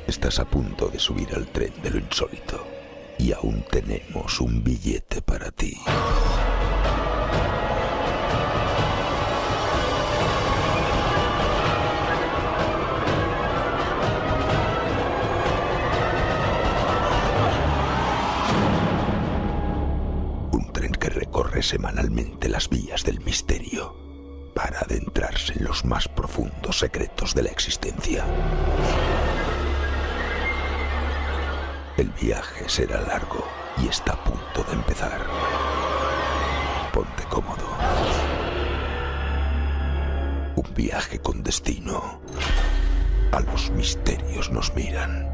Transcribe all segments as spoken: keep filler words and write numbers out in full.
Estás a punto de subir al tren de lo insólito y aún tenemos un billete para ti. Un tren que recorre semanalmente las vías del misterio para adentrarse en los más profundos secretos de la existencia. El viaje será largo y está a punto de empezar. Ponte cómodo. Un viaje con destino. A los misterios nos miran.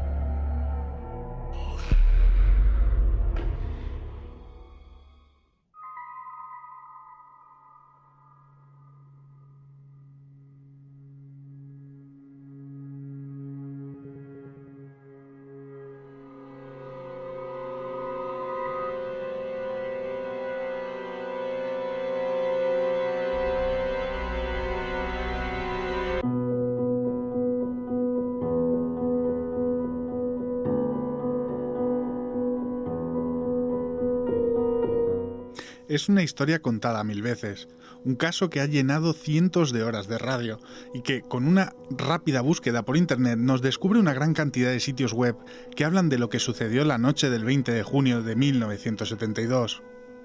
Es una historia contada mil veces, un caso que ha llenado cientos de horas de radio y que, con una rápida búsqueda por internet, nos descubre una gran cantidad de sitios web que hablan de lo que sucedió la noche del veinte de junio de mil novecientos setenta y dos.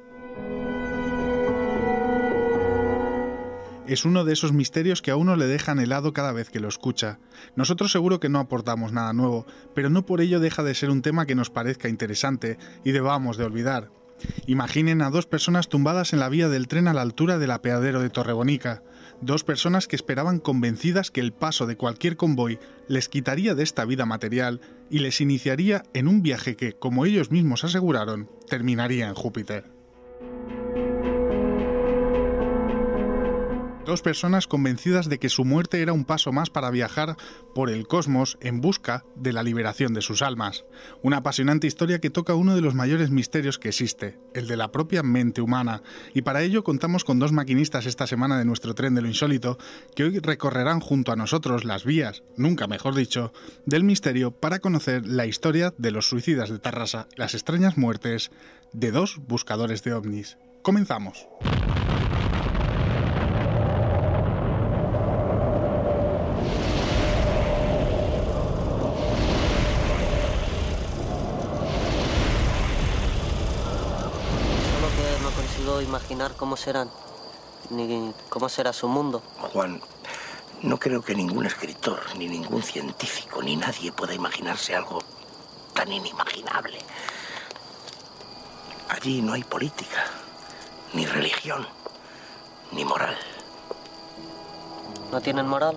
Es uno de esos misterios que a uno le dejan helado cada vez que lo escucha. Nosotros seguro que no aportamos nada nuevo, pero no por ello deja de ser un tema que nos parezca interesante y debamos de olvidar. Imaginen a dos personas tumbadas en la vía del tren a la altura del apeadero de Torrebonica. Dos personas que esperaban convencidas que el paso de cualquier convoy les quitaría de esta vida material y les iniciaría en un viaje que, como ellos mismos aseguraron, terminaría en Júpiter. Dos personas convencidas de que su muerte era un paso más para viajar por el cosmos en busca de la liberación de sus almas. Una apasionante historia que toca uno de los mayores misterios que existe, el de la propia mente humana. Y para ello contamos con dos maquinistas esta semana de nuestro tren de lo insólito, que hoy recorrerán junto a nosotros las vías, nunca mejor dicho, del misterio para conocer la historia de los suicidas de Tarrasa, las extrañas muertes de dos buscadores de ovnis. Comenzamos. Imaginar cómo serán, ni cómo será su mundo. Juan, no creo que ningún escritor, ni ningún científico, ni nadie pueda imaginarse algo tan inimaginable. Allí no hay política, ni religión, ni moral. ¿No tienen moral?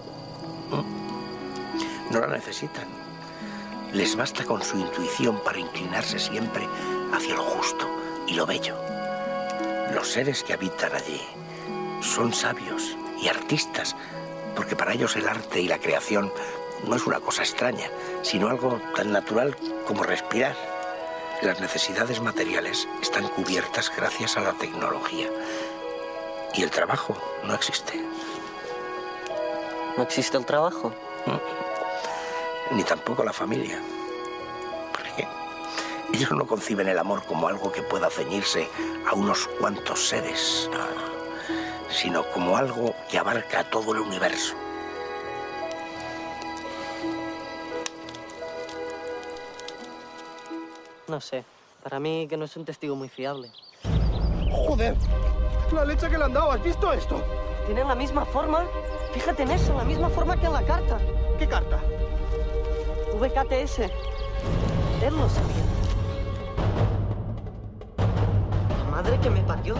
No la necesitan. Les basta con su intuición para inclinarse siempre hacia lo justo y lo bello. Los seres que habitan allí son sabios y artistas, porque para ellos el arte y la creación no es una cosa extraña, sino algo tan natural como respirar. Las necesidades materiales están cubiertas gracias a la tecnología. Y el trabajo no existe. ¿No existe el trabajo? Ni tampoco la familia. ¿Por qué? Ellos no conciben el amor como algo que pueda ceñirse a unos cuantos seres, no, no, sino como algo que abarca a todo el universo. No sé, para mí que no es un testigo muy fiable. ¡Joder! ¡La leche que le han dado! ¿Has visto esto? Tienen la misma forma. Fíjate en eso, la misma forma que en la carta. ¿Qué carta? V K T S. Él lo sabía. La madre que me parió.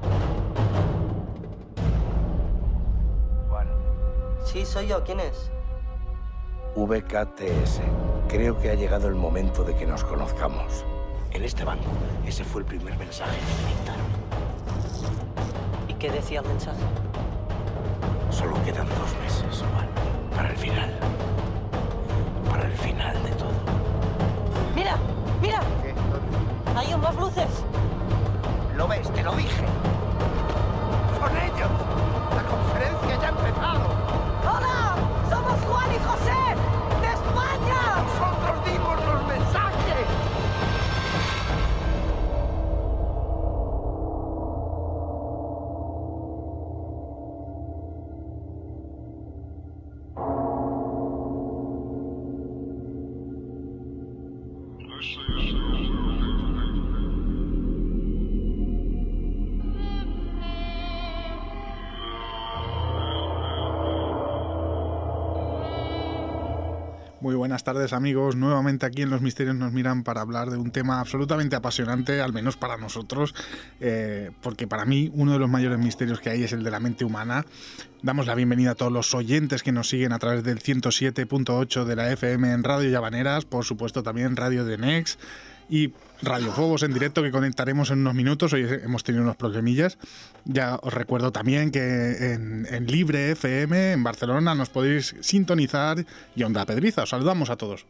Juan. Sí, soy yo. ¿Quién es? V K T S. Creo que ha llegado el momento de que nos conozcamos. En este banco, ese fue el primer mensaje que me dictaron. ¿Y qué decía el mensaje? Solo quedan dos meses, Juan, para el final. Para el final de todo. ¡Mira! ¡Mira! ¿Qué? ¿Dónde? ¡Hay más luces! ¿Lo ves? Te lo dije. ¡Son ellos! ¡La conferencia ya ha empezado! ¡Hola! ¡Somos Juan y José! ¡De España! ¡Nosotros! Muy buenas tardes, amigos. Nuevamente aquí en Los Misterios nos miran para hablar de un tema absolutamente apasionante, al menos para nosotros, eh, porque para mí uno de los mayores misterios que hay es el de la mente humana. Damos la bienvenida a todos los oyentes que nos siguen a través del ciento siete punto ocho de la F M en Radio Llavaneras, por supuesto también Radio de Nex y Radio Fobos en directo, que conectaremos en unos minutos. Hoy hemos tenido unos problemillas. Ya os recuerdo también que en, en Libre F M en Barcelona nos podéis sintonizar, y Onda Pedriza. Os saludamos a todos.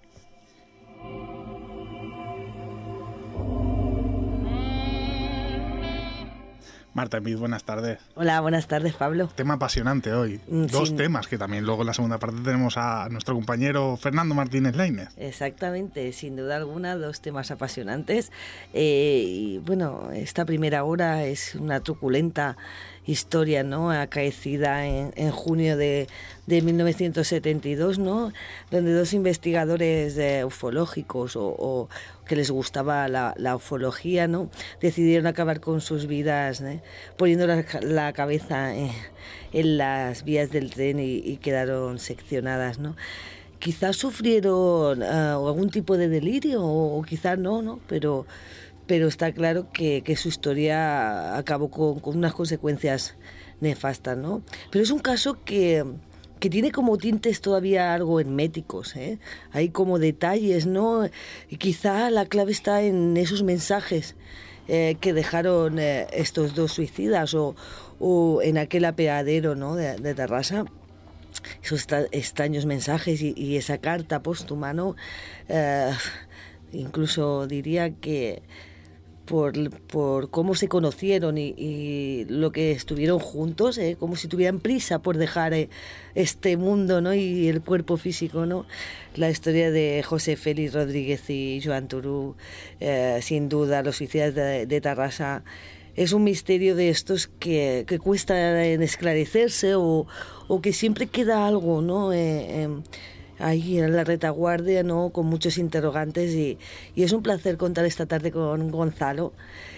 Marta Envid, buenas tardes. Hola, buenas tardes, Pablo. Tema apasionante hoy. Mm, Dos sí. temas que también luego en la segunda parte tenemos a nuestro compañero Fernando Martínez Lainez. Exactamente, sin duda alguna, dos temas apasionantes. Eh, y bueno, esta primera hora es una truculenta historia, ¿no?, acaecida en, en junio de, de mil novecientos setenta y dos, ¿no?, donde dos investigadores eh, ufológicos o, o que les gustaba la, la ufología, ¿no?, decidieron acabar con sus vidas, ¿eh?, poniendo la, la cabeza en, en las vías del tren y, y quedaron seccionadas, ¿no? Quizás sufrieron uh, algún tipo de delirio o, o quizás no, ¿no? Pero pero está claro que, que su historia acabó con, con unas consecuencias nefastas, ¿no? Pero es un caso que, que tiene como tintes todavía algo herméticos, ¿eh? Hay como detalles, ¿no? Y quizá la clave está en esos mensajes eh, que dejaron eh, estos dos suicidas o, o en aquel apeadero, ¿no?, de, de Terrassa. Esos extraños mensajes y, y esa carta póstuma, ¿no? Eh, incluso diría que Por, por cómo se conocieron y, y lo que estuvieron juntos, ¿eh?, como si tuvieran prisa por dejar eh, este mundo, ¿no?, y el cuerpo físico, ¿no? La historia de José Félix Rodríguez y Joan Turú, eh, sin duda, los suicidas de, de Terrassa, es un misterio de estos que, que cuesta en esclarecerse o, o que siempre queda algo, ¿no?, eh, eh, ahí en la retaguardia, ¿no?, con muchos interrogantes, y, y es un placer contar esta tarde con Gonzalo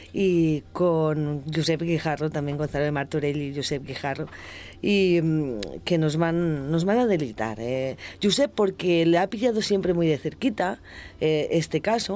y con Josep Guijarro, también Gonzalo de Martorell y Josep Guijarro, y que nos van, nos van a deleitar. Eh. Josep, porque le ha pillado siempre muy de cerquita eh, este caso,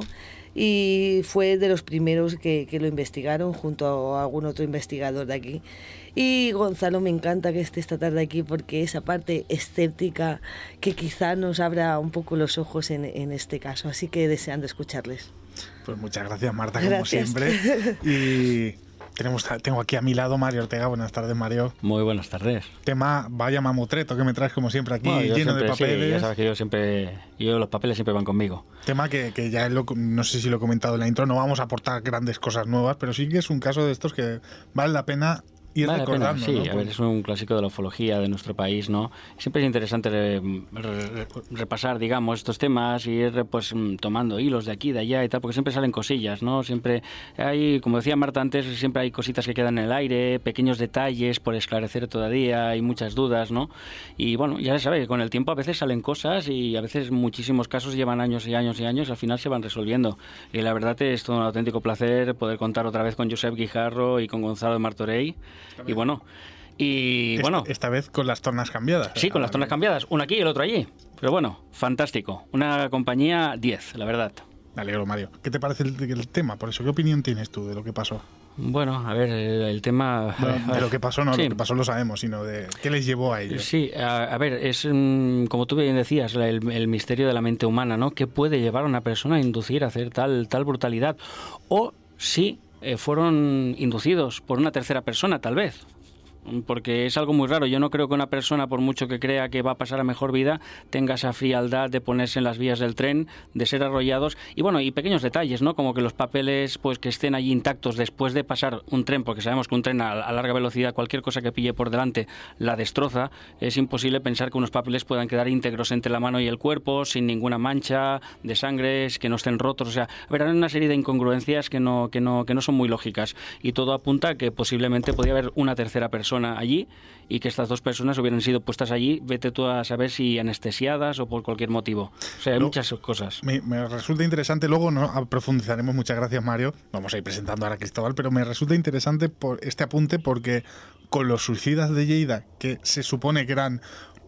y fue de los primeros que, que lo investigaron junto a algún otro investigador de aquí. Y Gonzalo, me encanta que esté esta tarde aquí porque esa parte escéptica que quizá nos abra un poco los ojos en, en este caso. Así que deseando escucharles. Pues muchas gracias, Marta, Gracias. como siempre. Y tenemos, tengo aquí a mi lado Mario Ortega. Buenas tardes, Mario. Muy buenas tardes. Tema, vaya mamutreto que me traes como siempre aquí, Bueno, yo lleno siempre, de papeles. Sí, ya sabes que yo siempre, yo los papeles siempre van conmigo. Tema que, que ya lo, no sé si lo he comentado en la intro, no vamos a aportar grandes cosas nuevas, pero sí que es un caso de estos que vale la pena ir vale recordando. Pena, sí, ¿no? a ver, es un clásico de la ufología de nuestro país, ¿no? Siempre es interesante re, re, repasar, digamos, estos temas y ir pues tomando hilos de aquí, de allá y tal, porque siempre salen cosillas, ¿no? Siempre hay, como decía Marta antes, siempre hay cositas que quedan en el aire, pequeños detalles por esclarecer todavía, hay muchas dudas, ¿no? Y bueno, ya se sabe que con el tiempo a veces salen cosas y a veces muchísimos casos llevan años y años y años y al final se van resolviendo. Y la verdad es todo un auténtico placer poder contar otra vez con Josep Guijarro y con Gonzalo de Martorell. Y bueno, y esta, bueno... Esta vez con las tornas cambiadas. Sí, con las tornas cambiadas. Uno aquí y el otro allí. Pero bueno, fantástico. Una compañía diez, la verdad. Me alegro, Mario. ¿Qué te parece el, el tema? Por eso, ¿qué opinión tienes tú de lo que pasó? Bueno, a ver, el, el tema... Bueno, a ver, de lo que pasó, no, sí. Lo que pasó lo sabemos, sino de qué les llevó a ellos. Sí, a, a ver, es um, como tú bien decías, el, el misterio de la mente humana, ¿no? ¿Qué puede llevar a una persona a inducir a hacer tal, tal brutalidad? O si eh, fueron inducidos por una tercera persona, tal vez. Porque es algo muy raro. Yo no creo que una persona, por mucho que crea que va a pasar a mejor vida, tenga esa frialdad de ponerse en las vías del tren, de ser arrollados. Y bueno, y pequeños detalles, ¿no? Como que los papeles pues que estén allí intactos después de pasar un tren, porque sabemos que un tren a, a larga velocidad, cualquier cosa que pille por delante la destroza. Es imposible pensar que unos papeles puedan quedar íntegros entre la mano y el cuerpo, sin ninguna mancha de sangre, que no estén rotos. O sea, a ver, hay una serie de incongruencias que no, que no, que no son muy lógicas. Y todo apunta a que posiblemente podría haber una tercera persona allí y que estas dos personas hubieran sido puestas allí, vete tú a saber si anestesiadas o por cualquier motivo. O sea, hay Lo, muchas cosas. Me, me resulta interesante, luego no profundizaremos, muchas gracias, Mario, vamos a ir presentando ahora a Cristóbal, pero me resulta interesante por este apunte porque con los suicidas de Lleida, que se supone que eran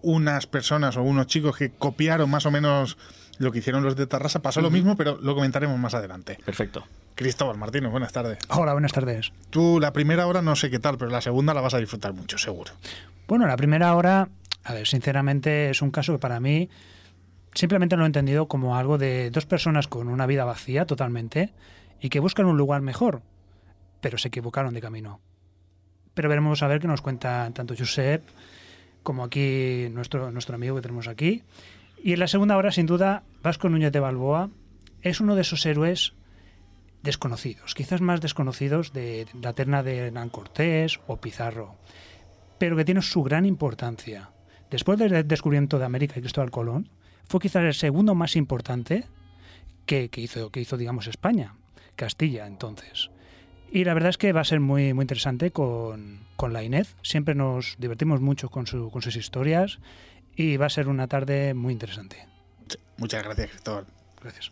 unas personas o unos chicos que copiaron más o menos lo que hicieron los de Tarrasa. Pasó uh-huh. lo mismo, pero lo comentaremos más adelante. Perfecto. Cristóbal Martínez, buenas tardes. Hola, buenas tardes. Tú la primera hora no sé qué tal, pero la segunda la vas a disfrutar mucho, seguro. Bueno, la primera hora, a ver, sinceramente es un caso que para mí simplemente lo he entendido como algo de dos personas con una vida vacía totalmente y que buscan un lugar mejor, pero se equivocaron de camino. Pero veremos a ver qué nos cuenta tanto Josep como aquí nuestro, nuestro amigo que tenemos aquí. Y en la segunda hora, sin duda, Vasco Núñez de Balboa es uno de esos héroes desconocidos, quizás más desconocidos de la terna de Hernán Cortés o Pizarro, pero que tiene su gran importancia. Después del descubrimiento de América y Cristóbal Colón, fue quizás el segundo más importante que, que, hizo, que hizo, digamos, España, Castilla, entonces. Y la verdad es que va a ser muy, muy interesante con, con la Inés. Siempre nos divertimos mucho con, su, con sus historias y va a ser una tarde muy interesante. Muchas gracias, Cristóbal. Gracias.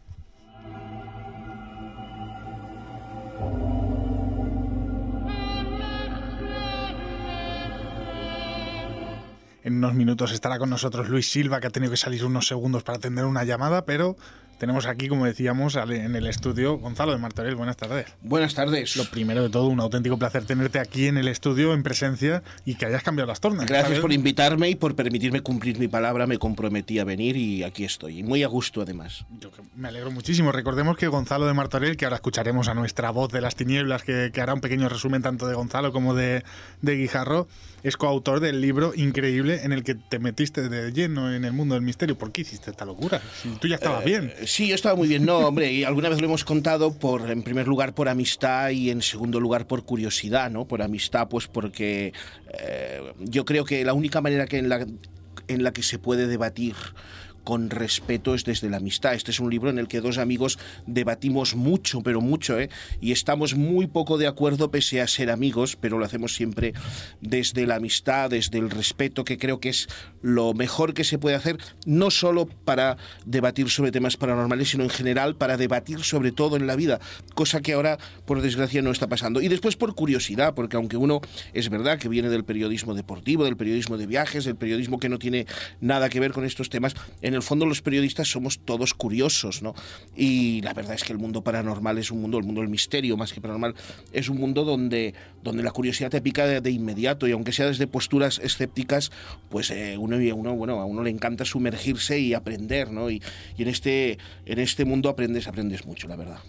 En unos minutos estará con nosotros Luis Silva, que ha tenido que salir unos segundos para atender una llamada, pero tenemos aquí, como decíamos, en el estudio Gonzalo de Martorell. Buenas tardes. Buenas tardes. Lo primero de todo, un auténtico placer tenerte aquí en el estudio, en presencia, y que hayas cambiado las tornas. Gracias ¿sabes? por invitarme y por permitirme cumplir mi palabra. Me comprometí a venir y aquí estoy. Y muy a gusto, además. Yo me alegro muchísimo. Recordemos que Gonzalo de Martorell, que ahora escucharemos a nuestra voz de las tinieblas, que, que hará un pequeño resumen tanto de Gonzalo como de, de Guijarro, es coautor del libro increíble en el que te metiste de lleno en el mundo del misterio. ¿Por qué hiciste esta locura? Si tú ya estabas eh, bien. Sí, yo estaba muy bien. No, hombre, y alguna vez lo hemos contado, por, en primer lugar por amistad y en segundo lugar por curiosidad, ¿no? Por amistad, pues porque eh, yo creo que la única manera que en la, en la que se puede debatir con respeto es desde la amistad. Este es un libro en el que dos amigos debatimos mucho, pero mucho, ¿eh? Y estamos muy poco de acuerdo pese a ser amigos, pero lo hacemos siempre desde la amistad, desde el respeto, que creo que es lo mejor que se puede hacer, no solo para debatir sobre temas paranormales, sino en general para debatir sobre todo en la vida, cosa que ahora, por desgracia, no está pasando. Y después por curiosidad, porque aunque uno es verdad que viene del periodismo deportivo, del periodismo de viajes, del periodismo que no tiene nada que ver con estos temas, en En el fondo los periodistas somos todos curiosos, ¿no? Y la verdad es que el mundo paranormal es un mundo, el mundo del misterio más que paranormal, es un mundo donde, donde la curiosidad te pica de, de inmediato, y aunque sea desde posturas escépticas, pues eh, uno, uno, bueno, a uno le encanta sumergirse y aprender, ¿no? Y, y en, este, en este mundo aprendes, aprendes mucho, la verdad.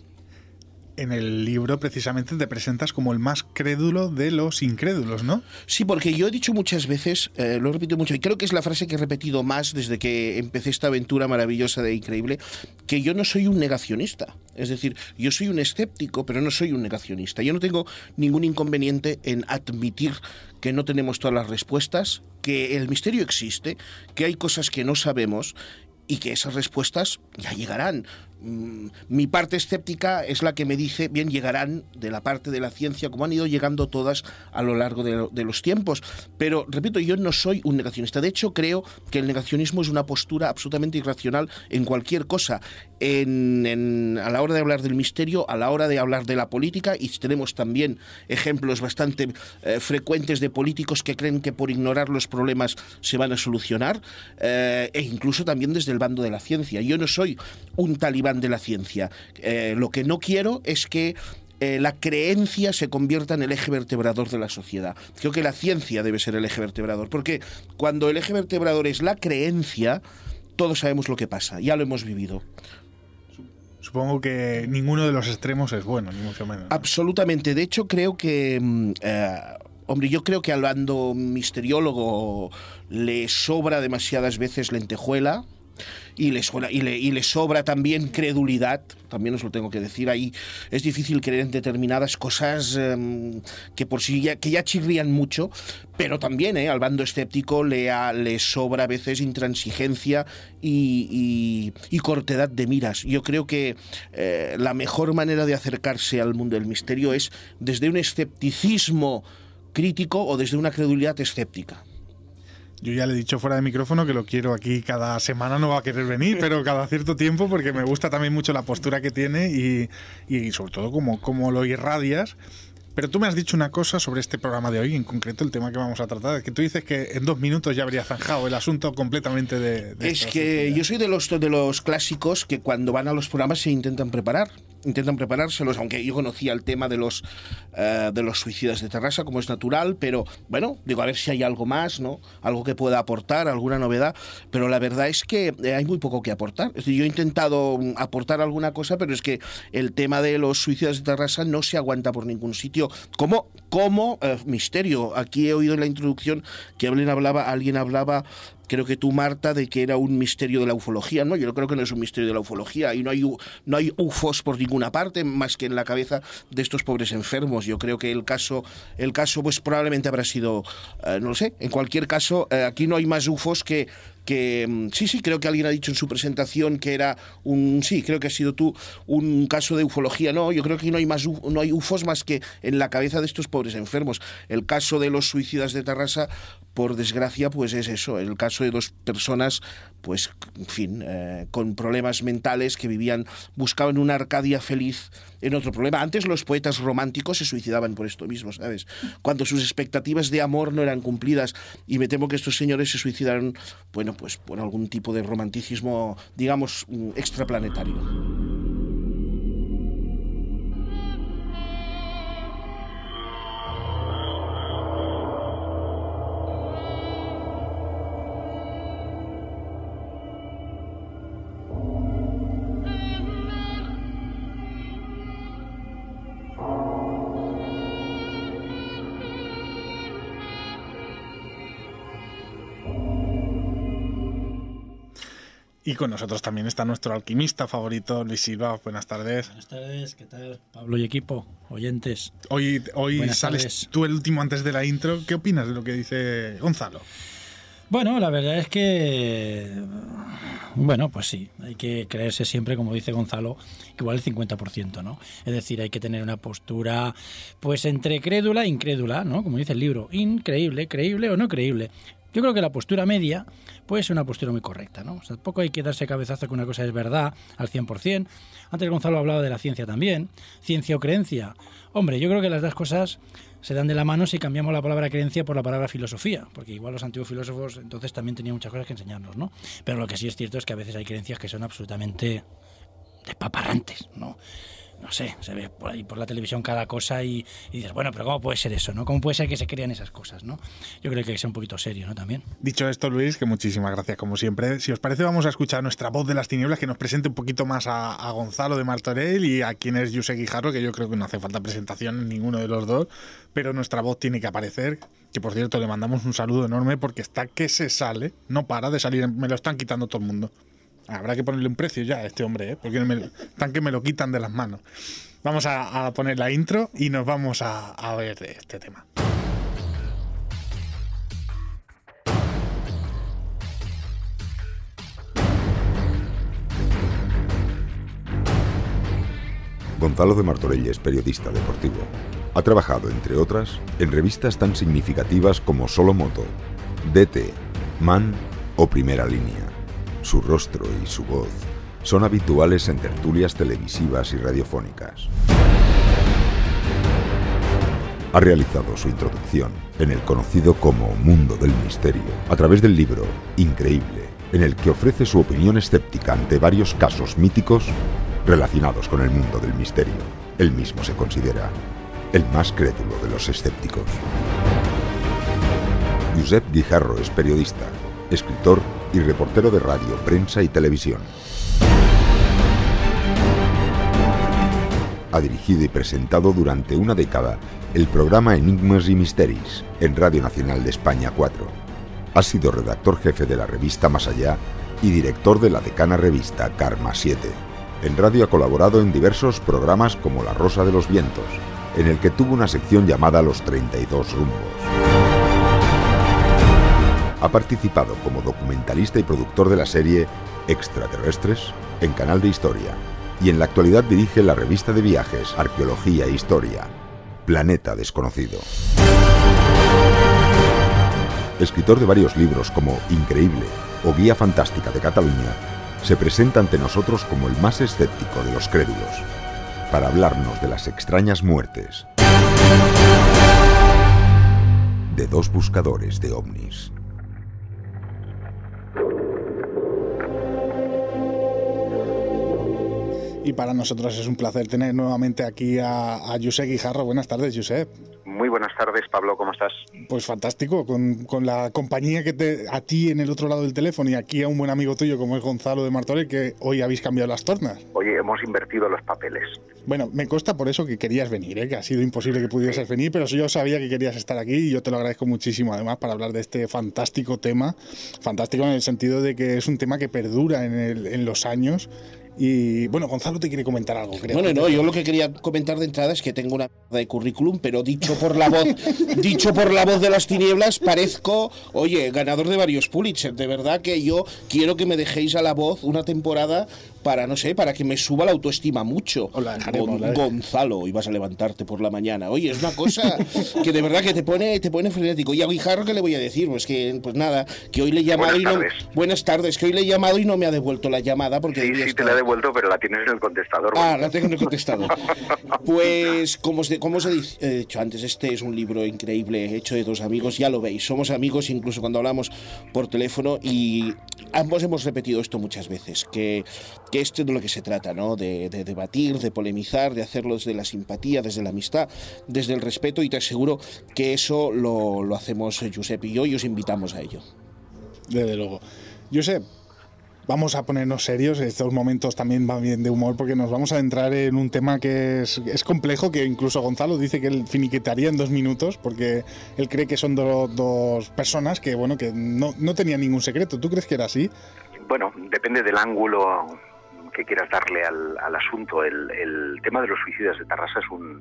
En el libro precisamente te presentas como el más crédulo de los incrédulos, ¿no? Sí, porque yo he dicho muchas veces, eh, lo he repetido mucho, y creo que es la frase que he repetido más desde que empecé esta aventura maravillosa de increíble, que yo no soy un negacionista. Es decir, yo soy un escéptico, pero no soy un negacionista. Yo no tengo ningún inconveniente en admitir que no tenemos todas las respuestas, que el misterio existe, que hay cosas que no sabemos y que esas respuestas ya llegarán. Mi parte escéptica es la que me dice, bien, llegarán de la parte de la ciencia, como han ido llegando todas a lo largo de, de los tiempos. Pero, repito, yo no soy un negacionista. De hecho, creo que el negacionismo es una postura absolutamente irracional en cualquier cosa. En, en, a la hora de hablar del misterio, a la hora de hablar de la política, y tenemos también ejemplos bastante eh, frecuentes de políticos que creen que por ignorar los problemas se van a solucionar, eh, e incluso también desde el bando de la ciencia. Yo no soy un talibán de la ciencia. Eh, lo que no quiero es que eh, la creencia se convierta en el eje vertebrador de la sociedad. Creo que la ciencia debe ser el eje vertebrador, porque cuando el eje vertebrador es la creencia, todos sabemos lo que pasa, ya lo hemos vivido. Supongo que ninguno de los extremos es bueno, ni mucho menos, ¿no? Absolutamente. De hecho, creo que... Eh, Hombre, yo creo que al bando misteriólogo le sobra demasiadas veces lentejuela, y le, suena, y, le, y le sobra también credulidad, también os lo tengo que decir. Ahí es difícil creer en determinadas cosas eh, que por sí ya, que ya chirrían mucho, pero también eh, al bando escéptico le, a, le sobra a veces intransigencia y, y, y cortedad de miras. Yo creo que eh, la mejor manera de acercarse al mundo del misterio es desde un escepticismo crítico o desde una credulidad escéptica. Yo ya le he dicho fuera de micrófono que lo quiero aquí cada semana, no va a querer venir, pero cada cierto tiempo, porque me gusta también mucho la postura que tiene y, y sobre todo cómo, cómo lo irradias. Pero tú me has dicho una cosa sobre este programa de hoy, en concreto el tema que vamos a tratar, que tú dices que en dos minutos ya habría zanjado el asunto completamente de... de es que yo soy de los, de los clásicos que cuando van a los programas se intentan preparar. Intentan preparárselos, aunque yo conocía el tema de los uh, de los suicidas de Terrassa, como es natural, pero bueno, digo, a ver si hay algo más, ¿no? Algo que pueda aportar, alguna novedad, pero la verdad es que hay muy poco que aportar. Es decir, yo he intentado aportar alguna cosa, pero es que el tema de los suicidas de Terrassa no se aguanta por ningún sitio. Como, como uh, misterio. Aquí he oído en la introducción que alguien hablaba, alguien hablaba creo que tú, Marta, de que era un misterio de la ufología, ¿no? Yo creo que no es un misterio de la ufología y no hay, no hay U F Os por ninguna parte más que en la cabeza de estos pobres enfermos. Yo creo que el caso, el caso pues probablemente habrá sido, eh, no lo sé, en cualquier caso, eh, aquí no hay más U F Os que... que sí, sí, creo que alguien ha dicho en su presentación que era un, sí, creo que ha sido tú, un caso de ufología. No, yo creo que no hay más, no hay U F Os más que en la cabeza de estos pobres enfermos. El caso de los suicidas de Terrassa, por desgracia, pues es eso, el caso de dos personas, pues, en fin, eh, con problemas mentales que vivían, buscaban una Arcadia feliz en otro problema. Antes los poetas románticos se suicidaban por esto mismo, ¿sabes? Cuando sus expectativas de amor no eran cumplidas, y me temo que estos señores se suicidaron, bueno, pues por algún tipo de romanticismo, digamos, extraplanetario. Y con nosotros también está nuestro alquimista favorito, Luis Silva. Buenas tardes. Buenas tardes, ¿qué tal? Pablo y equipo, oyentes. Hoy, hoy Buenas sales tardes. Tú el último antes de la intro. ¿Qué opinas de lo que dice Gonzalo? Bueno, la verdad es que... Bueno, pues sí, hay que creerse siempre, como dice Gonzalo, igual el cincuenta por ciento, ¿no? Es decir, hay que tener una postura, pues, entre crédula e incrédula, ¿no? Como dice el libro, increíble, creíble o no creíble. Yo creo que la postura media puede ser una postura muy correcta, ¿no? O sea, tampoco hay que darse cabezazo que una cosa es verdad al cien por ciento. Antes Gonzalo hablaba de la ciencia también. Ciencia o creencia. Hombre, yo creo que las dos cosas se dan de la mano si cambiamos la palabra creencia por la palabra filosofía, porque igual los antiguos filósofos entonces también tenían muchas cosas que enseñarnos, ¿no? Pero lo que sí es cierto es que a veces hay creencias que son absolutamente despaparrantes, ¿no? No sé, se ve por ahí por la televisión cada cosa y, y dices, bueno, pero ¿cómo puede ser eso, no? ¿Cómo puede ser que se crean esas cosas, no? Yo creo que hay que ser un poquito serio, ¿no? También. Dicho esto, Luis, que muchísimas gracias como siempre. Si os parece, vamos a escuchar nuestra voz de las tinieblas, que nos presente un poquito más a, a Gonzalo de Martorell y a quien es Josep Guijarro, que yo creo que no hace falta presentación en ninguno de los dos, pero nuestra voz tiene que aparecer, que por cierto le mandamos un saludo enorme porque está que se sale, no para de salir, me lo están quitando todo el mundo. Habrá que ponerle un precio ya a este hombre, ¿eh? Porque me, están que me lo quitan de las manos. Vamos a, a poner la intro y nos vamos a, a ver de este tema. Gonzalo de Martorell es periodista deportivo. Ha trabajado, entre otras, en revistas tan significativas como Solo Moto, D T, Man o Primera Línea. Su rostro y su voz son habituales en tertulias televisivas y radiofónicas. Ha realizado su introducción en el conocido como Mundo del Misterio a través del libro Increíble, en el que ofrece su opinión escéptica ante varios casos míticos relacionados con el mundo del misterio. Él mismo se considera el más crédulo de los escépticos. Josep Guijarro es periodista, escritor y reportero de radio, prensa y televisión. Ha dirigido y presentado durante una década el programa Enigmas y Misteris en Radio Nacional de España cuatro. Ha sido redactor jefe de la revista Más Allá y director de la decana revista Karma siete. En radio ha colaborado en diversos programas como La Rosa de los Vientos, en el que tuvo una sección llamada Los treinta y dos Rumbos. Ha participado como documentalista y productor de la serie Extraterrestres en Canal de Historia, y en la actualidad dirige la revista de viajes, arqueología e historia, Planeta Desconocido. Escritor de varios libros como Increíble o Guía Fantástica de Cataluña, se presenta ante nosotros como el más escéptico de los crédulos, para hablarnos de las extrañas muertes de dos buscadores de ovnis. Y para nosotros es un placer tener nuevamente aquí a, a Josep Guijarro. Buenas tardes, Josep. Muy buenas tardes, Pablo, ¿cómo estás? Pues fantástico, con, con la compañía que te, a ti en el otro lado del teléfono y aquí a un buen amigo tuyo como es Gonzalo de Martorell, que hoy habéis cambiado las tornas. Oye, hemos invertido los papeles. Bueno, me consta por eso que querías venir, ¿eh? Que ha sido imposible que pudieses venir, pero yo sabía que querías estar aquí y yo te lo agradezco muchísimo, además, para hablar de este fantástico tema. Fantástico en el sentido de que es un tema que perdura en, el, en los años. Y bueno, Gonzalo te quiere comentar algo, creo. Bueno, no, yo lo que quería comentar de entrada es que tengo una de currículum, pero dicho por la voz, dicho por la voz de las tinieblas, parezco, oye, ganador de varios Pulitzer. De verdad que yo quiero que me dejéis a la voz una temporada para, no sé, para que me suba la autoestima mucho. Hola, Gon, Gonzalo, ibas a levantarte por la mañana. Oye, es una cosa que de verdad que te pone, te pone frenético. Y a Guijarro, ¿qué le voy a decir? Pues que, pues nada, que hoy le he llamado Buenas y no. Tardes. Buenas tardes, que hoy le he llamado y no me ha devuelto la llamada porque sí, sí, estar... te la he devuelto, pero la tienes en el contestador. Ah, bueno. la tengo en el contestador. Pues, como os, de, como os he dicho antes, este es un libro increíble, hecho de dos amigos, ya lo veis, somos amigos incluso cuando hablamos por teléfono y ambos hemos repetido esto muchas veces, que, que esto es de lo que se trata, ¿no? De, de debatir, de polemizar, de hacerlo desde la simpatía, desde la amistad, desde el respeto, y te aseguro que eso lo, lo hacemos Josep y yo y os invitamos a ello. Desde luego. Josep, vamos a ponernos serios, estos momentos también van bien de humor porque nos vamos a entrar en un tema que es, es complejo, que incluso Gonzalo dice que él finiquitaría en dos minutos porque él cree que son do, dos personas que, bueno, que no, no tenían ningún secreto. ¿Tú crees que era así? Bueno, depende del ángulo que quieras darle al, al asunto. El, el tema de los suicidas de Tarrasa es un,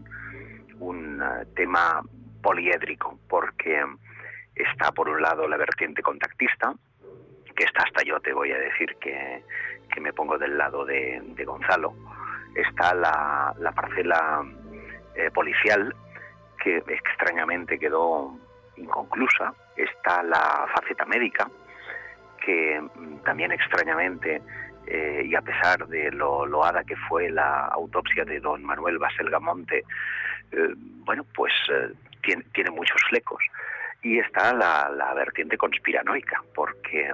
un uh, tema poliédrico porque está por un lado la vertiente contactista, que está hasta yo te voy a decir que, que me pongo del lado de, de Gonzalo. Está la, la parcela eh, policial, que extrañamente quedó inconclusa. Está la faceta médica, que también extrañamente, eh, y a pesar de lo loada que fue la autopsia de don Manuel Baselgamonte, eh, bueno, pues eh, tiene, tiene muchos flecos. Y está la, la vertiente conspiranoica, porque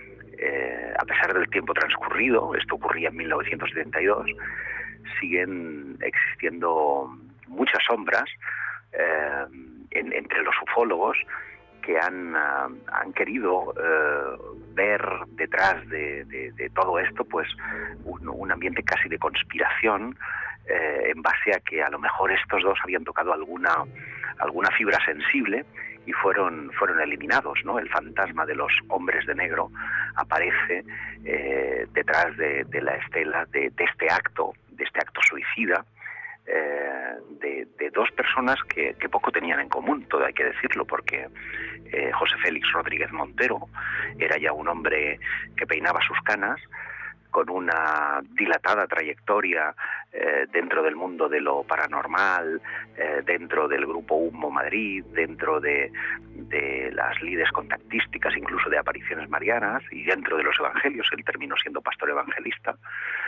eh, a pesar del tiempo transcurrido, esto ocurría en mil novecientos setenta y dos, siguen existiendo muchas sombras eh, en, entre los ufólogos que han, uh, han querido uh, ver detrás de, de, de todo esto pues un, un ambiente casi de conspiración, eh, en base a que a lo mejor estos dos habían tocado alguna, alguna fibra sensible y fueron, fueron eliminados, ¿no? El fantasma de los hombres de negro aparece eh, detrás de, de la estela de, de este acto, de este acto suicida, Eh, de, de dos personas que, que poco tenían en común, todo hay que decirlo, porque eh, José Félix Rodríguez Montero era ya un hombre que peinaba sus canas, con una dilatada trayectoria eh, dentro del mundo de lo paranormal, eh, dentro del grupo Humo Madrid, dentro de, de las lides contactísticas, incluso de apariciones marianas, y dentro de los evangelios. Él terminó siendo pastor evangelista.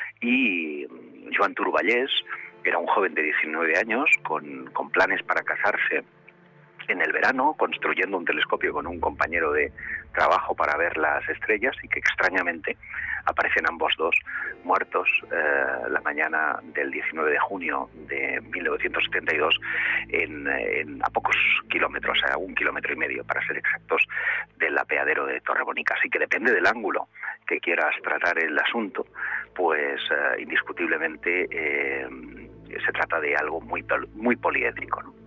Y Joan Turballés era un joven de diecinueve años con, con planes para casarse en el verano, construyendo un telescopio con un compañero de trabajo para ver las estrellas, y que extrañamente aparecen ambos dos muertos eh, la mañana del diecinueve de junio de mil novecientos setenta y dos en, en, a pocos kilómetros, a un kilómetro y medio para ser exactos, del apeadero de Torrebonica. Así que depende del ángulo que quieras tratar el asunto, pues eh, indiscutiblemente eh, se trata de algo muy, muy poliédrico, ¿no?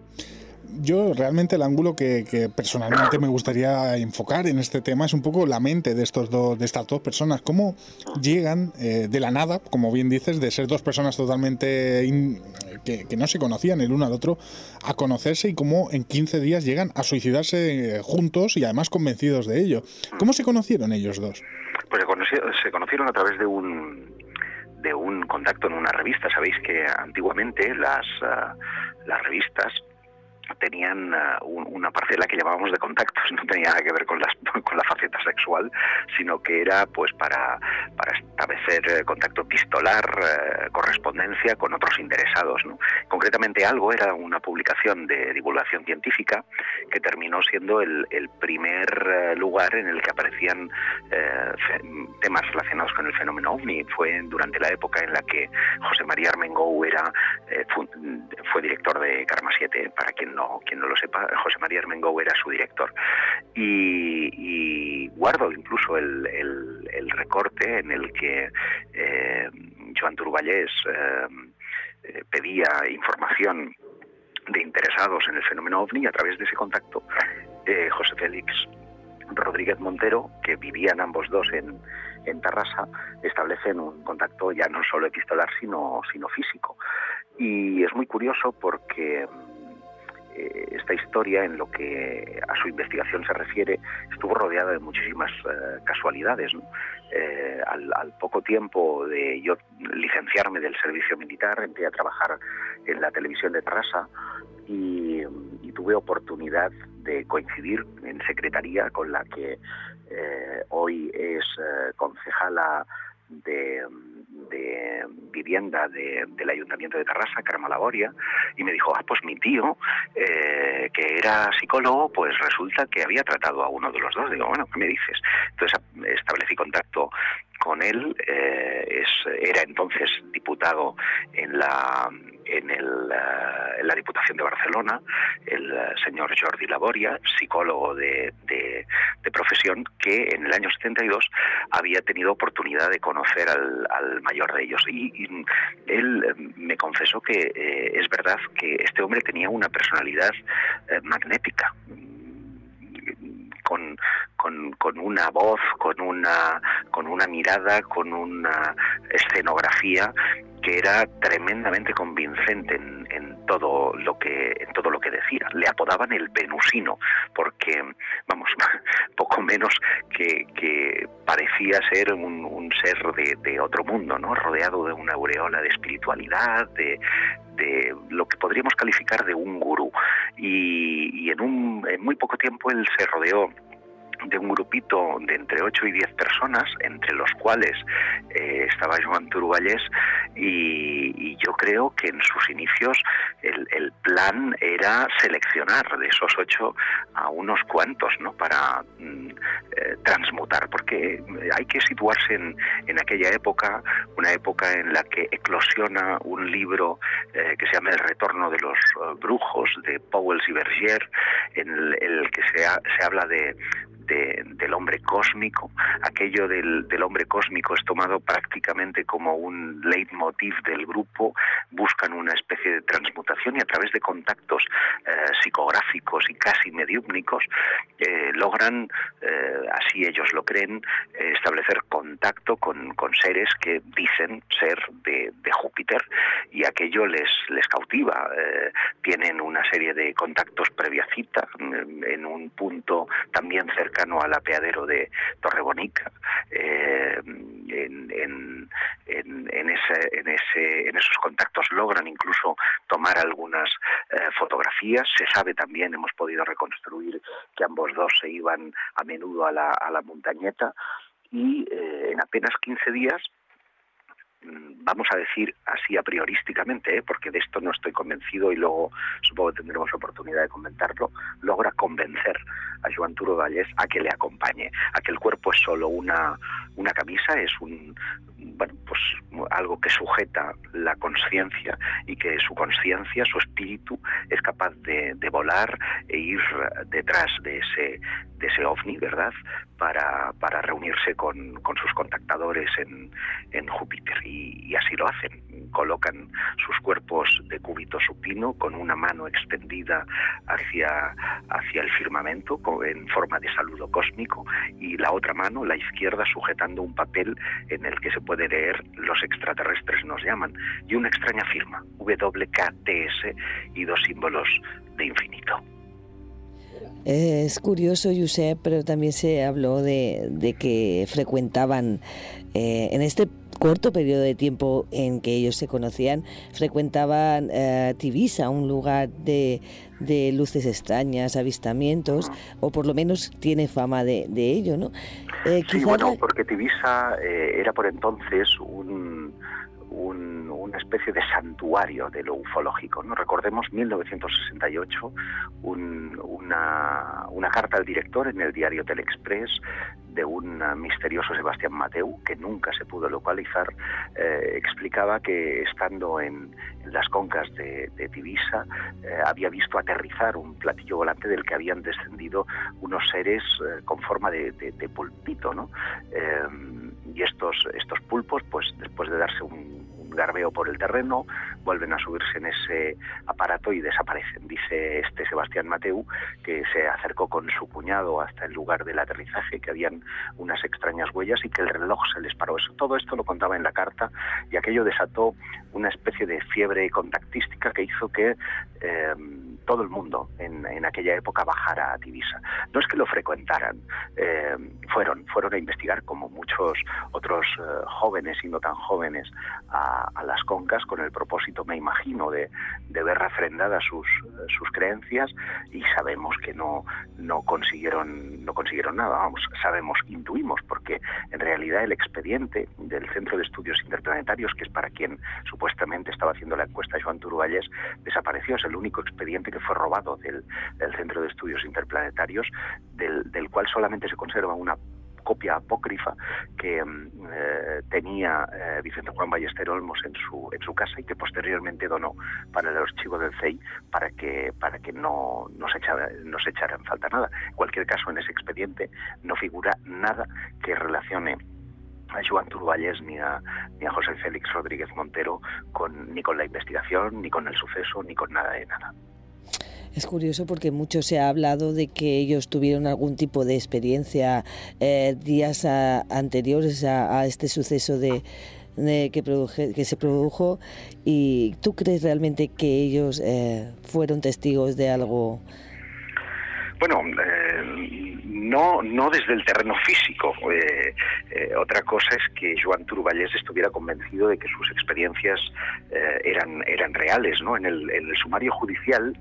Yo realmente el ángulo que, que personalmente me gustaría enfocar en este tema es un poco la mente de estos dos, de estas dos personas. ¿Cómo llegan eh, de la nada, como bien dices, de ser dos personas totalmente in, que, que no se conocían el uno al otro, a conocerse, y cómo en quince días llegan a suicidarse eh, juntos y además convencidos de ello? ¿Cómo se conocieron ellos dos? Pues se conocieron, se conocieron a través de un de un contacto en una revista. Sabéis que antiguamente las, uh, las revistas tenían uh, un, una parcela que llamábamos de contactos, no tenía nada que ver con, las, con la faceta sexual, sino que era pues para, para establecer eh, contacto epistolar, eh, correspondencia con otros interesados, ¿no? Concretamente Algo era una publicación de divulgación científica que terminó siendo el, el primer eh, lugar en el que aparecían eh, temas relacionados con el fenómeno ovni. Fue durante la época en la que José María Armengou era, eh, fue, fue director de Karma siete, para quien no quien no lo sepa, José María Armengou era su director, y, y guardo incluso el, el, el recorte en el que eh, Joan Turballés eh, eh, pedía información de interesados en el fenómeno ovni. A través de ese contacto, eh, José Félix Rodríguez Montero, que vivían ambos dos en, en Tarrasa, establecen un contacto ya no solo epistolar, sino, sino físico. Y es muy curioso porque esta historia, en lo que a su investigación se refiere, estuvo rodeada de muchísimas eh, casualidades, ¿no? Eh, al, al poco tiempo de yo licenciarme del servicio militar, entré a trabajar en la televisión de Tarrasa y, y tuve oportunidad de coincidir en secretaría con la que eh, hoy es eh, concejala de, de vivienda de, del Ayuntamiento de Tarrasa, Carme Laboria, y me dijo, ah, pues mi tío, eh, que era psicólogo, pues resulta que había tratado a uno de los dos. Digo, bueno, ¿qué me dices? Entonces establecí contacto con él, eh, es, era entonces diputado en la en, el, uh, en la Diputación de Barcelona, el uh, señor Jordi Laboria, psicólogo de, de, de profesión, que en el año setenta y dos había tenido oportunidad de conocer al, al mayor de ellos. Y, y él eh, me confesó que eh, es verdad que este hombre tenía una personalidad eh, magnética, Con, con, con una voz, con una, con una mirada, con una escenografía que era tremendamente convincente en, en todo lo que en todo lo que decía. Le apodaban el venusino porque, vamos, poco menos que, que parecía ser un, un ser de, de otro mundo, ¿no? Rodeado de una aureola de espiritualidad, de de lo que podríamos calificar de un gurú, y, y en, un, en muy poco tiempo él se rodeó de un grupito de entre ocho y diez personas, entre los cuales eh, estaba Joan Turballés, y, y yo creo que en sus inicios el, el plan era seleccionar de esos ocho a unos cuantos, ¿no? Para mm, eh, transmutar, porque hay que situarse en, en aquella época, una época en la que eclosiona un libro eh, que se llama El retorno de los uh, brujos, de Pauwels y Berger, en el, el que se, ha, se habla de De, del hombre cósmico. Aquello del, del hombre cósmico es tomado prácticamente como un leitmotiv del grupo. Buscan una especie de transmutación y a través de contactos eh, psicográficos y casi mediúmnicos eh, logran, eh, así ellos lo creen, eh, establecer contacto con, con seres que dicen ser de, de Júpiter, y aquello les, les cautiva. Eh, tienen una serie de contactos previa cita en, en un punto también cercano al apeadero de Torrebonica, eh, en, en, en, en, ese, en, ese, en esos contactos logran incluso tomar algunas eh, fotografías. Se sabe también, hemos podido reconstruir que ambos dos se iban a menudo a la, a la montañeta, y eh, en apenas quince días, vamos a decir así a priorísticamente, ¿eh? porque de esto no estoy convencido y luego supongo que tendremos oportunidad de comentarlo, logra convencer a Joan Turballés a que le acompañe, a que el cuerpo es solo una, una camisa, es un bueno pues algo que sujeta la conciencia, y que su conciencia, su espíritu, es capaz de, de volar e ir detrás de ese de ese ovni, ¿verdad?, para, para reunirse con, con sus contactadores en, en Júpiter, y, y así lo hacen. Colocan sus cuerpos de cúbito supino con una mano extendida hacia, hacia el firmamento en forma de saludo cósmico, y la otra mano, la izquierda, sujetando un papel en el que se puede leer "Los extraterrestres nos llaman", y una extraña firma, W K T S, y dos símbolos de infinito. Es curioso, Josep, pero también se habló de, de que frecuentaban, eh, en este corto periodo de tiempo en que ellos se conocían, frecuentaban eh, Tivisa, un lugar de, de luces extrañas, avistamientos, o por lo menos tiene fama de, de ello, ¿no? Eh, sí, bueno, porque Tivisa eh, era por entonces un... Un, una especie de santuario de lo ufológico, ¿no? Recordemos mil novecientos sesenta y ocho, un, una, una carta al director en el diario Telexpress de un misterioso Sebastián Mateu, que nunca se pudo localizar, eh, explicaba que estando en, en las concas de, de Tivisa eh, había visto aterrizar un platillo volante del que habían descendido unos seres eh, con forma de, de, de pulpito, ¿no? Eh, y estos, estos pulpos, pues después de darse un garbeo por el terreno, vuelven a subirse en ese aparato y desaparecen. Dice este Sebastián Mateu que se acercó con su cuñado hasta el lugar del aterrizaje, que habían unas extrañas huellas y que el reloj se les paró. Eso, todo esto lo contaba en la carta, y aquello desató una especie de fiebre contactística que hizo que eh, todo el mundo en, en aquella época bajara a Tivisa. No es que lo frecuentaran, eh, fueron, fueron a investigar, como muchos otros eh, jóvenes y no tan jóvenes, a, a las concas con el propósito, me imagino, de, de ver refrendadas sus, sus creencias, y sabemos que no, no consiguieron, no consiguieron nada. Vamos, sabemos, intuimos, porque en realidad el expediente del Centro de Estudios Interplanetarios, que es para quien supuestamente estaba haciendo la encuesta Joan Turugalles, desapareció. Es el único expediente que fue robado del, del Centro de Estudios Interplanetarios, del, del cual solamente se conserva una copia apócrifa que eh, tenía eh, Vicente Juan Ballester Olmos en su en su casa, y que posteriormente donó para el archivo del C E I para que para que no, no, se echara, no se echara en falta nada. En cualquier caso, en ese expediente no figura nada que relacione a Joan Turugalles ni a, ni a José Félix Rodríguez Montero con, ni con la investigación, ni con el suceso, ni con nada de nada. Es curioso porque mucho se ha hablado de que ellos tuvieron algún tipo de experiencia eh, días a, anteriores a, a este suceso de, de que, produje, que se produjo. ¿Y tú crees realmente que ellos eh, fueron testigos de algo? Bueno, eh, no, no desde el terreno físico. Eh, eh, otra cosa es que Joan Turugalles estuviera convencido de que sus experiencias eh, eran, eran reales, ¿no? En el, en el sumario judicial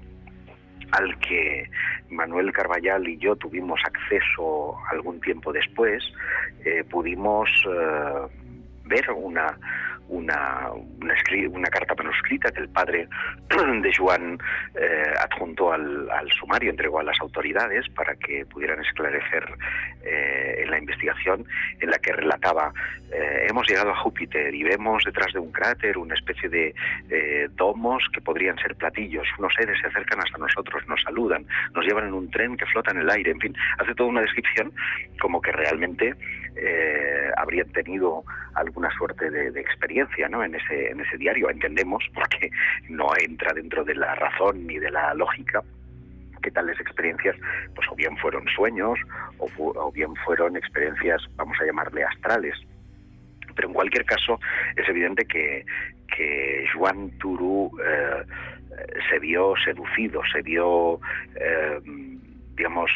al que Manuel Carballal y yo tuvimos acceso algún tiempo después, eh, pudimos eh, ver una, una, una, una carta manuscrita que el padre de Joan eh, adjuntó al, al sumario, entregó a las autoridades para que pudieran esclarecer eh, en la investigación, en la que relataba: eh, hemos llegado a Júpiter y vemos detrás de un cráter una especie de eh, domos que podrían ser platillos. Unos seres se acercan hasta nosotros, nos saludan, nos llevan en un tren que flota en el aire. En fin, hace toda una descripción como que realmente eh, habrían tenido alguna suerte de, de experiencia, ¿no? en ese en ese diario. Entendemos, porque no entra dentro de la razón ni de la lógica, que tales experiencias pues o bien fueron sueños o, fu o bien fueron experiencias, vamos a llamarle, astrales. Pero en cualquier caso es evidente que, que Joan Turu eh, se vio seducido, se vio, eh, digamos,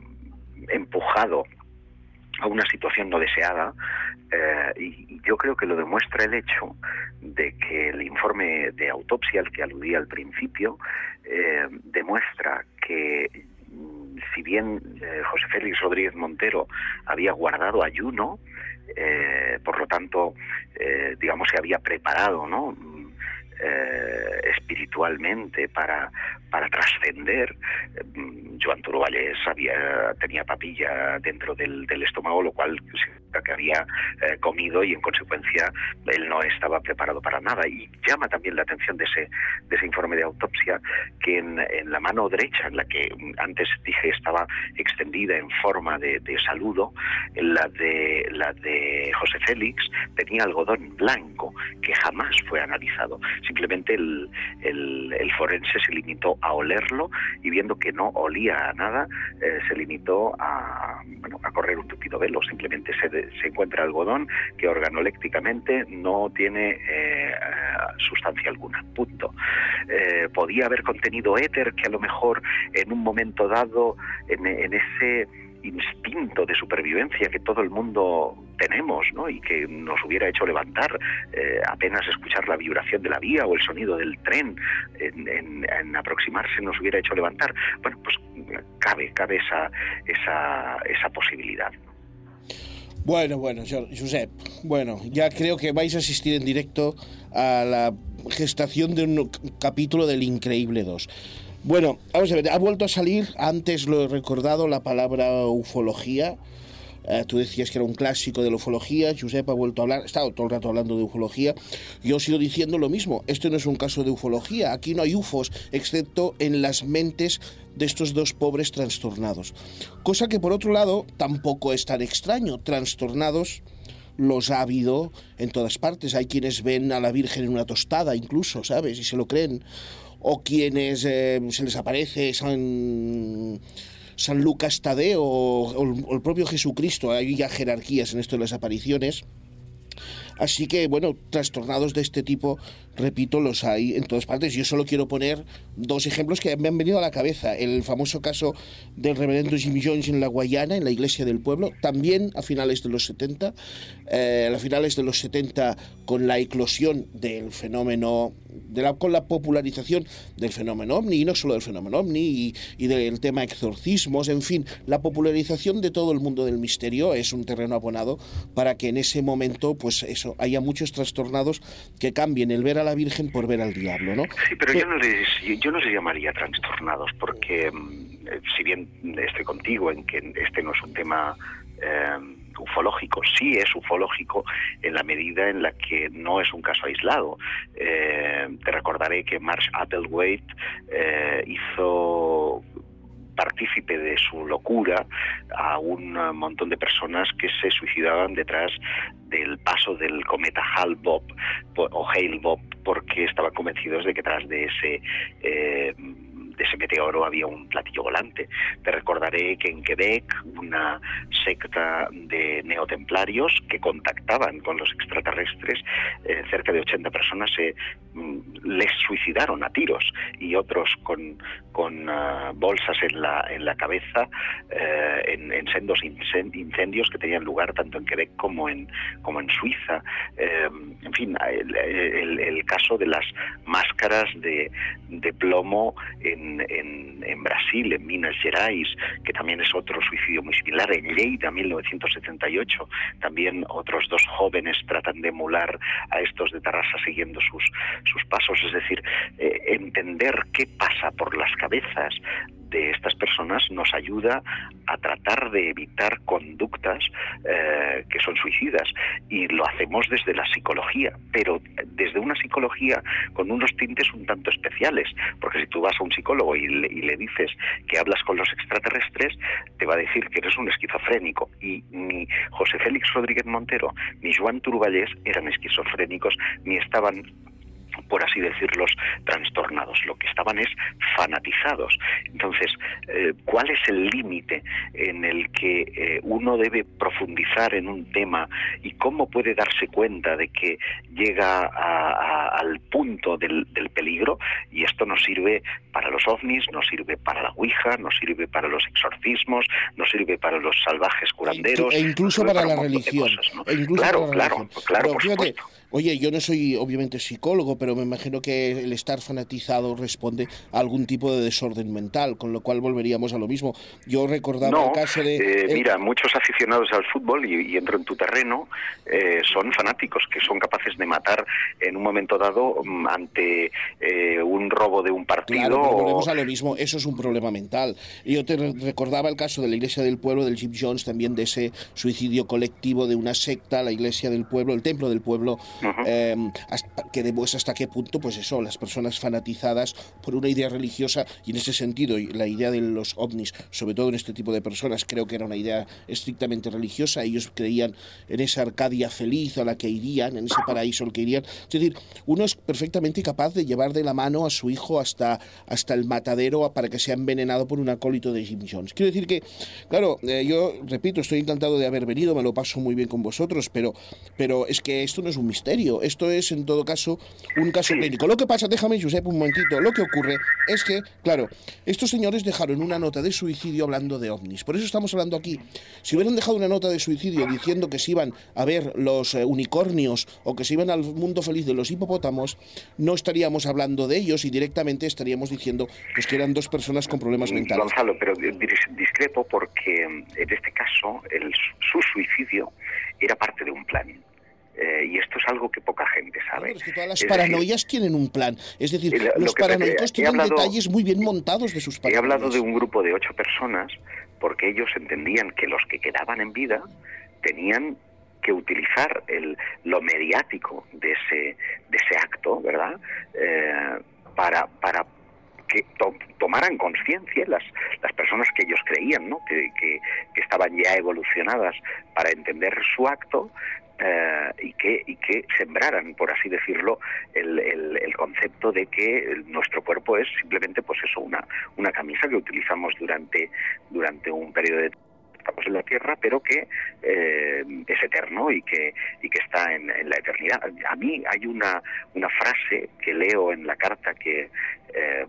empujado a una situación no deseada, eh, y yo creo que lo demuestra el hecho de que el informe de autopsia al que aludía al principio eh, demuestra que, si bien eh, José Félix Rodríguez Montero había guardado ayuno, eh, por lo tanto, eh, digamos, se había preparado, ¿no?, Eh, espiritualmente para, para trascender. Joan Turugalles había, tenía papilla dentro del, del estómago, lo cual significa que había eh, comido, y en consecuencia él no estaba preparado para nada. Y llama también la atención de ese, de ese informe de autopsia que en, en la mano derecha, en la que antes dije estaba extendida en forma de, de saludo, en la de, la de José Félix tenía algodón blanco que jamás fue analizado. Simplemente el, el, el forense se limitó a olerlo, y viendo que no olía a nada, eh, se limitó a, bueno, a correr un tupido velo. Simplemente se, de, se encuentra algodón que organolépticamente no tiene eh, sustancia alguna. Punto. Eh, podía haber contenido éter, que a lo mejor en un momento dado, en, en ese instinto de supervivencia que todo el mundo tenemos, ¿no? Y que nos hubiera hecho levantar eh, apenas escuchar la vibración de la vía o el sonido del tren en, en, en aproximarse nos hubiera hecho levantar. Bueno, pues cabe, cabe esa, esa, esa posibilidad. Bueno, bueno, Josep, bueno, ya creo que vais a asistir en directo a la gestación de un capítulo del Increíble dos. Bueno, vamos a ver, ha vuelto a salir, antes lo he recordado, la palabra ufología. Uh, tú decías que era un clásico de la ufología, Josep ha vuelto a hablar, ha estado todo el rato hablando de ufología. Yo sigo diciendo lo mismo, esto no es un caso de ufología, aquí no hay ufos, excepto en las mentes de estos dos pobres trastornados. Cosa que por otro lado tampoco es tan extraño, trastornados los ha habido en todas partes. Hay quienes ven a la Virgen en una tostada incluso, ¿sabes? Y se lo creen. O quienes eh, se les aparece San... San Lucas Tadeo o el propio Jesucristo. Hay ya jerarquías en esto de las apariciones. Así que, bueno, trastornados de este tipo, repito, los hay en todas partes. Yo solo quiero poner dos ejemplos que me han venido a la cabeza. El famoso caso del reverendo Jim Jones en la Guayana, en la iglesia del pueblo, también a finales de los setenta. Eh, a finales de los setenta, con la eclosión del fenómeno, de la, con la popularización del fenómeno ovni, y no solo del fenómeno ovni, y, y del tema exorcismos, en fin, la popularización de todo el mundo del misterio es un terreno abonado para que en ese momento, pues eso, haya muchos trastornados que cambien el ver a la Virgen por ver al diablo, ¿no? Sí, pero yo no les, yo no les llamaría trastornados, porque si bien estoy contigo en que este no es un tema eh, ufológico, sí es ufológico en la medida en la que no es un caso aislado. Eh, te recordaré que Marsh Applewhite eh, hizo partícipe de su locura a un montón de personas que se suicidaban detrás del paso del cometa Hale-Bopp o Hale-Bopp, porque estaban convencidos de que tras de ese eh, de ese meteoro había un platillo volante. Te recordaré que en Quebec una secta de neotemplarios que contactaban con los extraterrestres, eh, cerca de ochenta personas se mm, les suicidaron a tiros, y otros con, con uh, bolsas en la, en la cabeza eh, en, en sendos incendios que tenían lugar tanto en Quebec como en, como en Suiza. Eh, en fin, el, el, el caso de las máscaras de, de plomo en En, en Brasil, en Minas Gerais, que también es otro suicidio muy similar. En Lleida, mil novecientos setenta y ocho, también otros dos jóvenes tratan de emular a estos de Tarrasa siguiendo sus, sus pasos. Es decir, eh, entender qué pasa por las cabezas de estas personas nos ayuda a tratar de evitar conductas eh, que son suicidas, y lo hacemos desde la psicología, pero desde una psicología con unos tintes un tanto especiales, porque si tú vas a un psicólogo y le, y le dices que hablas con los extraterrestres, te va a decir que eres un esquizofrénico, y ni José Félix Rodríguez Montero ni Joan Turballés eran esquizofrénicos ni estaban, por así decirlos, trastornados. Lo que estaban es fanatizados. Entonces, eh, ¿cuál es el límite en el que eh, uno debe profundizar en un tema, y cómo puede darse cuenta de que llega a, a, al punto del, del peligro? Y esto nos sirve para los ovnis, nos sirve para la Ouija, nos sirve para los exorcismos, nos sirve para los salvajes curanderos, e incluso para, para la religión. Cosas, ¿no? E incluso claro, para la claro, religión. claro, Pero por fíjate, supuesto. Oye, yo no soy obviamente psicólogo, pero me imagino que el estar fanatizado responde a algún tipo de desorden mental, con lo cual volveríamos a lo mismo. Yo recordaba no, el caso de... Eh, el... Mira, muchos aficionados al fútbol, y, y entro en tu terreno, eh, son fanáticos, que son capaces de matar en un momento dado ante eh, un robo de un partido. Claro, pero volvemos o... a lo mismo, eso es un problema mental. Yo te re recordaba el caso de la Iglesia del Pueblo, del Jim Jones, también de ese suicidio colectivo de una secta, la Iglesia del Pueblo, el Templo del Pueblo, uh-huh. eh, hasta, que demuestra hasta qué punto, pues eso, las personas fanatizadas por una idea religiosa, y en ese sentido la idea de los ovnis, sobre todo en este tipo de personas, creo que era una idea estrictamente religiosa. Ellos creían en esa Arcadia feliz a la que irían, en ese paraíso al que irían. Es decir, uno es perfectamente capaz de llevar de la mano a su hijo hasta, hasta el matadero para que sea envenenado por un acólito de Jim Jones. Quiero decir que, claro, eh, yo repito, estoy encantado de haber venido, me lo paso muy bien con vosotros, pero, pero es que esto no es un misterio, esto es en todo caso un caso sí. clínico. Lo que pasa, déjame, Josep, un momentito, lo que ocurre es que, claro, estos señores dejaron una nota de suicidio hablando de ovnis. Por eso estamos hablando aquí. Si hubieran dejado una nota de suicidio diciendo que se iban a ver los eh, unicornios o que se iban al mundo feliz de los hipopótamos, no estaríamos hablando de ellos y directamente estaríamos diciendo pues, que eran dos personas con problemas mentales. Gonzalo, pero discrepo porque en este caso el, su suicidio era parte de un plan. Eh, y esto es algo que poca gente sabe. Bueno, es que todas las es paranoias decir, tienen un plan. Es decir, lo, los lo paranoicos he tienen hablado, detalles muy bien montados de sus paranoias. He hablado de un grupo de ocho personas porque ellos entendían que los que quedaban en vida tenían que utilizar el, lo mediático de ese, de ese acto, ¿verdad? Eh, para... para que to tomaran conciencia las, las personas que ellos creían, ¿no? que, que, que estaban ya evolucionadas para entender su acto, eh, y, que, y que sembraran, por así decirlo, el, el, el concepto de que nuestro cuerpo es simplemente pues eso, una, una camisa que utilizamos durante, durante un periodo de tiempo. Estamos en la Tierra, pero que eh, es eterno y que y que está en, en la eternidad. A mí hay una una frase que leo en la carta que eh,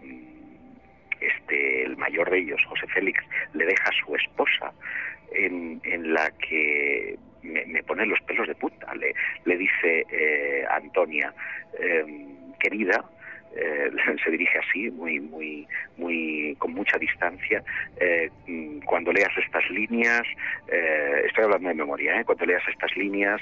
este el mayor de ellos, José Félix, le deja a su esposa, en, en la que me, me pone los pelos de punta. Le, le dice eh, Antonia, eh, querida, Eh, se dirige así, muy, muy, muy, con mucha distancia. Eh, cuando leas estas líneas, eh, estoy hablando de memoria, ¿eh? Cuando leas estas líneas,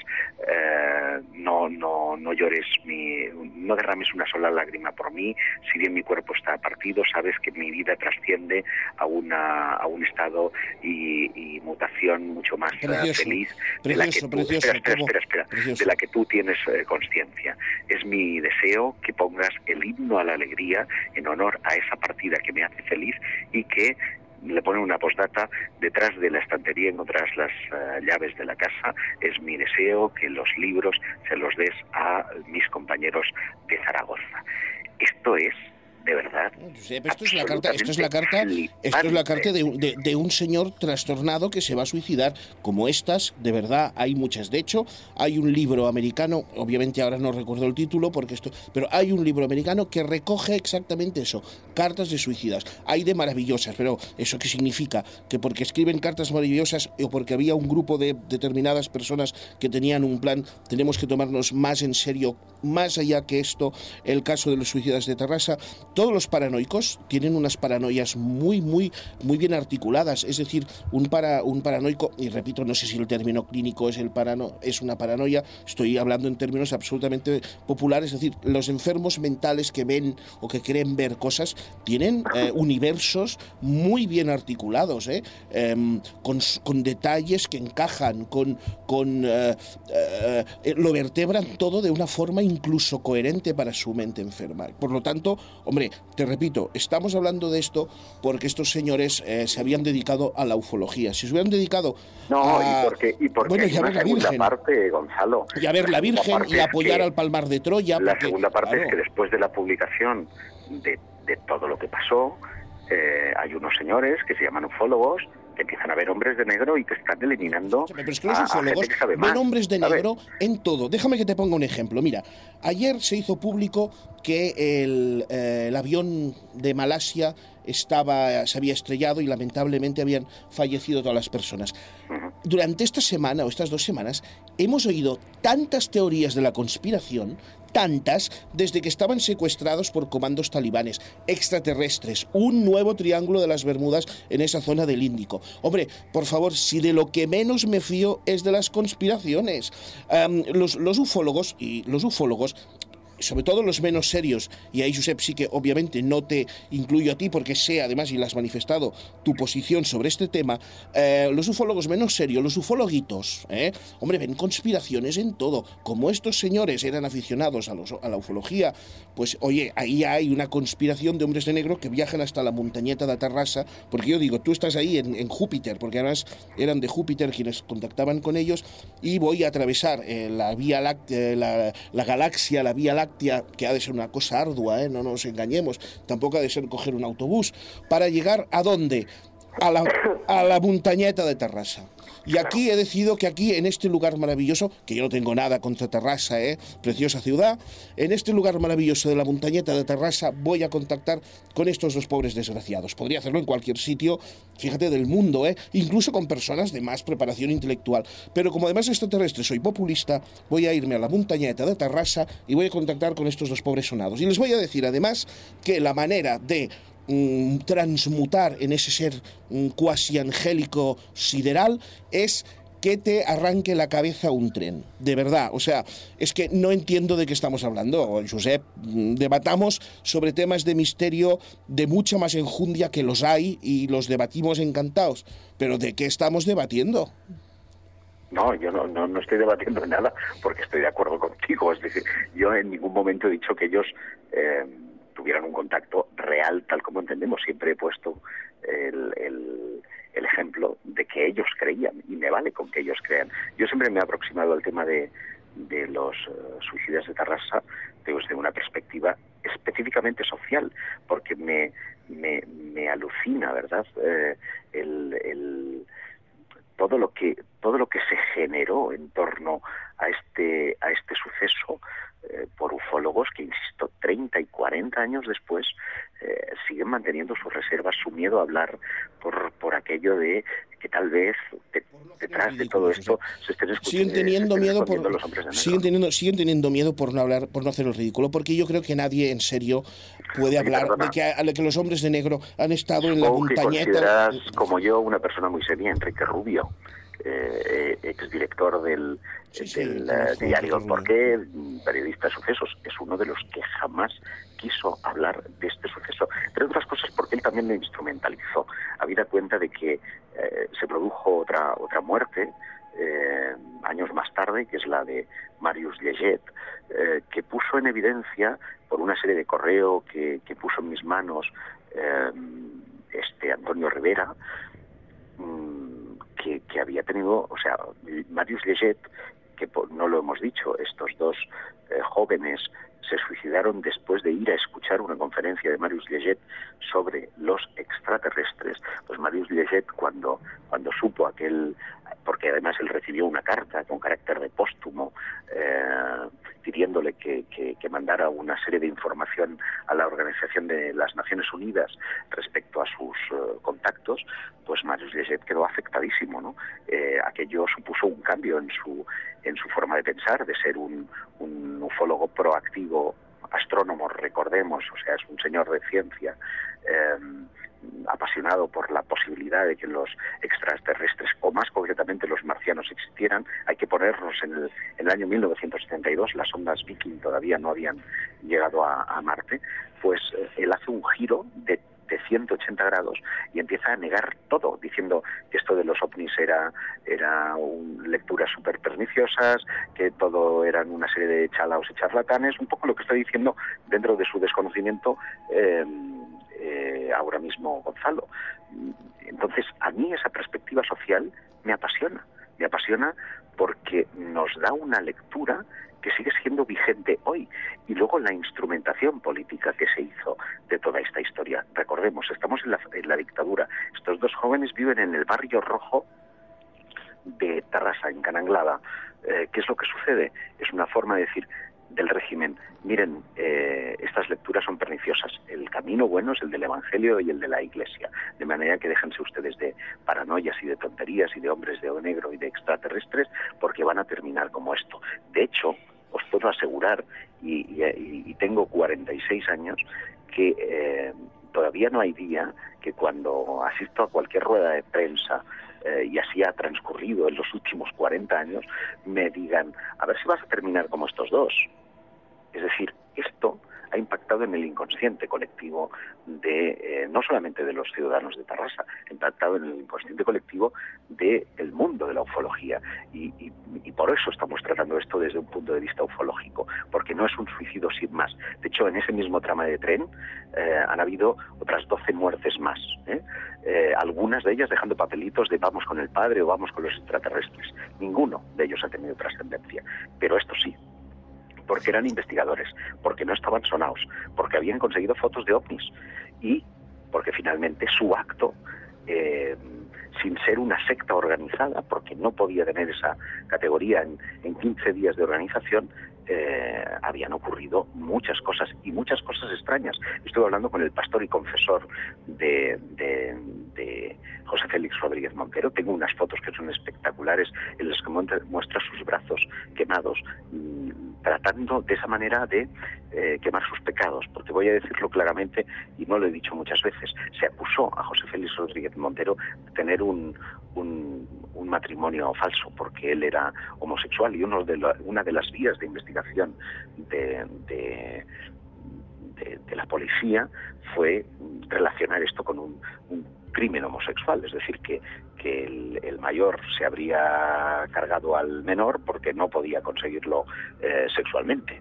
eh, no, no, no llores, mi, no derrames una sola lágrima por mí. Si bien mi cuerpo está partido, sabes que mi vida trasciende a una, a un estado y, y mutación mucho más precioso, feliz precioso, de la que tú, precioso, espera, espera, ¿cómo? espera, espera, Precioso. de la que tú tienes eh, conciencia. Es mi deseo que pongas el himno a la alegría en honor a esa partida que me hace feliz y que le pone una postdata: detrás de la estantería encontrarás las uh, llaves de la casa. Es mi deseo que los libros se los des a mis compañeros de Zaragoza. Esto es, de verdad, Josep, esto es la carta, esto es la carta, esto es la carta de un, de, de un señor trastornado que se va a suicidar. Como estas, de verdad, hay muchas. De hecho, hay un libro americano, obviamente ahora no recuerdo el título, porque esto, pero hay un libro americano que recoge exactamente eso, cartas de suicidas. Hay de maravillosas, pero ¿eso qué significa? Que porque escriben cartas maravillosas o porque había un grupo de determinadas personas que tenían un plan, tenemos que tomarnos más en serio, más allá que esto, el caso de los suicidas de Tarrasa. Todos los paranoicos tienen unas paranoias muy, muy, muy bien articuladas. Es decir, un, para, un paranoico, y repito, no sé si el término clínico es, el parano, es una paranoia, estoy hablando en términos absolutamente populares. Es decir, los enfermos mentales que ven o que creen ver cosas tienen eh, universos muy bien articulados, ¿eh? Eh, con, con detalles que encajan, con, con eh, eh, lo vertebran todo de una forma incluso coherente para su mente enferma. Por lo tanto, hombre, te repito, estamos hablando de esto porque estos señores eh, se habían dedicado a la ufología. Si se hubieran dedicado no, a... y porque, y porque bueno, hay y a una ver la segunda Virgen. parte, Gonzalo. Y a ver la, la Virgen y apoyar que, al Palmar de Troya. La porque, segunda parte claro, es que después de la publicación de, de todo lo que pasó, eh, hay unos señores que se llaman ufólogos que empiezan a ver hombres de negro y que están eliminando. Pero es que los a, ufólogos a ven ven hombres de ¿sabes? negro en todo. Déjame que te ponga un ejemplo. Mira, ayer se hizo público que el, eh, el avión de Malasia estaba, se había estrellado y lamentablemente habían fallecido todas las personas. Uh-huh. Durante esta semana o estas dos semanas hemos oído tantas teorías de la conspiración, tantas, desde que estaban secuestrados por comandos talibanes, extraterrestres, un nuevo triángulo de las Bermudas en esa zona del Índico. Hombre, por favor, si de lo que menos me fío es de las conspiraciones. Um, los, los ufólogos, y los ufólogos, sobre todo los menos serios, y ahí, Josep, sí que obviamente no te incluyo a ti porque sé además, y la has manifestado, tu posición sobre este tema, eh, los ufólogos menos serios, los ufologuitos, ¿eh? hombre, ven conspiraciones en todo. Como estos señores eran aficionados a, los, a la ufología, pues oye, ahí hay una conspiración de hombres de negro que viajan hasta la montañeta de Tarrasa, porque yo digo, tú estás ahí en, en Júpiter, porque además eran de Júpiter quienes contactaban con ellos, y voy a atravesar eh, la vía láctea, la, la galaxia, la vía láctea, que ha de ser una cosa ardua, ¿eh? No nos engañemos, tampoco ha de ser coger un autobús, para llegar a dónde, a la, a la muntanyeta de Terrassa. Y aquí he decidido que aquí, en este lugar maravilloso, que yo no tengo nada contra Terrassa, ¿eh? Preciosa ciudad, en este lugar maravilloso de la montañeta de Terrassa voy a contactar con estos dos pobres desgraciados. Podría hacerlo en cualquier sitio, fíjate, del mundo, ¿eh? Incluso con personas de más preparación intelectual. Pero como además extraterrestre soy populista, voy a irme a la montañeta de Terrassa y voy a contactar con estos dos pobres sonados. Y les voy a decir además que la manera de Mm, transmutar en ese ser mm, cuasi angélico sideral es que te arranque la cabeza un tren, de verdad. O sea, es que no entiendo de qué estamos hablando, Josep. Mm, debatamos sobre temas de misterio de mucha más enjundia, que los hay y los debatimos encantados, pero ¿de qué estamos debatiendo? No, yo no, no, no estoy debatiendo nada, porque estoy de acuerdo contigo. Es decir, yo en ningún momento he dicho que ellos eh, tuvieran un contacto real, tal como entendemos. Siempre he puesto el, el, el ejemplo de que ellos creían, y me vale con que ellos crean. Yo siempre me he aproximado al tema de, de los uh, suicidas de Terrassa desde una perspectiva específicamente social, porque me, me, me alucina, ¿verdad?, eh, el... el todo lo que todo lo que se generó en torno a este a este suceso eh, por ufólogos que, insisto, treinta y cuarenta años después eh, siguen manteniendo sus reservas, su miedo a hablar por por aquello de que tal vez de, detrás de todo esto se estén escuchando, siguen teniendo miedo por los hombres de negro. siguen teniendo siguen teniendo miedo por no hablar, por no hacer el ridículo, porque yo creo que nadie en serio puede Oye, hablar de que, de que los hombres de negro han estado en la Supongo que montañeta. consideras, como yo, una persona muy seria, Enrique Rubio, eh, exdirector del, sí, sí, del sí, uh, diario sí, El Porqué, periodista de sucesos. Es uno de los que jamás quiso hablar de este suceso, entre otras cosas porque él también lo instrumentalizó. Habida cuenta de que eh, se produjo otra otra muerte eh, años más tarde, que es la de Marius Lleget, eh, que puso en evidencia, por una serie de correo que, que puso en mis manos eh, este Antonio Rivera, mmm, que, que había tenido, o sea, Marius Lleget, que no lo hemos dicho, estos dos eh, jóvenes se suicidaron después de ir a escuchar una conferencia de Marius Lleget sobre los extraterrestres. Pues Marius Lleget, cuando, cuando supo aquel, porque además él recibió una carta con carácter de póstumo, eh, pidiéndole que, que, que mandara una serie de información a la Organización de las Naciones Unidas respecto a sus uh, contactos, pues Marius Lleget quedó afectadísimo, ¿no? Eh, aquello supuso un cambio en su en su forma de pensar, de ser un, un ufólogo proactivo, astrónomo, recordemos, o sea, es un señor de ciencia, eh, apasionado por la posibilidad de que los extraterrestres, o más concretamente los marcianos, existieran. Hay que ponernos en el, en el año mil novecientos setenta y dos, las ondas Viking todavía no habían llegado a, a Marte, pues eh, él hace un giro de de ciento ochenta grados y empieza a negar todo, diciendo que esto de los ovnis era, era un, lecturas súper perniciosas, que todo eran una serie de chalaos y charlatanes, un poco lo que está diciendo dentro de su desconocimiento eh, eh, ahora mismo Gonzalo. Entonces, a mí esa perspectiva social me apasiona, me apasiona porque nos da una lectura que sigue siendo vigente hoy, y luego la instrumentación política que se hizo de toda esta historia. Recordemos, estamos en la, en la dictadura. Estos dos jóvenes viven en el barrio rojo de Terrassa, en Cananglada. Eh, ¿Qué es lo que sucede? Es una forma de decir del régimen, miren, eh, estas lecturas son perniciosas, el camino bueno es el del Evangelio y el de la Iglesia, de manera que déjense ustedes de paranoias y de tonterías y de hombres de negro y de extraterrestres, porque van a terminar como esto. De hecho, os puedo asegurar, y, y, y tengo cuarenta y seis años, que eh, todavía no hay día que cuando asisto a cualquier rueda de prensa, eh, y así ha transcurrido en los últimos cuarenta años, me digan, a ver si vas a terminar como estos dos. Es decir, esto ha impactado en el inconsciente colectivo de eh, no solamente de los ciudadanos de Terrassa, ha impactado en el inconsciente colectivo del mundo de la ufología. Y, y, y por eso estamos tratando esto desde un punto de vista ufológico, porque no es un suicidio sin más. De hecho, en ese mismo tramo de tren eh, han habido otras doce muertes más, ¿eh? Eh, algunas de ellas dejando papelitos de vamos con el padre o vamos con los extraterrestres. Ninguno de ellos ha tenido trascendencia, pero esto sí, porque eran investigadores, porque no estaban sonados, porque habían conseguido fotos de ovnis y porque finalmente su acto eh, sin ser una secta organizada, porque no podía tener esa categoría en, en quince días de organización, eh, habían ocurrido muchas cosas y muchas cosas extrañas. Estuve hablando con el pastor y confesor de, de, de José Félix Rodríguez Montero. Tengo unas fotos que son espectaculares en las que muestra sus brazos quemados, tratando de esa manera de eh, quemar sus pecados, porque voy a decirlo claramente, y no lo he dicho muchas veces, se acusó a José Félix Rodríguez Montero de tener un, un, un matrimonio falso, porque él era homosexual, y uno de la, una de las vías de investigación de, de, de, de la policía fue relacionar esto con un, un crimen homosexual, es decir, que, que el, el mayor se habría cargado al menor porque no podía conseguirlo eh, sexualmente.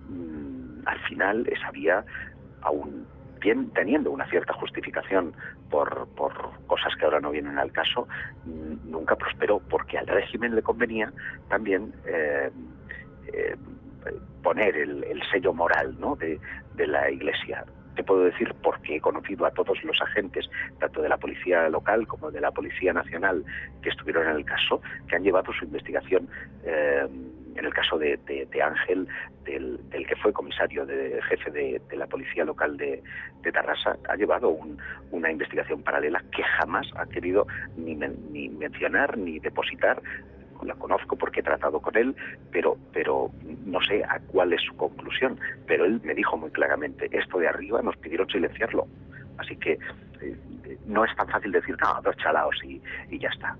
Mm, al final esa vía, aún bien, teniendo una cierta justificación por, por cosas que ahora no vienen al caso, mm, nunca prosperó, porque al régimen le convenía también eh, eh, poner el, el sello moral, ¿no?, de, de la Iglesia. Te puedo decir porque he conocido a todos los agentes, tanto de la Policía Local como de la Policía Nacional, que estuvieron en el caso, que han llevado su investigación, eh, en el caso de, de, de Ángel, del, del que fue comisario, de, jefe de, de la Policía Local de, de Tarrasa, ha llevado un, una investigación paralela que jamás ha querido ni, men, ni mencionar ni depositar. La conozco porque he tratado con él, pero, pero no sé a cuál es su conclusión. Pero él me dijo muy claramente, esto de arriba nos pidieron silenciarlo. Así que eh, no es tan fácil decir, no, dos chalaos y, y ya está.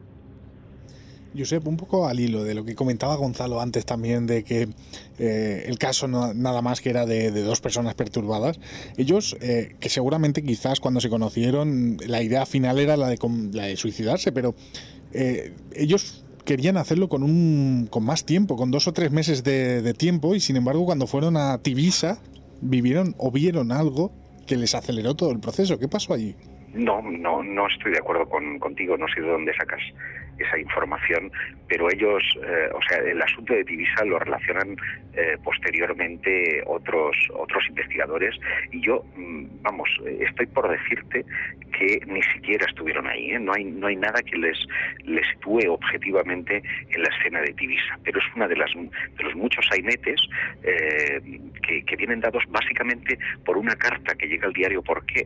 Josep, un poco al hilo de lo que comentaba Gonzalo antes también, de que eh, el caso no, nada más que era de, de dos personas perturbadas. Ellos, eh, que seguramente quizás cuando se conocieron la idea final era la de, la de suicidarse, pero eh, ellos querían hacerlo con un con más tiempo, con dos o tres meses de, de tiempo, y sin embargo cuando fueron a Tivisa vivieron o vieron algo que les aceleró todo el proceso. ¿Qué pasó allí? No, no, no estoy de acuerdo con, contigo, no sé de dónde sacas esa información, pero ellos, eh, o sea, el asunto de Tivisa lo relacionan eh, posteriormente otros otros investigadores, y yo, vamos, estoy por decirte que ni siquiera estuvieron ahí, ¿eh? No hay no hay nada que les les sitúe objetivamente en la escena de Tivisa, pero es una de las de los muchos sainetes eh, que, que vienen dados básicamente por una carta que llega al diario Por qué,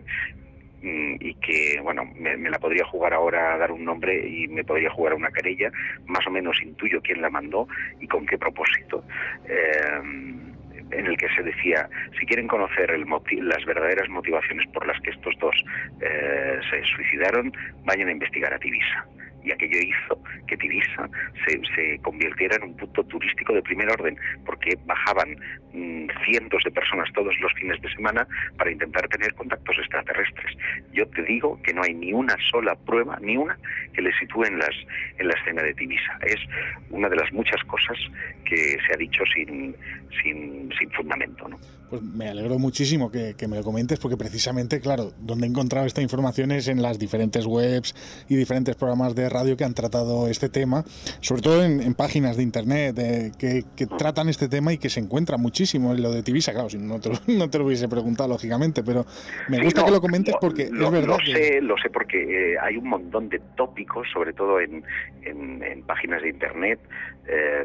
y que, bueno, me, me la podría jugar ahora a dar un nombre y me podría jugar a una querella, más o menos intuyo quién la mandó y con qué propósito, eh, en el que se decía, si quieren conocer el motiv- las verdaderas motivaciones por las que estos dos eh, se suicidaron, vayan a investigar a Tivisa. Y aquello hizo que Tivisa se, se convirtiera en un punto turístico de primer orden, porque bajaban mmm, cientos de personas todos los fines de semana para intentar tener contactos extraterrestres. Yo te digo que no hay ni una sola prueba, ni una, que le sitúe en, las, en la escena de Tivisa. Es una de las muchas cosas que se ha dicho sin, sin, sin fundamento, ¿no? Pues me alegro muchísimo que, que me lo comentes, porque precisamente, claro, donde he encontrado esta información es en las diferentes webs y diferentes programas de radio que han tratado este tema, sobre todo en, en páginas de internet eh, que, que tratan este tema y que se encuentra muchísimo en lo de Tivisa. Claro, si no te, lo, no te lo hubiese preguntado, lógicamente, pero me gusta sí, no, que lo comentes porque lo, es verdad. Lo que... sé, lo sé porque eh, hay un montón de tópicos, sobre todo en, en, en páginas de internet, eh,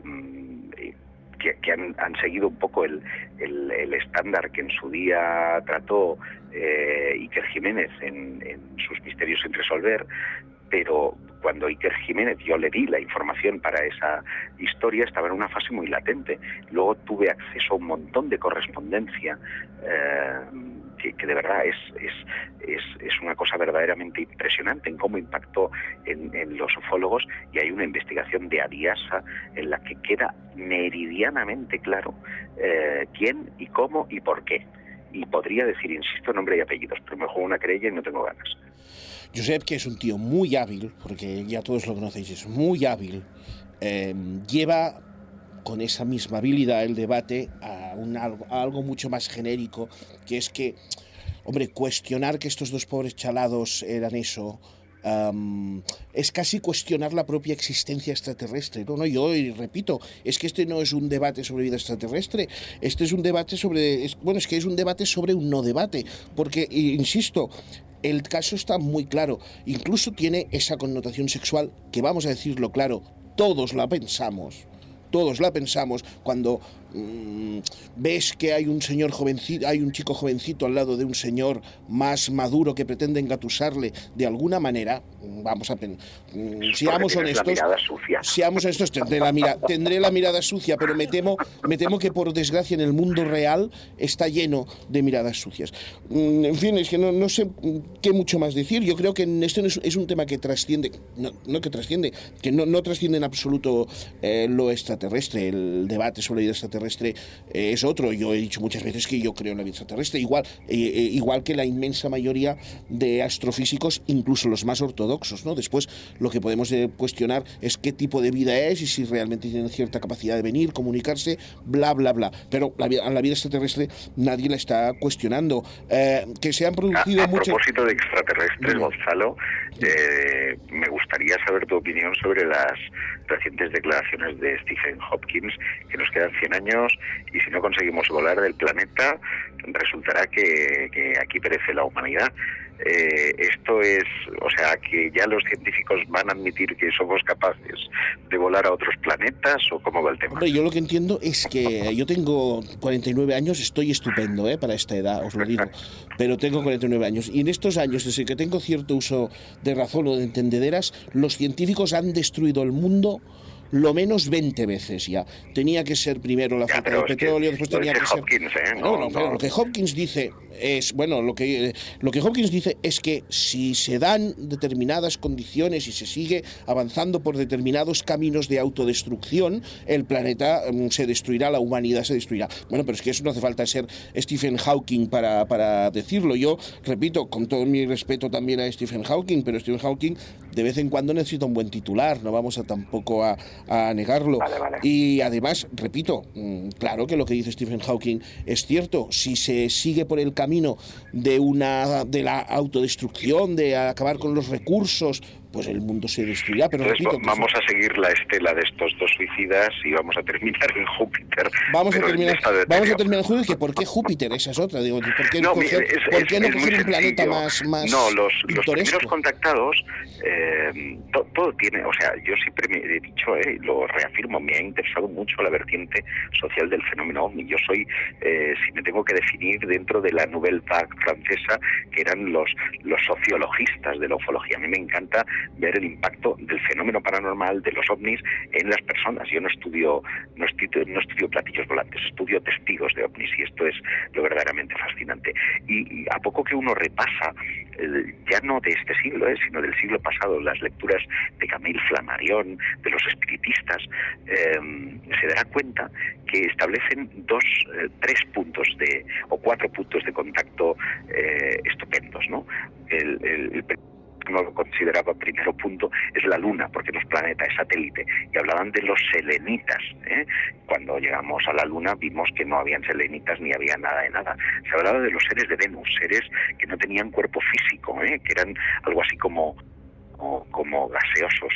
que, que han, han seguido un poco el, el, el estándar que en su día trató eh, Iker Jiménez en, en sus misterios sin resolver, pero cuando Iker Jiménez yo le di la información para esa historia estaba en una fase muy latente. Luego tuve acceso a un montón de correspondencia eh, que, que de verdad es, es, es, es una cosa verdaderamente impresionante en cómo impactó en, en los ufólogos, y hay una investigación de Adiasa en la que queda meridianamente claro eh, quién y cómo y por qué. Y podría decir, insisto, nombre y apellidos, pero me juego una querella y no tengo ganas. Josep, que es un tío muy hábil, porque ya todos lo conocéis, es muy hábil, eh, lleva con esa misma habilidad el debate a, un, a algo mucho más genérico, que es que, hombre, cuestionar que estos dos pobres chalados eran eso, um, es casi cuestionar la propia existencia extraterrestre. No, no, yo y repito, es que este no es un debate sobre vida extraterrestre, este es un debate sobre, es, bueno, es que es un debate sobre un no debate, porque, insisto, el caso está muy claro, incluso tiene esa connotación sexual que, vamos a decirlo claro, todos la pensamos. Todos la pensamos cuando mmm, ves que hay un señor jovencito, hay un chico jovencito al lado de un señor más maduro que pretende engatusarle de alguna manera. Vamos a pen mmm, seamos honestos. La mirada sucia. Seamos honestos, tendré la, mira tendré la mirada sucia, pero me temo, me temo que por desgracia en el mundo real está lleno de miradas sucias. Mm, en fin, es que no, no sé qué mucho más decir. Yo creo que este no es, es un tema que trasciende, no, no que trasciende, que no, no trasciende en absoluto eh, lo extraterrestre. El debate sobre la vida extraterrestre eh, es otro. Yo he dicho muchas veces que yo creo en la vida extraterrestre, igual, eh, eh, igual que la inmensa mayoría de astrofísicos, incluso los más ortodoxos, ¿no? Después lo que podemos eh, cuestionar es qué tipo de vida es y si realmente tienen cierta capacidad de venir, comunicarse, bla, bla, bla. Pero la, la vida extraterrestre nadie la está cuestionando. Eh, que se han producido a, a muchas... propósito de extraterrestres, Gonzalo, eh, me gustaría saber tu opinión sobre las recientes declaraciones de Stephen Hopkins, que nos quedan cien años y si no conseguimos volar del planeta resultará que, que aquí perece la humanidad. Eh, esto es, o sea, que ya los científicos van a admitir que somos capaces de volar a otros planetas, ¿o cómo va el tema? Hombre, yo lo que entiendo es que yo tengo cuarenta y nueve años, estoy estupendo, ¿eh? Para esta edad, os lo digo, pero tengo cuarenta y nueve años y en estos años, desde que tengo cierto uso de razón o de entendederas, los científicos han destruido el mundo lo menos veinte veces ya. Tenía que ser primero la falta de petróleo, después tenía que ser... Hopkins, ¿eh? No, no, no, pero no. Lo que Hopkins dice es, bueno, lo que, lo que Hopkins dice es que si se dan determinadas condiciones y se sigue avanzando por determinados caminos de autodestrucción, el planeta um, se destruirá, la humanidad se destruirá. Bueno, pero es que eso no hace falta ser Stephen Hawking para, para decirlo. Yo, repito, con todo mi respeto también a Stephen Hawking, pero Stephen Hawking de vez en cuando necesita un buen titular, no vamos a tampoco a a negarlo. Vale, vale. Y además, repito, claro que lo que dice Stephen Hawking es cierto. Si se sigue por el camino de una de la autodestrucción, de acabar con los recursos, pues el mundo se destruirá. Pero Entonces, repito, vamos a seguir la estela de estos dos suicidas y vamos a terminar en Júpiter. Vamos a terminar, vamos a terminar en Júpiter. Que ¿por qué Júpiter? Esa es otra. Digo, ¿por qué no, coger, es, ¿por qué no es, coger es un planeta más, más No, los, los pintoresco? primeros contactados, eh, to, todo tiene, o sea, yo siempre me he dicho, eh, lo reafirmo, me ha interesado mucho la vertiente social del fenómeno OVNI. Yo soy, eh, si me tengo que definir, dentro de la Nouvelle Vague francesa, que eran los, los sociologistas de la ufología. A mí me encanta ver el impacto del fenómeno paranormal de los ovnis en las personas. Yo no estudio no estudio, no estudio platillos volantes, estudio testigos de ovnis y esto es lo verdaderamente fascinante. Y, y a poco que uno repasa, eh, ya no de este siglo, eh, sino del siglo pasado, las lecturas de Camille Flammarion, de los espiritistas, eh, se dará cuenta que establecen dos, eh, tres puntos de o cuatro puntos de contacto eh, estupendos, ¿no? El, el, el no lo consideraba primero punto es la Luna, porque no es planeta, es satélite, y hablaban de los selenitas, ¿eh? Cuando llegamos a la Luna vimos que no habían selenitas ni había nada de nada. Se hablaba de los seres de Venus, seres que no tenían cuerpo físico, ¿eh? Que eran algo así como como, como gaseosos,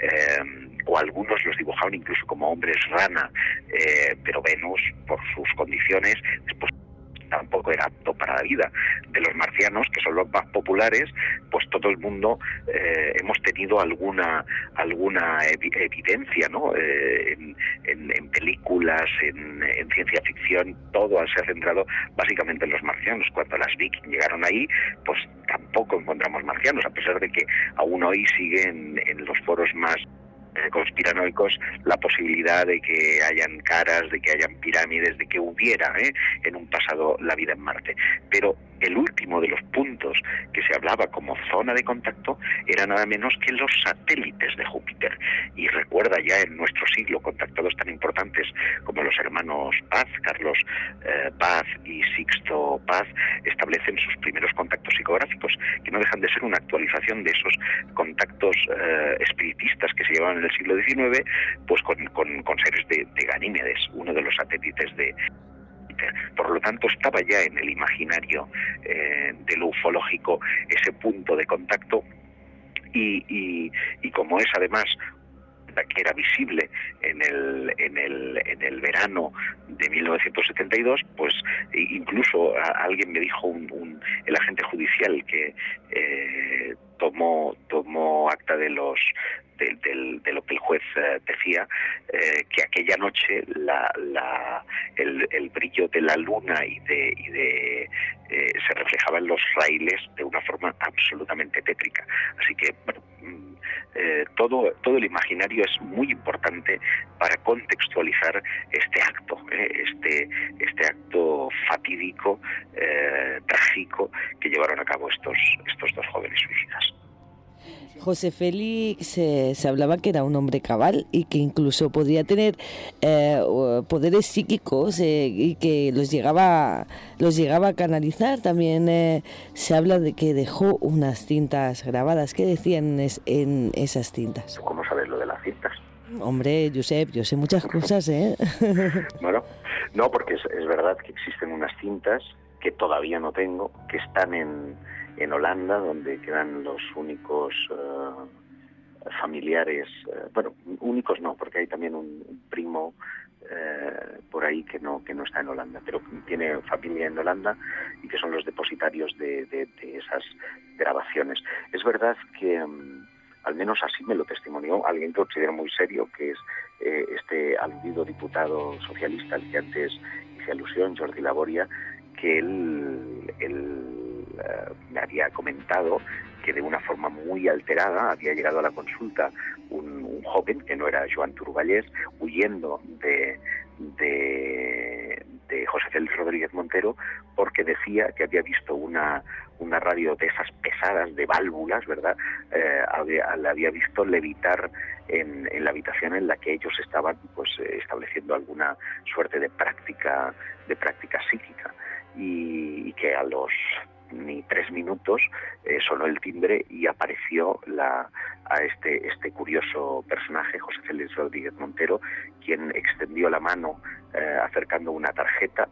eh, o algunos los dibujaban incluso como hombres rana, eh, pero Venus, por sus condiciones, después tampoco era apto para la vida. De los marcianos, que son los más populares, pues todo el mundo eh, hemos tenido alguna alguna evi evidencia, ¿no? Eh, en, en, en películas, en, en ciencia ficción, todo se ha centrado básicamente en los marcianos. Cuando las Viking llegaron ahí, pues tampoco encontramos marcianos, a pesar de que aún hoy siguen en los foros más conspiranoicos la posibilidad de que hayan caras, de que hayan pirámides, de que hubiera ¿eh? en un pasado la vida en Marte. Pero el último de los puntos que se hablaba como zona de contacto era nada menos que los satélites de Júpiter. Y recuerda ya en nuestro siglo contactados tan importantes como los hermanos Paz, Carlos eh, Paz y Sixto Paz, establecen sus primeros contactos psicográficos, que no dejan de ser una actualización de esos contactos eh, espiritistas que se llevaban en el siglo diecinueve, pues con, con, con seres de, de Ganímedes, uno de los satélites de... Por lo tanto, estaba ya en el imaginario eh, de lo ufológico ese punto de contacto y, y, y como es además que era visible en el, en el, en el verano de mil novecientos setenta y dos, pues incluso a, alguien me dijo, un, un, el agente judicial que eh, tomó, tomó acta de los de, de, de lo que el juez eh, decía, eh, que aquella noche la, la, el, el brillo de la luna y de, y de eh, se reflejaba en los raíles de una forma absolutamente tétrica. Así que, bueno, Eh, todo, todo el imaginario es muy importante para contextualizar este acto, eh, este, este acto fatídico, eh, trágico que llevaron a cabo estos, estos dos jóvenes suicidas. José Félix se, se hablaba que era un hombre cabal y que incluso podría tener eh, poderes psíquicos eh, y que los llegaba los llegaba a canalizar. También eh, se habla de que dejó unas cintas grabadas. ¿Qué decían es, en esas cintas? ¿Cómo sabes lo de las cintas? Hombre, Josep, yo sé muchas cosas, ¿eh? Bueno, no, porque es, es verdad que existen unas cintas que todavía no tengo, que están en en Holanda, donde quedan los únicos uh, familiares, uh, bueno, únicos no, porque hay también un, un primo uh, por ahí que no que no está en Holanda, pero tiene familia en Holanda y que son los depositarios de, de, de esas grabaciones. Es verdad que, um, al menos así me lo testimonió alguien que considero muy serio, que es eh, este aludido diputado socialista al que antes hice alusión, Jordi Laboria, que él, él uh, me había comentado que de una forma muy alterada había llegado a la consulta un, un joven que no era Joan Turballés, huyendo de, de, de José Félix Rodríguez Montero, porque decía que había visto una, una radio de esas pesadas de válvulas, ¿verdad? Eh, había, la había visto levitar en, en la habitación en la que ellos estaban, pues, eh, estableciendo alguna suerte de práctica, de práctica psíquica. Y, y que a los ni tres minutos eh, sonó el timbre y apareció la, a este, este curioso personaje, José Félix Rodríguez Montero, quien extendió la mano eh, acercando una tarjeta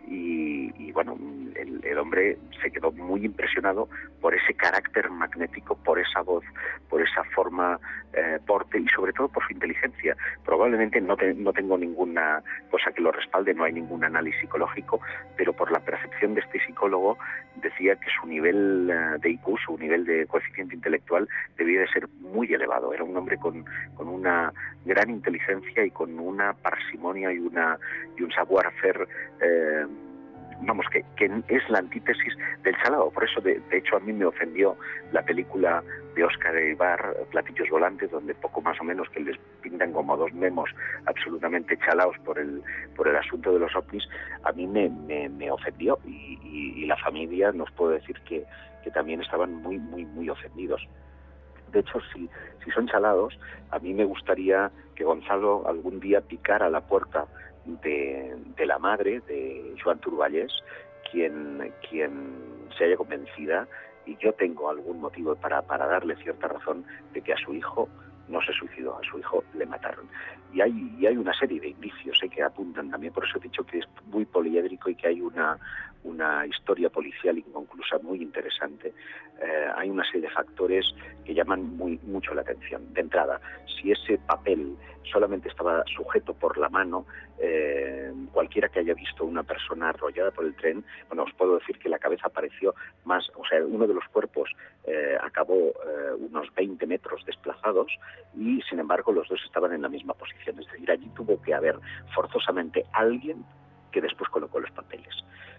y, y bueno, el, el hombre se quedó muy impresionado por ese carácter magnético, por esa voz, por esa forma, eh, porte y sobre todo por su inteligencia. Probablemente no, te, no tengo ninguna cosa que lo respalde, no hay ningún análisis psicológico, pero por la percepción de este psicólogo decía que su nivel uh, de I Q, su nivel de coeficiente intelectual debía de ser muy elevado. Era un hombre con, con una gran inteligencia y con una parsimonia y, una, y un savoir-faire, eh, vamos, que, que es la antítesis del chalao. Por eso, de, de hecho, a mí me ofendió la película de Óscar Eibar, Platillos Volantes, donde poco más o menos que les pintan como dos memos absolutamente chalaos por el por el asunto de los ovnis. A mí me, me, me ofendió y, y, y la familia nos puede decir que, que también estaban muy, muy, muy ofendidos. De hecho, si, si son chalados, a mí me gustaría que Gonzalo algún día picara la puerta de, de la madre de Joan Turballés, quien, quien se haya convencida, y yo tengo algún motivo para, para darle cierta razón de que a su hijo no se suicidó, a su hijo le mataron. Y hay, y hay una serie de indicios eh, que apuntan también, por eso he dicho que es muy poliédrico y que hay una, una historia policial inconclusa muy interesante. Eh, hay una serie de factores que llaman muy mucho la atención. De entrada, si ese papel solamente estaba sujeto por la mano, eh, cualquiera que haya visto una persona arrollada por el tren, bueno, os puedo decir que la cabeza apareció más, o sea, uno de los cuerpos eh, acabó eh, unos veinte metros desplazados y, sin embargo, los dos estaban en la misma posición. Es decir, allí tuvo que haber forzosamente alguien que después colocó los papeles.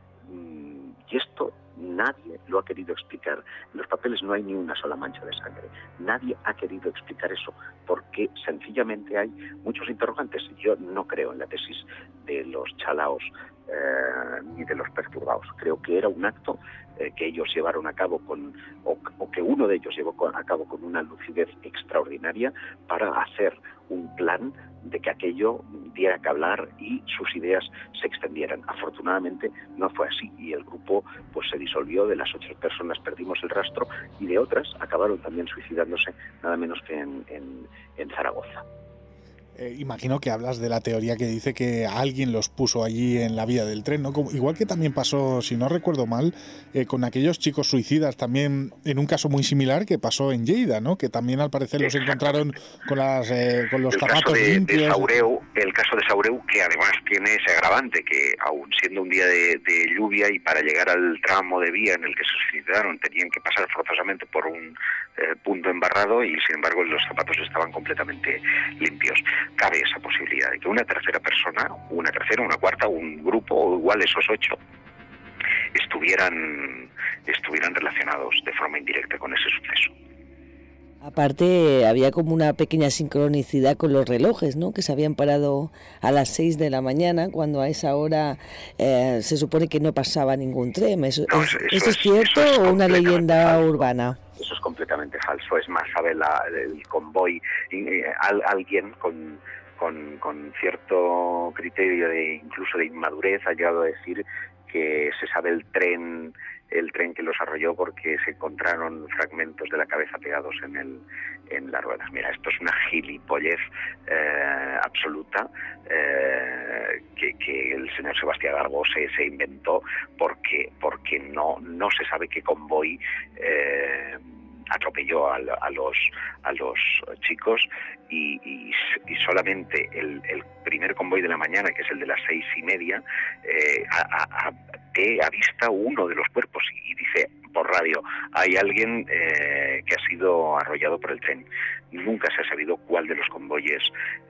Y esto nadie lo ha querido explicar. En los papeles no hay ni una sola mancha de sangre. Nadie ha querido explicar eso porque sencillamente hay muchos interrogantes. Yo no creo en la tesis de los chalaos eh, ni de los perturbados. Creo que era un acto eh, que ellos llevaron a cabo con, o, o que uno de ellos llevó a cabo con una lucidez extraordinaria para hacer un plan de que aquello diera que hablar y sus ideas se extendieran. Afortunadamente no fue así y el grupo pues se disolvió. De las ocho personas perdimos el rastro y de otras acabaron también suicidándose, nada menos que en, en, en Zaragoza. Eh, imagino que hablas de la teoría que dice que alguien los puso allí en la vía del tren, ¿no? Como, igual que también pasó, si no recuerdo mal, eh, con aquellos chicos suicidas, también en un caso muy similar que pasó en Lleida, ¿no? Que también al parecer los encontraron con las eh, con los el zapatos caso de, limpios. De Saureu, el caso de Saureu, que además tiene ese agravante, que aun siendo un día de, de lluvia y para llegar al tramo de vía en el que se suicidaron tenían que pasar forzosamente por un eh, punto embarrado y sin embargo los zapatos estaban completamente limpios. Cabe esa posibilidad de que una tercera persona, una tercera, una cuarta, un grupo, o igual esos ocho, estuvieran, estuvieran relacionados de forma indirecta con ese suceso. Aparte, había como una pequeña sincronicidad con los relojes, ¿no? Que se habían parado a las seis de la mañana, cuando a esa hora eh, se supone que no pasaba ningún tren. ¿Eso, no, es, eso, ¿eso es cierto eso es o una leyenda falso. urbana? Eso es completamente falso. Es más, sabe la, el convoy, eh, al, alguien con, con, con cierto criterio de incluso de inmadurez ha llegado a decir que se sabe el tren el tren que los arrolló porque se encontraron fragmentos de la cabeza pegados en el en las ruedas. Mira, esto es una gilipollez eh, absoluta eh, que, que el señor Sebastián Gargo se, se inventó porque porque no no se sabe qué convoy eh, atropelló a, a los a los chicos y, y, y solamente el, el primer convoy de la mañana, que es el de las seis y media, eh, a, a, te avista uno de los cuerpos y dice por radio, hay alguien eh, que ha sido arrollado por el tren. Nunca se ha sabido cuál de los convoyes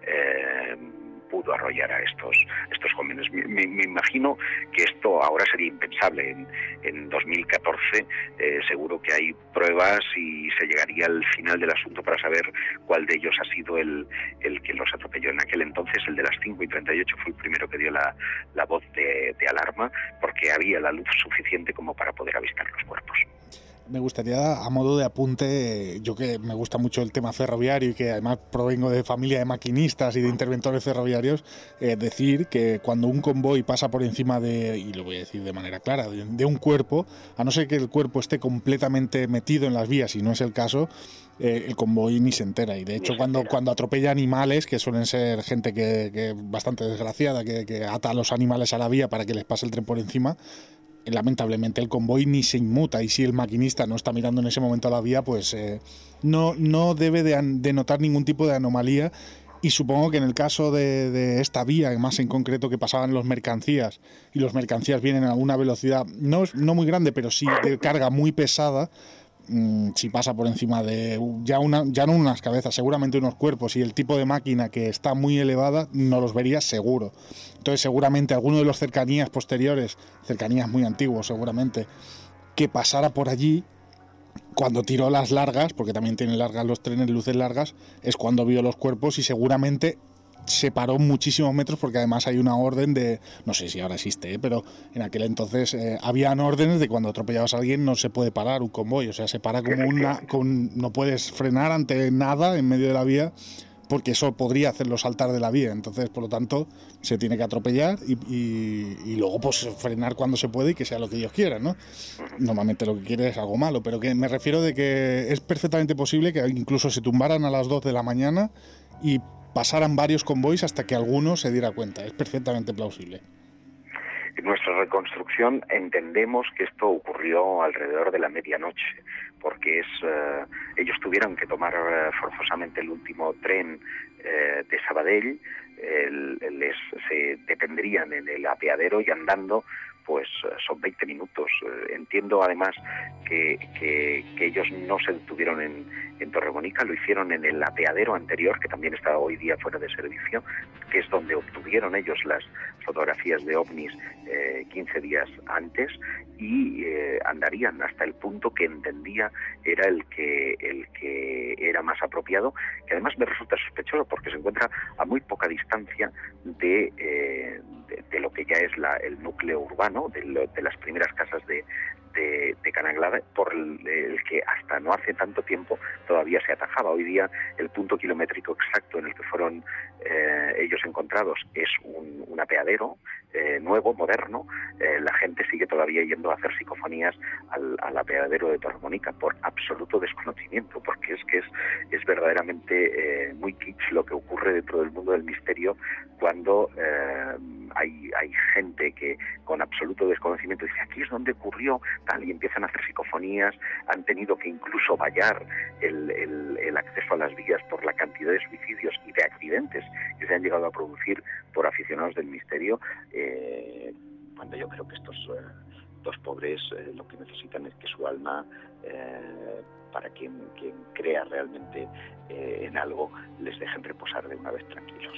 eh, pudo arrollar a estos estos jóvenes. Me, me, me imagino que esto ahora sería impensable. En, en dos mil catorce eh, seguro que hay pruebas y se llegaría al final del asunto para saber cuál de ellos ha sido el, el que los atropelló. En aquel entonces el de las cinco y treinta y ocho fue el primero que dio la, la voz de, de alarma porque había la luz suficiente como para poder avistar los cuerpos. Me gustaría, a modo de apunte, yo que me gusta mucho el tema ferroviario y que además provengo de familia de maquinistas y de interventores ferroviarios, eh, decir que cuando un convoy pasa por encima de, y lo voy a decir de manera clara, de, de un cuerpo, a no ser que el cuerpo esté completamente metido en las vías, y no es el caso, eh, el convoy ni se entera. Y de hecho cuando, cuando atropella animales, que suelen ser gente que, que bastante desgraciada, que, que ata a los animales a la vía para que les pase el tren por encima, lamentablemente el convoy ni se inmuta, y si el maquinista no está mirando en ese momento a la vía, pues eh, no, no debe de, de notar ningún tipo de anomalía. Y supongo que en el caso de, de esta vía, más en concreto, que pasaban los mercancías, y los mercancías vienen a una velocidad no, no muy grande, pero sí de carga muy pesada, mmm, si pasa por encima de ya, una, ya no unas cabezas, seguramente unos cuerpos, y el tipo de máquina que está muy elevada, no los verías seguro. Entonces seguramente alguno de los cercanías posteriores, cercanías muy antiguos seguramente, que pasara por allí, cuando tiró las largas, porque también tienen largas los trenes, luces largas, es cuando vio los cuerpos y seguramente se paró muchísimos metros, porque además hay una orden de, no sé si ahora existe, ¿eh? Pero en aquel entonces eh, habían órdenes de cuando atropellabas a alguien no se puede parar un convoy, o sea, se para como una, con, no puedes frenar ante nada en medio de la vía, porque eso podría hacerlo saltar de la vía. Entonces, por lo tanto, se tiene que atropellar y, y, y luego pues frenar cuando se puede y que sea lo que ellos quieran, ¿no? Normalmente lo que quiere es algo malo, pero que me refiero de que es perfectamente posible que incluso se tumbaran a las dos de la mañana y pasaran varios convoys hasta que alguno se diera cuenta. Es perfectamente plausible. En nuestra reconstrucción entendemos que esto ocurrió alrededor de la medianoche, porque es eh, ellos tuvieron que tomar eh, forzosamente el último tren eh, de Sabadell, el, les, se detendrían en el apeadero y andando pues son veinte minutos. Entiendo además que, que, que ellos no se detuvieron en, en Torrebónica, lo hicieron en el apeadero anterior, que también está hoy día fuera de servicio, que es donde obtuvieron ellos las fotografías de ovnis eh, quince días antes, y eh, andarían hasta el punto que entendía era el que el que era más apropiado, que además me resulta sospechoso porque se encuentra a muy poca distancia de, eh, de, de lo que ya es la, el núcleo urbano, de, lo, de las primeras casas de, de, de Canaglada, por el, el que hasta no hace tanto tiempo todavía se atajaba. Hoy día el punto kilométrico exacto en el que fueron eh, ellos encontrados es un, un apeadero eh, nuevo, moderno. Eh, la gente sigue todavía yendo a hacer psicofonías al, al apeadero de Torremolica por absoluto desconocimiento, porque es que es, es verdaderamente eh, muy kitsch lo que ocurre dentro del mundo del misterio cuando eh, hay, hay gente que con absoluto desconocimiento dice aquí es donde ocurrió tal, y empiezan a hacer psicofonías. Han tenido que incluso vallar el, el, el acceso a las vías por la cantidad de suicidios y de accidentes que se han llegado a producir por aficionados del misterio, eh, cuando yo creo que estos eh, dos pobres eh, lo que necesitan es que su alma, eh, para quien, quien crea realmente eh, en algo, les dejen reposar de una vez tranquilos.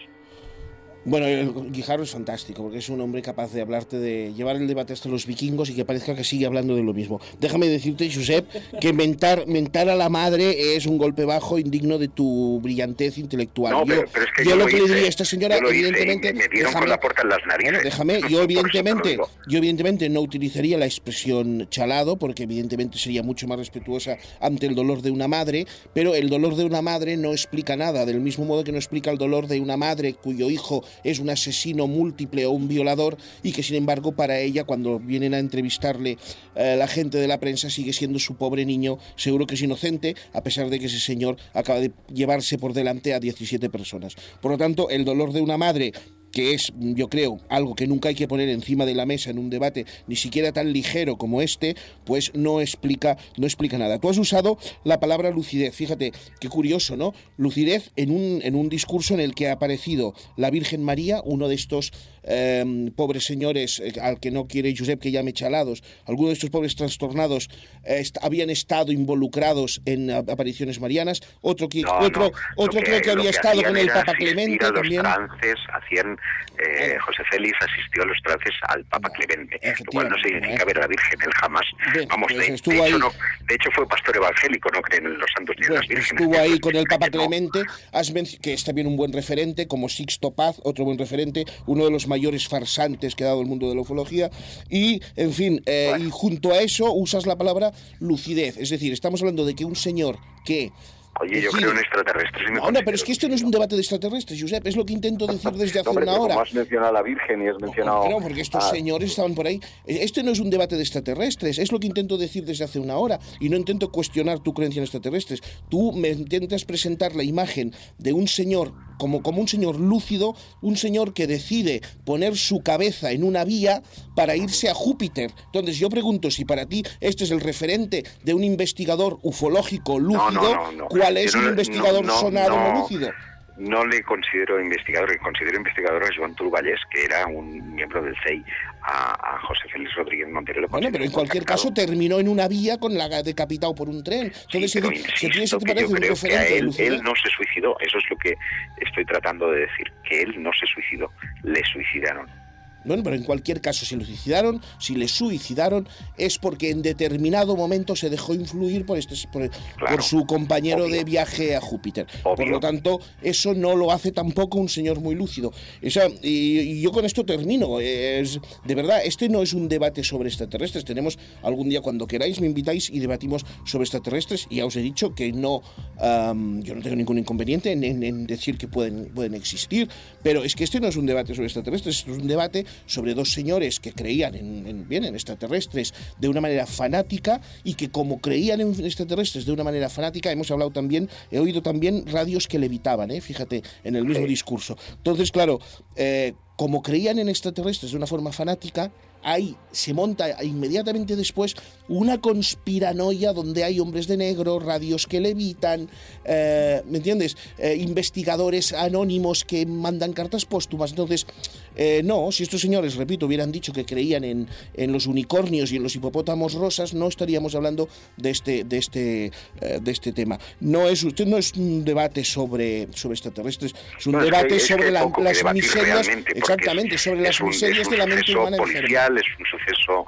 Bueno, Guijarro es fantástico, porque es un hombre capaz de hablarte, de llevar el debate hasta los vikingos y que parezca que sigue hablando de lo mismo. Déjame decirte, Josep, que mentar, mentar a la madre es un golpe bajo indigno de tu brillantez intelectual. No, pero, yo pero es que yo yo lo lo que hice, le diría a esta señora, evidentemente... Me dieron déjame, con la puerta en las narices. Bueno, déjame, yo evidentemente, yo evidentemente no utilizaría la expresión chalado, porque evidentemente sería mucho más respetuosa ante el dolor de una madre, pero el dolor de una madre no explica nada, del mismo modo que no explica el dolor de una madre cuyo hijo es un asesino múltiple o un violador, y que sin embargo para ella, cuando vienen a entrevistarle eh, la gente de la prensa, sigue siendo su pobre niño, seguro que es inocente, a pesar de que ese señor acaba de llevarse por delante a diecisiete personas. Por lo tanto, el dolor de una madre, que es, yo creo, algo que nunca hay que poner encima de la mesa en un debate, ni siquiera tan ligero como este, pues no explica, no explica nada. Tú has usado la palabra lucidez, fíjate, qué curioso, ¿no? Lucidez en un, en un discurso en el que ha aparecido la Virgen María, uno de estos eh, pobres señores eh, al que no quiere Josep que llame chalados, algunos de estos pobres trastornados eh, est habían estado involucrados en uh, apariciones marianas, otro, que, no, otro, no. otro que, creo que había que estado con el Papa asistir Clemente a los también. trances, hacían, eh, José Félix asistió a los trances al Papa Clemente, lo cual no significa ver a la Virgen, él jamás, Bien, vamos, pues de, estuvo de, hecho, ahí. no, de hecho fue pastor evangélico, no creen en los santos ni en Pues las vírgenes. estuvo ahí con el Papa Clemente, has que es también un buen referente, como Sixto Paz, otro buen referente, uno de los mayores farsantes que ha dado el mundo de la ufología, y, en fin, eh, bueno. y junto a eso usas la palabra lucidez, es decir, estamos hablando de que un señor que... Oye, decide... yo creo en extraterrestres. Y me no, no, pero es que esto no es un debate de extraterrestres, Josep, es lo que intento decir desde hace no, una hora. Como has mencionado a la Virgen y has mencionado... No, no porque estos a... señores estaban por ahí. Este no es un debate de extraterrestres, es lo que intento decir desde hace una hora, y no intento cuestionar tu creencia en extraterrestres. Tú me intentas presentar la imagen de un señor como, como un señor lúcido, un señor que decide poner su cabeza en una vía para irse a Júpiter. Entonces yo pregunto si para ti este es el referente de un investigador ufológico lúcido, no, no, no, no. ¿cuál es no, el investigador no, no, sonado no, no lúcido? No le considero investigador, le considero investigador a Joan Turballés, que era un miembro del C E I, a, a José Félix Rodríguez Montero. Bueno, pero en cualquier caso terminó en una vía con la decapitado por un tren. Entonces, sí, pero si, insisto, si que te yo creo que a él, de él no se suicidó, eso es lo que estoy tratando de decir, que él no se suicidó, le suicidaron. Bueno, pero en cualquier caso, si lo suicidaron, si le suicidaron, es porque en determinado momento se dejó influir por, este, por, claro, por su compañero obvio. de viaje a Júpiter. Obvio. Por lo tanto, eso no lo hace tampoco un señor muy lúcido. O sea, y, y yo con esto termino. Es, de verdad, este no es un debate sobre extraterrestres. Tenemos algún día, cuando queráis, me invitáis y debatimos sobre extraterrestres. Y ya os he dicho que no, um, yo no tengo ningún inconveniente en, en, en decir que pueden, pueden existir. Pero es que este no es un debate sobre extraterrestres, esto es un debate sobre dos señores que creían en, en, bien, en extraterrestres de una manera fanática, y que como creían en extraterrestres de una manera fanática, hemos hablado también, he oído también radios que levitaban, ¿eh? Fíjate, en el mismo discurso. Entonces, claro, eh, como creían en extraterrestres de una forma fanática, ahí se monta inmediatamente después una conspiranoia donde hay hombres de negro, radios que levitan, eh, ¿me entiendes? Eh, investigadores anónimos que mandan cartas póstumas. Entonces, eh, no, si estos señores, repito, hubieran dicho que creían en, en los unicornios y en los hipopótamos rosas, no estaríamos hablando de este, de este, eh, de este tema. No es, usted no es un debate sobre, sobre extraterrestres, es un no, debate es que, sobre es que la, las miserias, exactamente, sobre las un, miserias de la mente humana policial, es un suceso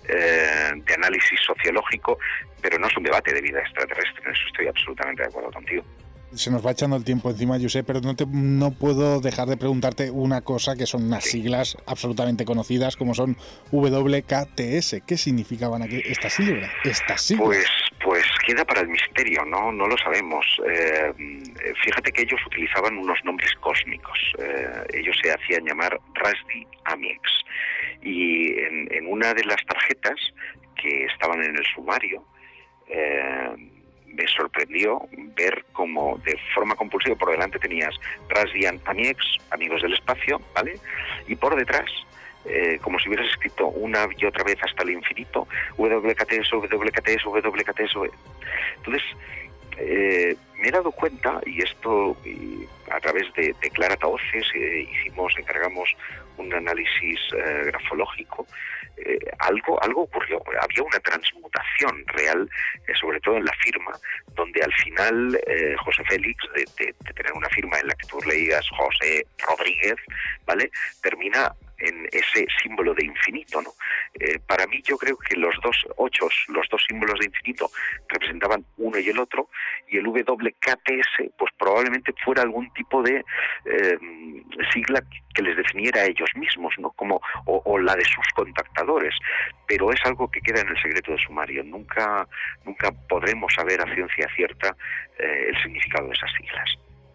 eh, de análisis sociológico, pero no es un debate de vida extraterrestre. En eso estoy absolutamente de acuerdo contigo. Se nos va echando el tiempo encima, Josep, pero no, te, no puedo dejar de preguntarte una cosa, que son unas siglas absolutamente conocidas, como son W K T S. ¿Qué significaban aquí estas siglas? Estas siglas. Pues, pues queda para el misterio, ¿no? No lo sabemos. Eh, fíjate que ellos utilizaban unos nombres cósmicos. Eh, ellos se hacían llamar Razdi Amix. Y en, en una de las tarjetas que estaban en el sumario, eh, me sorprendió ver cómo de forma compulsiva por delante tenías Razdian Amix, amigos del espacio, ¿vale? Y por detrás, eh, como si hubieras escrito una y otra vez hasta el infinito, W K T S, W K T S, W K T S. Entonces, eh, me he dado cuenta, y esto y a través de, de Clara Taoces, eh, hicimos, encargamos un análisis eh, grafológico, eh, algo, algo ocurrió, había una transmutación real, eh, sobre todo en la firma, donde al final eh, José Félix, de, de, de tener una firma en la que tú leías José Rodríguez, ¿vale?, termina en ese símbolo de infinito, ¿no? Eh, para mí, yo creo que los dos ochos, los dos símbolos de infinito representaban uno y el otro, y el W K T S pues probablemente fuera algún tipo de eh, sigla que les definiera a ellos mismos, ¿no? Como o, o la de sus contactadores, pero es algo que queda en el secreto de sumario. Nunca, nunca podremos saber a ciencia cierta eh, el significado de esas siglas.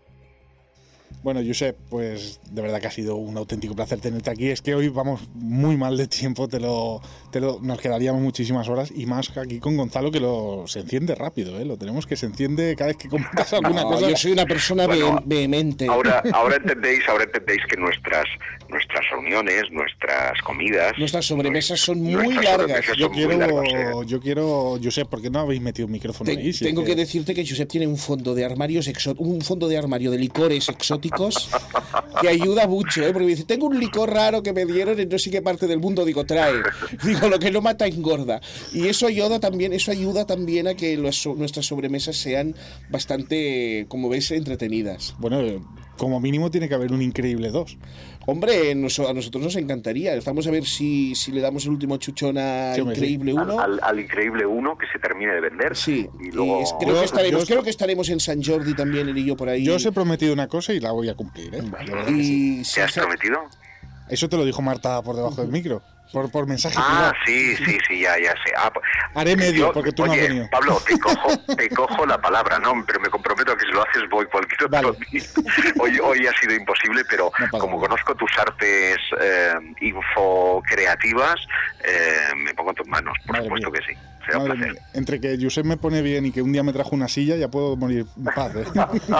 Bueno, Josep, pues de verdad que ha sido un auténtico placer tenerte aquí. Es que hoy vamos muy mal de tiempo, te lo, te lo, nos quedaríamos muchísimas horas, y más aquí con Gonzalo, que lo se enciende rápido, ¿eh? Lo tenemos que se enciende cada vez que comentas alguna no, cosa. Yo soy una persona bueno, vehemente. Ahora, ahora entendéis, ahora entendéis que nuestras nuestras reuniones, nuestras comidas, nuestras sobremesas son muy largas. Yo son quiero, muy largas, ¿eh? yo quiero, Josep, ¿por qué no habéis metido un micrófono Te, ahí? Si tengo es que... que decirte que Josep tiene un fondo de armarios exo, un fondo de armario de licores exóticos que ayuda mucho, ¿eh? Porque me dice, tengo un licor raro que me dieron en no sé qué parte del mundo. Digo, trae. Digo, lo que no mata engorda. Y eso ayuda también, eso ayuda también a que los, nuestras sobremesas sean bastante, como ves, entretenidas. Bueno, como mínimo tiene que haber un Increíble dos. Hombre, nos, a nosotros nos encantaría. Estamos a ver si, si le damos el último chuchón a sí, Increíble uno. Al, al, al Increíble uno, que se termine de vender. Sí, y luego... y es, creo, que estaremos, yo, creo que estaremos en San Jordi también, él y yo por ahí. Yo os he prometido una cosa y la voy a cumplir, ¿eh? Y ¿Qué has prometido? Eso te lo dijo Marta por debajo del micro. Por, por mensaje ah, privado. sí, sí, sí, ya, ya sé. Ah, Haré medio, yo, porque tú oye, no has venido. Pablo, te cojo, te cojo la palabra, ¿no? Pero me comprometo a que si lo haces voy cualquier otro vale. día. Hoy, hoy ha sido imposible, pero no como nada. Conozco tus artes eh, infocreativas, eh, me pongo en tus manos, por Madre supuesto mía. que sí. Será un placer. Mía. Entre que Josep me pone bien y que un día me trajo una silla, ya puedo morir en paz, ¿eh?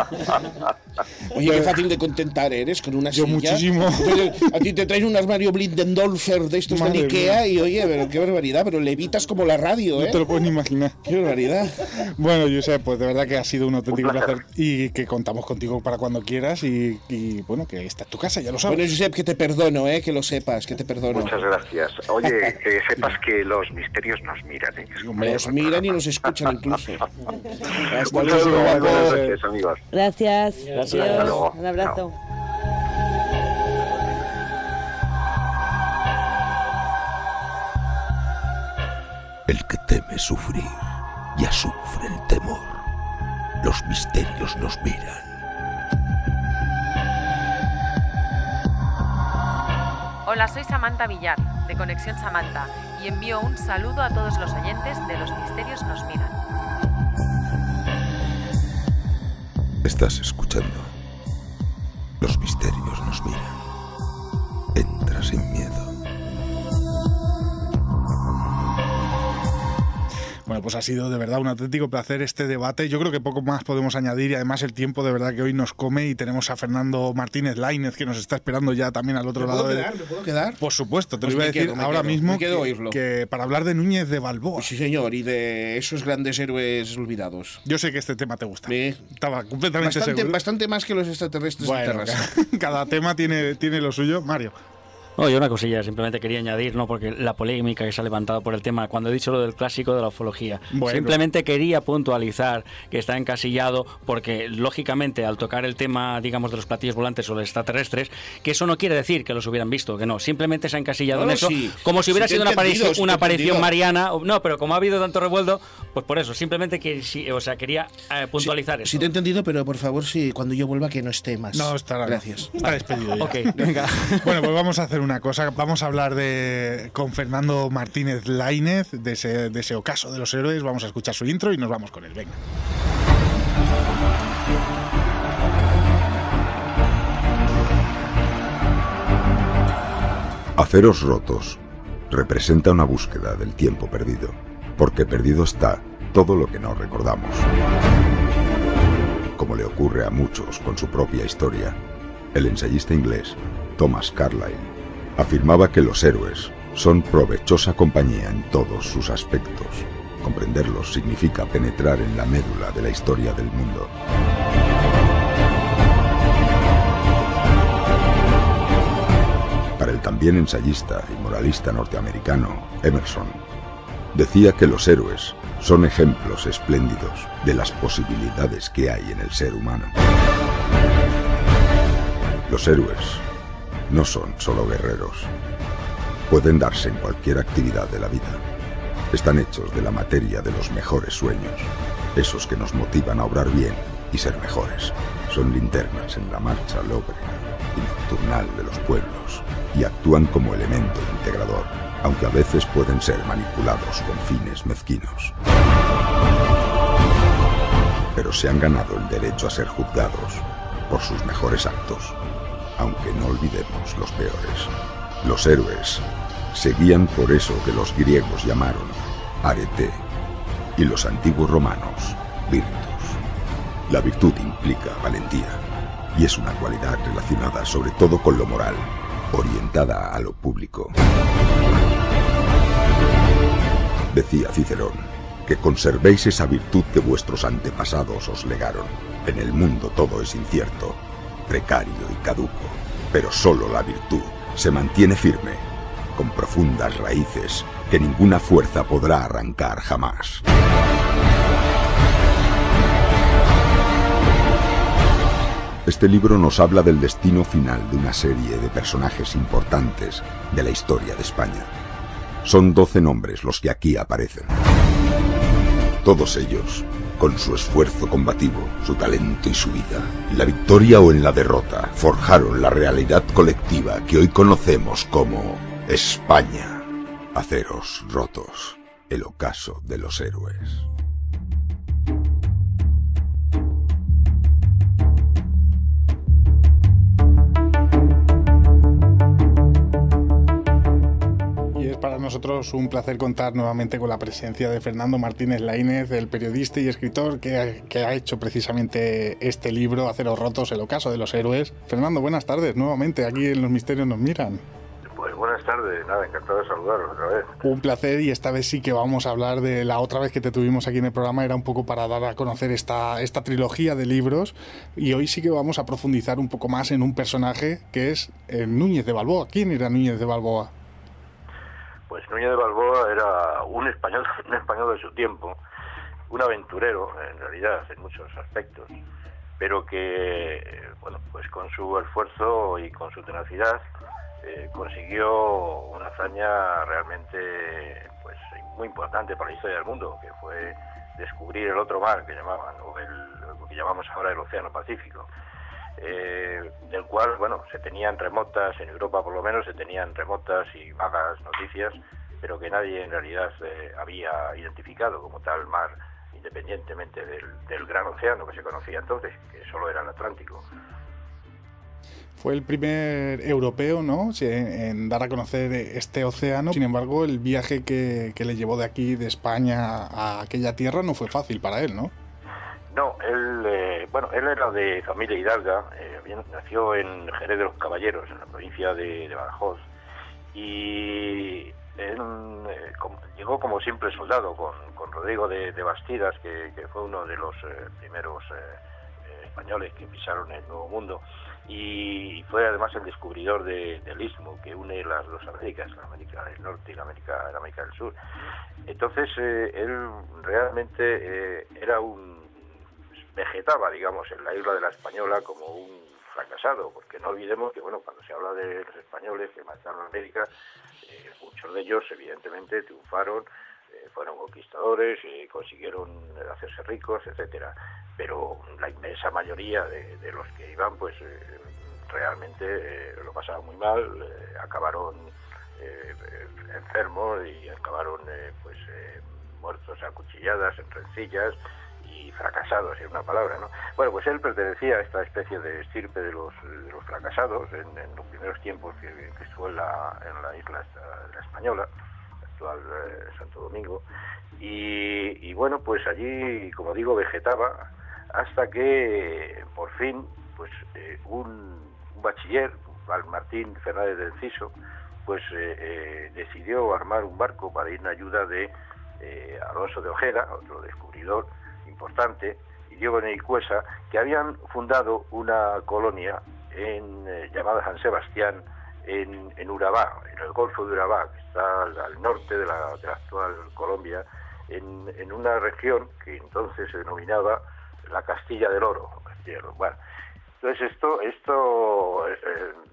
Oye, qué fácil de contentar eres con una Yo silla. muchísimo. Entonces, a ti te traen un armario Blindendolfer de estos Madre de Ikea mía. y oye, pero qué barbaridad, pero levitas como la radio, ¿eh? No te lo puedes ni imaginar. Qué barbaridad. Bueno, Josep, pues de verdad que ha sido un auténtico Un placer. placer y que contamos contigo para cuando quieras y, y bueno, que esta es tu casa, ya lo sabes. Bueno, Josep, que te perdono, ¿eh? Que lo sepas, que te perdono. Muchas gracias. Oye, que sepas que los misterios nos miran, ¿eh? Nos miran y nos escuchan incluso. Hasta Un luego, saludo, guapo. buenas noches, amigos. Gracias. Gracias. Adiós. Hasta luego. Un abrazo. El que teme sufrir, ya sufre el temor. Los misterios nos miran. Hola, soy Samantha Villar, de Conexión Samantha, y envío un saludo a todos los oyentes de Los Misterios Nos Miran. Estás escuchando. Los misterios nos miran. Entra sin miedo. Bueno, pues ha sido de verdad un auténtico placer este debate. Yo creo que poco más podemos añadir y además el tiempo de verdad que hoy nos come y tenemos a Fernando Martínez Lainez que nos está esperando ya también al otro ¿Me lado. puedo de... quedar? ¿Me puedo quedar? Por supuesto, te Pues lo iba a me decir quedo, me ahora quedo, mismo me quedo que, oírlo. que para hablar de Núñez de Balboa. Sí, señor, y de esos grandes héroes olvidados. Yo sé que este tema te gusta. Sí. Estaba completamente Bastante, seguro. bastante más que los extraterrestres Bueno, de Terrassa. cada tema tiene, tiene lo suyo. Mario. No, yo una cosilla, simplemente quería añadir, ¿no? Porque la polémica que se ha levantado por el tema, cuando he dicho lo del clásico de la ufología, bueno. simplemente quería puntualizar que está encasillado porque, lógicamente, al tocar el tema, digamos, de los platillos volantes o los extraterrestres, que eso no quiere decir que los hubieran visto, que no, simplemente se ha encasillado no, en eso, sí, como si hubiera sí sido una aparición, sí una aparición mariana, no, pero como ha habido tanto revuelto, pues por eso, simplemente que, sí, o sea, quería eh, puntualizar sí, eso. Sí te he entendido, pero por favor, sí, cuando yo vuelva que no esté más. No, estará. Gracias. Está despedido ya. Ok, venga. Bueno, pues vamos a hacer una cosa, vamos a hablar de con Fernando Martínez Laínez, de ese, de ese ocaso de los héroes, vamos a escuchar su intro y nos vamos con él, venga. Aceros rotos representa una búsqueda del tiempo perdido, porque perdido está todo lo que no recordamos. Como le ocurre a muchos con su propia historia, el ensayista inglés Thomas Carlyle afirmaba que los héroes son provechosa compañía en todos sus aspectos. Comprenderlos significa penetrar en la médula de la historia del mundo. Para el también ensayista y moralista norteamericano Emerson, decía que los héroes son ejemplos espléndidos de las posibilidades que hay en el ser humano. Los héroes no son solo guerreros. Pueden darse en cualquier actividad de la vida. Están hechos de la materia de los mejores sueños, esos que nos motivan a obrar bien y ser mejores. Son linternas en la marcha lóbrega y nocturnal de los pueblos y actúan como elemento integrador, aunque a veces pueden ser manipulados con fines mezquinos. Pero se han ganado el derecho a ser juzgados por sus mejores actos, aunque no olvidemos los peores. Los héroes se guían por eso que los griegos llamaron arete y los antiguos romanos virtus. La virtud implica valentía y es una cualidad relacionada sobre todo con lo moral, orientada a lo público. Decía Cicerón que conservéis esa virtud que vuestros antepasados os legaron. En el mundo todo es incierto, precario y caduco, pero solo la virtud se mantiene firme, con profundas raíces que ninguna fuerza podrá arrancar jamás. Este libro nos habla del destino final de una serie de personajes importantes de la historia de España. Son doce nombres los que aquí aparecen. Todos ellos, con su esfuerzo combativo, su talento y su vida, en la victoria o en la derrota, forjaron la realidad colectiva que hoy conocemos como España. Aceros rotos, el ocaso de los héroes. Para nosotros un placer contar nuevamente con la presencia de Fernando Martínez Laínez, el periodista y escritor que ha, que ha hecho precisamente este libro, Aceros rotos, el ocaso de los héroes. Fernando, buenas tardes, nuevamente aquí en Los Misterios Nos Miran. Pues buenas tardes, nada, encantado de saludaros otra vez. Un placer, y esta vez sí que vamos a hablar de la otra vez que te tuvimos aquí en el programa, era un poco para dar a conocer esta, esta trilogía de libros, y hoy sí que vamos a profundizar un poco más en un personaje que es el Núñez de Balboa. ¿Quién era Núñez de Balboa? Pues Núñez de Balboa era un español, un español de su tiempo, un aventurero, en realidad, en muchos aspectos, pero que, bueno, pues con su esfuerzo y con su tenacidad eh, consiguió una hazaña realmente, pues, muy importante para la historia del mundo, que fue descubrir el otro mar que llamaban, o el, lo que llamamos ahora el Océano Pacífico. Eh, del cual, bueno, se tenían remotas, en Europa por lo menos, se tenían remotas y vagas noticias, pero que nadie en realidad eh, había identificado como tal mar, independientemente del, del gran océano que se conocía entonces, que solo era el Atlántico. Fue el primer europeo, ¿no?, en, en dar a conocer este océano. Sin embargo, el viaje que, que le llevó de aquí, de España, a aquella tierra no fue fácil para él, ¿no? No, él, eh, bueno, él era de familia hidalga, eh, bien, nació en Jerez de los Caballeros, en la provincia de, de Badajoz, y él eh, como, llegó como simple soldado con, con Rodrigo de, de Bastidas, que, que fue uno de los eh, primeros eh, eh, españoles que pisaron el Nuevo Mundo, y fue además el descubridor de, del istmo que une las dos Américas, la América del Norte y la América, la América del Sur. Entonces eh, él realmente eh, era un vegetaba, digamos, en la isla de la Española como un fracasado, porque no olvidemos que, bueno, cuando se habla de los españoles que marcharon a América, eh, muchos de ellos, evidentemente, triunfaron, eh, fueron conquistadores, eh, consiguieron hacerse ricos, etcétera. Pero la inmensa mayoría de, de los que iban, pues, eh, realmente eh, lo pasaban muy mal, eh, acabaron eh, enfermos y acabaron, eh, pues, eh, muertos a cuchilladas, en rencillas, y fracasados, en una palabra, ¿no? Bueno, pues él pertenecía a esta especie de estirpe de los, de los fracasados en, en los primeros tiempos que, que estuvo en la, en la isla esta, la Española, actual eh, Santo Domingo, y, y bueno, pues allí, como digo, vegetaba hasta que por fin, pues eh, un, un bachiller, Martín Fernández de Enciso, pues eh, eh, decidió armar un barco para ir en ayuda de eh, Alonso de Ojeda, otro descubridor importante, y Diego Neiguesa, que habían fundado una colonia en, eh, llamada San Sebastián en, en Urabá, en el Golfo de Urabá, que está al, al norte de la, de la actual Colombia, en, en una región que entonces se denominaba la Castilla del Oro. Bueno, entonces esto, esto eh,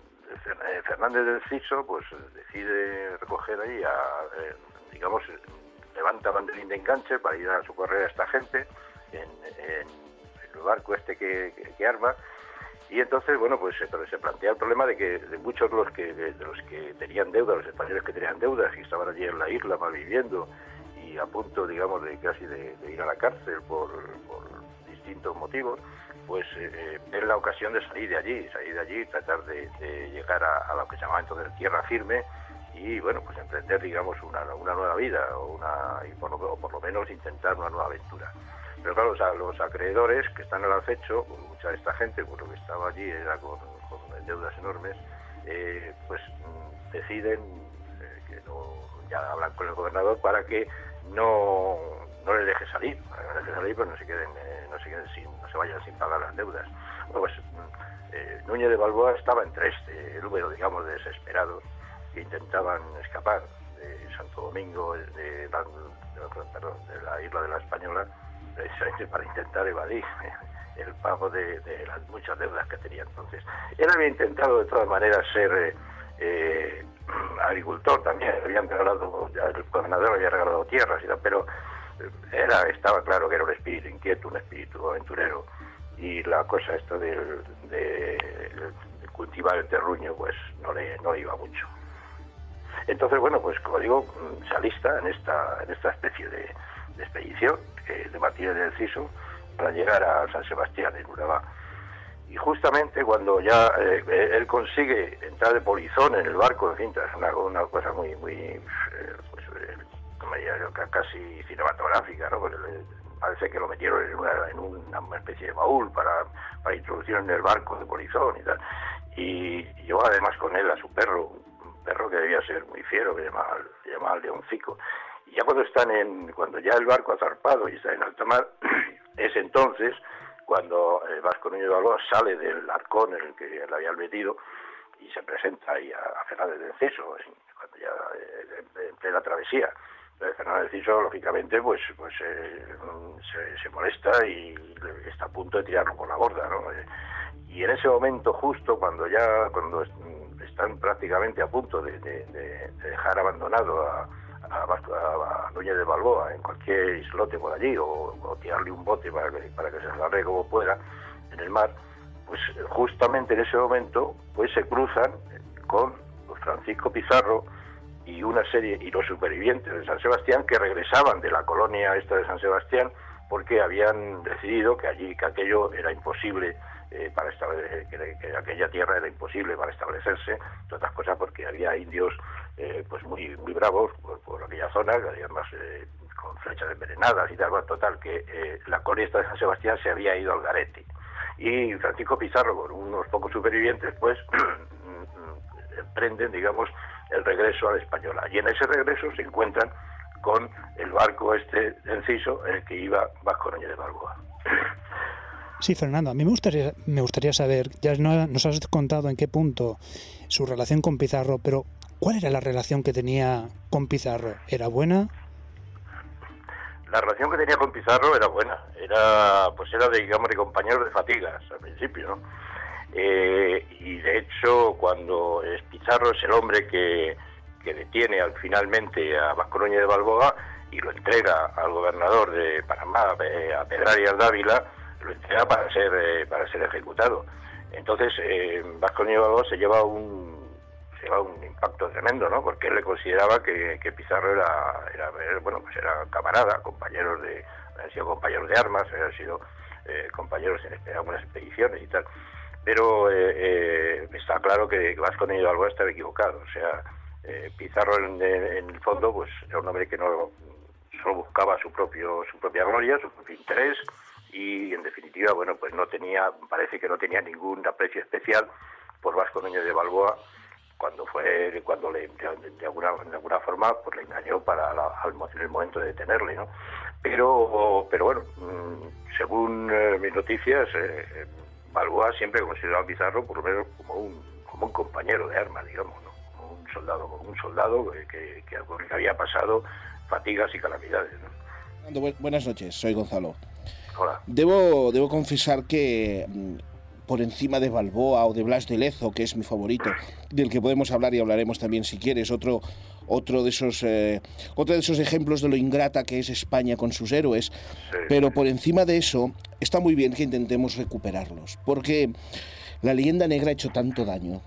eh, Fernández del Enciso pues decide recoger ahí, a, eh, digamos, levanta banderín de enganche para ir a socorrer a esta gente en, en, en el barco este que, que, que arma, y entonces, bueno, pues se, se plantea el problema de que de muchos de los que de, de los que tenían deuda, los españoles que tenían deudas y estaban allí en la isla malviviendo y a punto, digamos, de casi de, de ir a la cárcel por, por distintos motivos, pues eh, ven la ocasión de salir de allí, salir de allí, tratar de, de llegar a, a lo que se llamaba entonces tierra firme, y bueno, pues emprender, digamos, una, una nueva vida, o una y por, lo, o por lo menos intentar una nueva aventura. Pero claro, o sea, los acreedores que están al acecho, mucha de esta gente, por lo que estaba allí, era con, con deudas enormes, eh, pues mm, deciden eh, que no, ya hablan con el gobernador para que no, no les deje salir, para que no les deje salir, pues no se queden, eh, no se queden sin, no se vayan sin pagar las deudas. Bueno, pues mm, eh, Núñez de Balboa estaba entre este número, digamos, de desesperados que intentaban escapar de Santo Domingo, de, de, la, de, perdón, de la isla de la Española, precisamente para intentar evadir el pago de, de las muchas deudas que tenía entonces. Él había intentado de todas maneras ser eh, eh, agricultor también, habían regalado, ya el gobernador había regalado tierras y tal, pero era, estaba claro que era un espíritu inquieto, un espíritu aventurero, y la cosa esta de, de, de cultivar el terruño pues no le, no le iba mucho. Entonces, bueno, pues como digo, se alista en esta, en esta especie de, de expedición eh, de Martínez de Enciso para llegar a San Sebastián, en Urabá. Y justamente cuando ya eh, él consigue entrar de polizón en el barco, en fin, es una, una cosa muy, muy eh, pues, eh, casi cinematográfica, ¿no? Pues, eh, parece que lo metieron en una, en una especie de baúl para, para introducir en el barco de polizón y tal. Y llevó además con él a su perro, perro que debía ser muy fiero, que llamaba, se llamaba Leoncico. Y ya cuando están en, cuando ya el barco ha zarpado y está en alta mar, es entonces cuando el Vasco Núñez de Balboa sale del arcón en el que le habían metido y se presenta ahí a, a Fernández de Enciso, cuando ya en, en plena travesía. Entonces Fernández de Enciso, lógicamente, pues, pues eh, se, se molesta y está a punto de tirarlo por la borda, ¿no? Y en ese momento, justo cuando ya, cuando están prácticamente a punto de, de, de dejar abandonado a, a, a, a Núñez de Balboa en cualquier islote por allí, o, o tirarle un bote para que, para que se agarre como pueda en el mar, pues justamente en ese momento pues se cruzan con Francisco Pizarro y una serie, y los supervivientes de San Sebastián, que regresaban de la colonia esta de San Sebastián porque habían decidido que allí, que aquello era imposible eh, para establecer, que, que aquella tierra era imposible para establecerse, entre otras cosas porque había indios eh, pues muy muy bravos por, por aquella zona, que además eh, con flechas envenenadas y tal, bueno, total, que eh, la colonia esta de San Sebastián se había ido al garete. Y Francisco Pizarro, con unos pocos supervivientes, pues emprenden, digamos, el regreso a la Española. Y en ese regreso se encuentran con el barco este Enciso en el que iba Vasco Núñez de Balboa. Sí, Fernando, a mí me gustaría, me gustaría saber, ya no, nos has contado en qué punto su relación con Pizarro, pero ¿cuál era la relación que tenía con Pizarro? ¿Era buena? La relación que tenía con Pizarro era buena, era pues era de, digamos, de compañeros de fatigas al principio, ¿no? Eh, y de hecho, cuando es Pizarro es el hombre que, que detiene al finalmente a Vasco Núñez de Balboa y lo entrega al gobernador de Panamá, eh, a Pedrarias Dávila, lo entrega para ser eh, para ser ejecutado. Entonces, eh, Vasco Núñez de Balboa se lleva un se lleva un impacto tremendo, ¿no? Porque él le consideraba que, que Pizarro era, era bueno, pues era camarada, compañeros de habían sido compañeros de armas, habían sido eh, compañeros en algunas expediciones y tal. Pero eh, eh, está claro que Vasco Núñez de Balboa estaba equivocado. O sea, eh, Pizarro en, en el fondo pues era un hombre que no solo buscaba su propio su propia gloria, su propio interés, y en definitiva, bueno, pues no tenía, parece que no tenía ningún aprecio especial por Vasco Núñez de Balboa cuando fue cuando le de, de alguna de alguna forma pues le engañó para la, al, en el momento de detenerle, ¿no? Pero pero bueno, según eh, mis noticias, eh, Balboa siempre consideraba a Pizarro por lo menos como un como un compañero de armas, digamos, ¿no? Como un soldado, como un soldado que, que, que había pasado fatigas y calamidades, ¿no? Buenas noches, soy Gonzalo. Hola. Debo, debo confesar que por encima de Balboa o de Blas de Lezo, que es mi favorito, del que podemos hablar y hablaremos también si quieres, otro, otro, de esos, eh, otro de esos ejemplos de lo ingrata que es España con sus héroes, sí. Pero por encima de eso está muy bien que intentemos recuperarlos, porque la leyenda negra ha hecho tanto daño,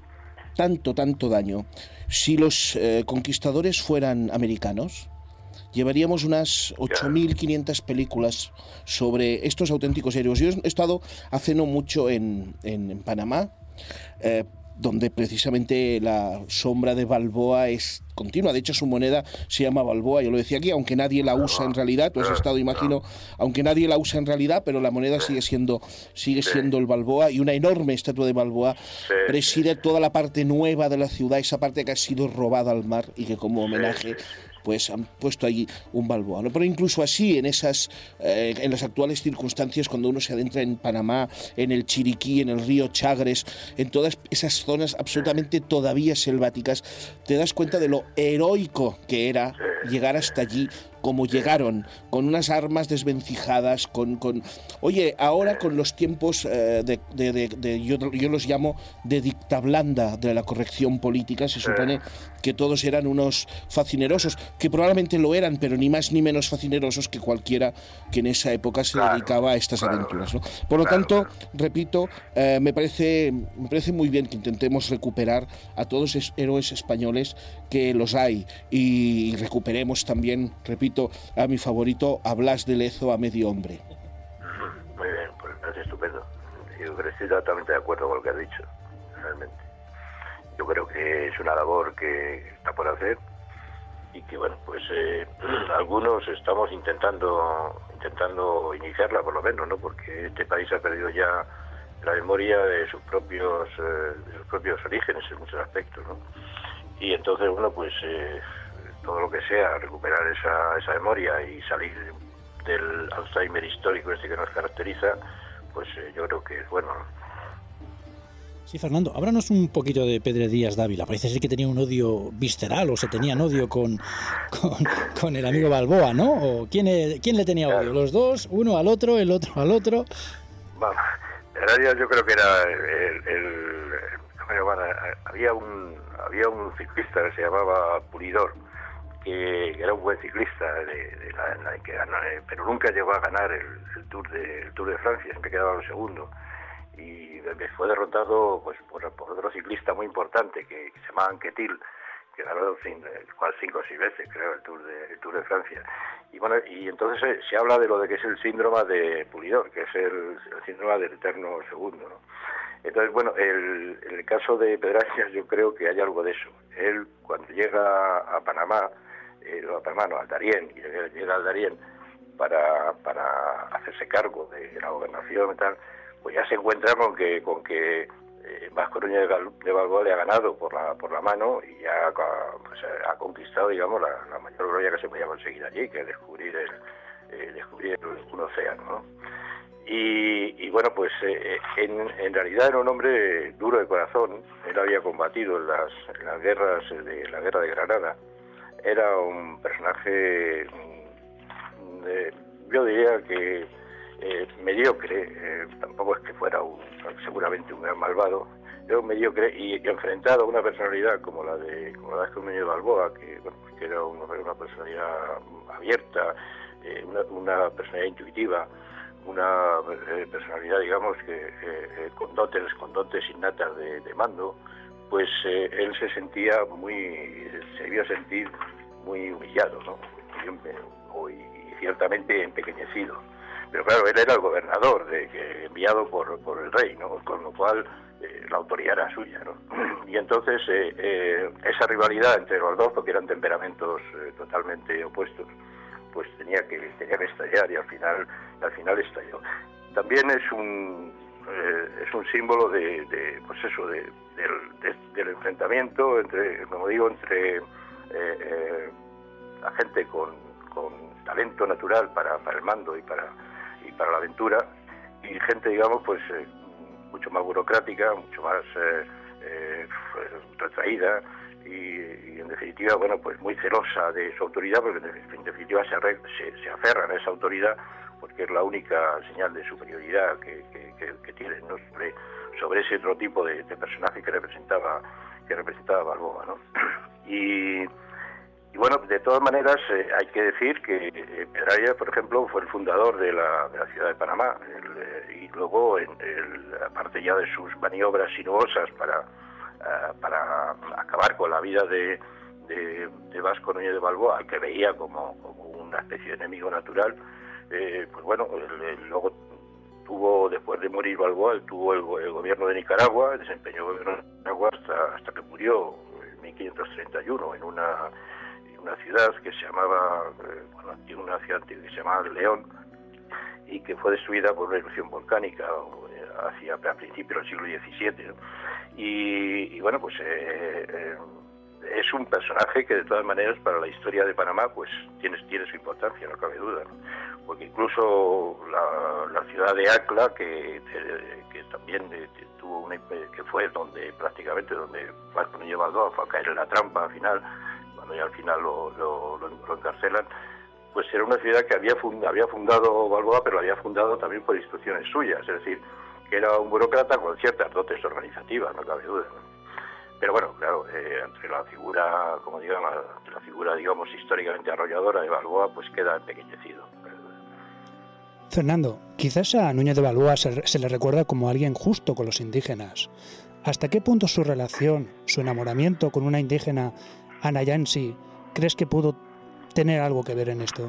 tanto, tanto daño. Si los eh, conquistadores fueran americanos, llevaríamos unas ocho mil quinientas películas sobre estos auténticos héroes. Yo he estado hace no mucho en, en, en Panamá, eh, donde precisamente la sombra de Balboa es continua. De hecho, su moneda se llama Balboa, yo lo decía aquí, aunque nadie la usa en realidad. Tú has estado, imagino, aunque nadie la usa en realidad, pero la moneda sigue siendo sigue siendo el Balboa, y una enorme estatua de Balboa preside toda la parte nueva de la ciudad, esa parte que ha sido robada al mar y que como homenaje pues han puesto allí un Balboa, ¿no? Pero incluso así, en esas eh, en las actuales circunstancias, cuando uno se adentra en Panamá, en el Chiriquí, en el río Chagres, en todas esas zonas absolutamente todavía selváticas, te das cuenta de lo heroico que era llegar hasta allí, como llegaron, con unas armas desvencijadas, con... con oye, ahora con los tiempos eh, de, de, de, de yo, yo los llamo de dicta blanda de la corrección política, se supone que todos eran unos facinerosos, que probablemente lo eran, pero ni más ni menos facinerosos que cualquiera que en esa época se claro, dedicaba a estas claro, aventuras, ¿no? Por lo claro, tanto, claro. repito, eh, me parece me parece muy bien que intentemos recuperar a todos esos héroes españoles, que los hay, y recuperemos también, repito, a mi favorito, a Blas de Lezo a medio hombre. Muy bien, pues me parece estupendo. Yo creo que estoy totalmente de acuerdo con lo que has dicho, realmente. Yo creo que es una labor que está por hacer y que, bueno, pues eh, algunos estamos intentando intentando iniciarla, por lo menos, ¿no? Porque este país ha perdido ya la memoria de sus propios eh, de sus propios orígenes en muchos aspectos, ¿no? Y entonces, bueno, pues eh, todo lo que sea recuperar esa, esa memoria y salir del Alzheimer histórico este que nos caracteriza, pues eh, yo creo que es bueno, ¿no? Sí, Fernando, háblanos un poquito de Pedro Díaz Dávila. Parece ser que tenía un odio visceral, o se tenían odio con, con, con el amigo Balboa, ¿no? ¿O quién, quién le tenía odio? Claro. ¿Los dos? ¿Uno al otro, el otro al otro? Vamos, en realidad yo creo que era el... el, el bueno, había un había un ciclista que se llamaba Pulidor, que era un buen ciclista, de, de la, la que ganó, pero nunca llegó a ganar el, el Tour de el Tour de Francia, siempre quedaba el segundo, y fue derrotado pues por, por otro ciclista muy importante que, que se llamaba Anquetil, que ganó el cual cinco o seis veces, creo, el Tour de el Tour de Francia. Y bueno, y entonces se, se habla de lo de que es el síndrome de Pulidor, que es el, el síndrome del eterno segundo, ¿no? Entonces, bueno, el, en el caso de Pedrarias yo creo que hay algo de eso. Él, cuando llega a Panamá, eh, a Panamá, no, al Darién, y llega, llega al Darién para, para hacerse cargo de la gobernación y tal, pues ya se encuentra con que con que eh, Vasco Núñez de Balboa le ha ganado por la por la mano y ya pues, ha conquistado, digamos, la, la mayor gloria que se podía conseguir allí, que es descubrir el, eh, descubrir un océano, ¿no? Y, y bueno, pues eh, en, en realidad era un hombre duro de corazón. Él había combatido en las, en las guerras de la guerra de Granada. Era un personaje, de, yo diría que eh, mediocre, eh, tampoco es que fuera un, seguramente un gran malvado, era un mediocre y, y enfrentado a una personalidad como la de como la de Núñez de Balboa, que, bueno, pues que era una, una personalidad abierta, eh, una, una personalidad intuitiva, una eh, personalidad, digamos, que eh, con dotes, con dotes innatas de, de mando, pues eh, él se sentía muy, se debió sentir muy humillado, ¿no? Muy, y ciertamente empequeñecido. Pero claro, él era el gobernador, de, que, enviado por, por el rey, ¿no? Con lo cual eh, la autoridad era suya, ¿no? Y entonces eh, eh, esa rivalidad entre los dos, porque eran temperamentos eh, totalmente opuestos, pues tenía que tenía que estallar y al final al final estalló. También es un eh, es un símbolo de, de pues eso de, del, de, del enfrentamiento entre, como digo, entre eh, eh, la gente con, con talento natural para, para el mando y para y para la aventura, y gente, digamos, pues eh, mucho más burocrática, mucho más eh, eh, retraída. Y, y en definitiva, bueno, pues muy celosa de su autoridad, porque en definitiva se, arre, se, se aferran a esa autoridad porque es la única señal de superioridad que, que, que, que tienen, ¿no? sobre, sobre ese otro tipo de, de personaje que representaba que representaba Balboa, ¿no? Y, y bueno, de todas maneras eh, hay que decir que eh, Pedrarias, por ejemplo, fue el fundador de la, de la ciudad de Panamá, el, eh, y luego, en el, aparte ya de sus maniobras sinuosas para Uh, para acabar con la vida de, de, de Vasco Núñez de Balboa, al que veía como, como una especie de enemigo natural, eh, pues bueno, él, él luego tuvo, después de morir Balboa, él tuvo el, el gobierno de Nicaragua, desempeñó el gobierno de Nicaragua hasta, hasta que murió en mil quinientos treinta y uno en una, en una ciudad que se llamaba, eh, bueno, tiene una ciudad que se llamaba León, y que fue destruida por una erupción volcánica hacia a principios del siglo diecisiete, ¿no? Y, y bueno, pues eh, eh, es un personaje que de todas maneras para la historia de Panamá pues tiene, tiene su importancia, no cabe duda, ¿no? Porque incluso la, la ciudad de Acla, que, que también eh, tuvo una, que fue donde prácticamente donde Vasco Núñez de Balboa fue a caer en la trampa al final, cuando ya al final lo, lo, lo, lo encarcelan, pues era una ciudad que había, fund, había fundado Balboa, pero la había fundado también por instrucciones suyas, es decir, que era un burócrata con ciertas dotes organizativas, no cabe duda, ¿no? Pero bueno, claro, eh, entre la figura, como digo, la, la figura, digamos, históricamente arrolladora de Balboa, pues queda empequeñecido. Fernando, quizás a Núñez de Balboa se, se le recuerda como alguien justo con los indígenas. ¿Hasta qué punto su relación, su enamoramiento con una indígena, Ana Yancy, crees que pudo tener algo que ver en esto?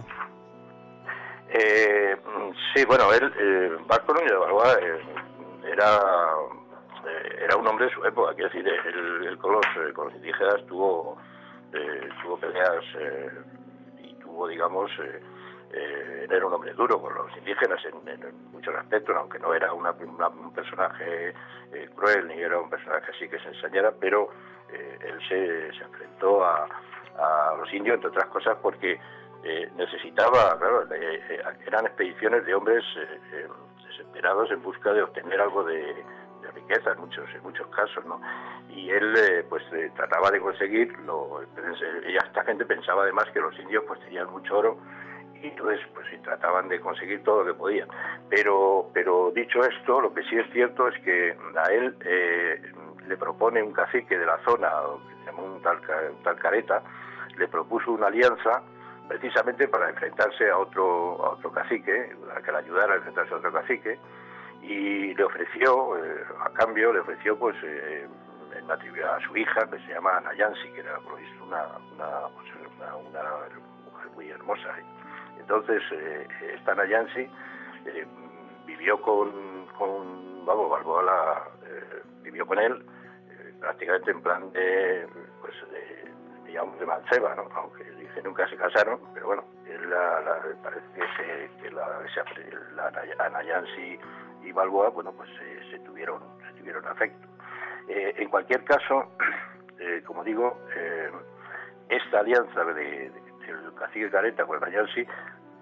Eh, sí, bueno, él, eh, Vasco Núñez de Balboa eh, era, eh, era un hombre de su época, quiero decir, él, él con, los, eh, con los indígenas tuvo, eh, tuvo peleas eh, y tuvo, digamos, eh, eh, era un hombre duro con los indígenas en, en muchos aspectos, aunque no era una, una, un personaje eh, cruel, ni era un personaje así que se ensañara, pero eh, él se, se enfrentó a, a los indios, entre otras cosas, porque eh, necesitaba, claro, eh, eh, eran expediciones de hombres eh, eh, desesperados en busca de obtener algo de, de riqueza en muchos en muchos casos, ¿no? Y él eh, pues eh, trataba de conseguirlo, y esta gente pensaba además que los indios pues tenían mucho oro, y entonces pues sí, trataban de conseguir todo lo que podían. Pero, pero dicho esto, lo que sí es cierto es que a él eh, le propone un cacique de la zona, que se llama un tal, un tal Careta, le propuso una alianza precisamente para enfrentarse a otro a otro cacique, a que le ayudara a enfrentarse a otro cacique, y le ofreció, eh, a cambio, le ofreció pues eh, en matrimonio a su hija, que se llama Ana Yancy, que era por lo visto una, una, pues, una, una mujer muy hermosa. Entonces, eh, esta Ana Yancy eh, vivió con, con vamos, Balboa la, eh, vivió con él eh, prácticamente en plan de, pues, de, digamos, de manceba, ¿no? Aunque dice nunca se casaron, pero bueno, la, la, parece que, se, que la, se, la Ana Yancy y Balboa, bueno, pues eh, se tuvieron se tuvieron afecto. Eh, en cualquier caso, eh, como digo, eh, esta alianza de, de, del cacique Careta con Ana Yancy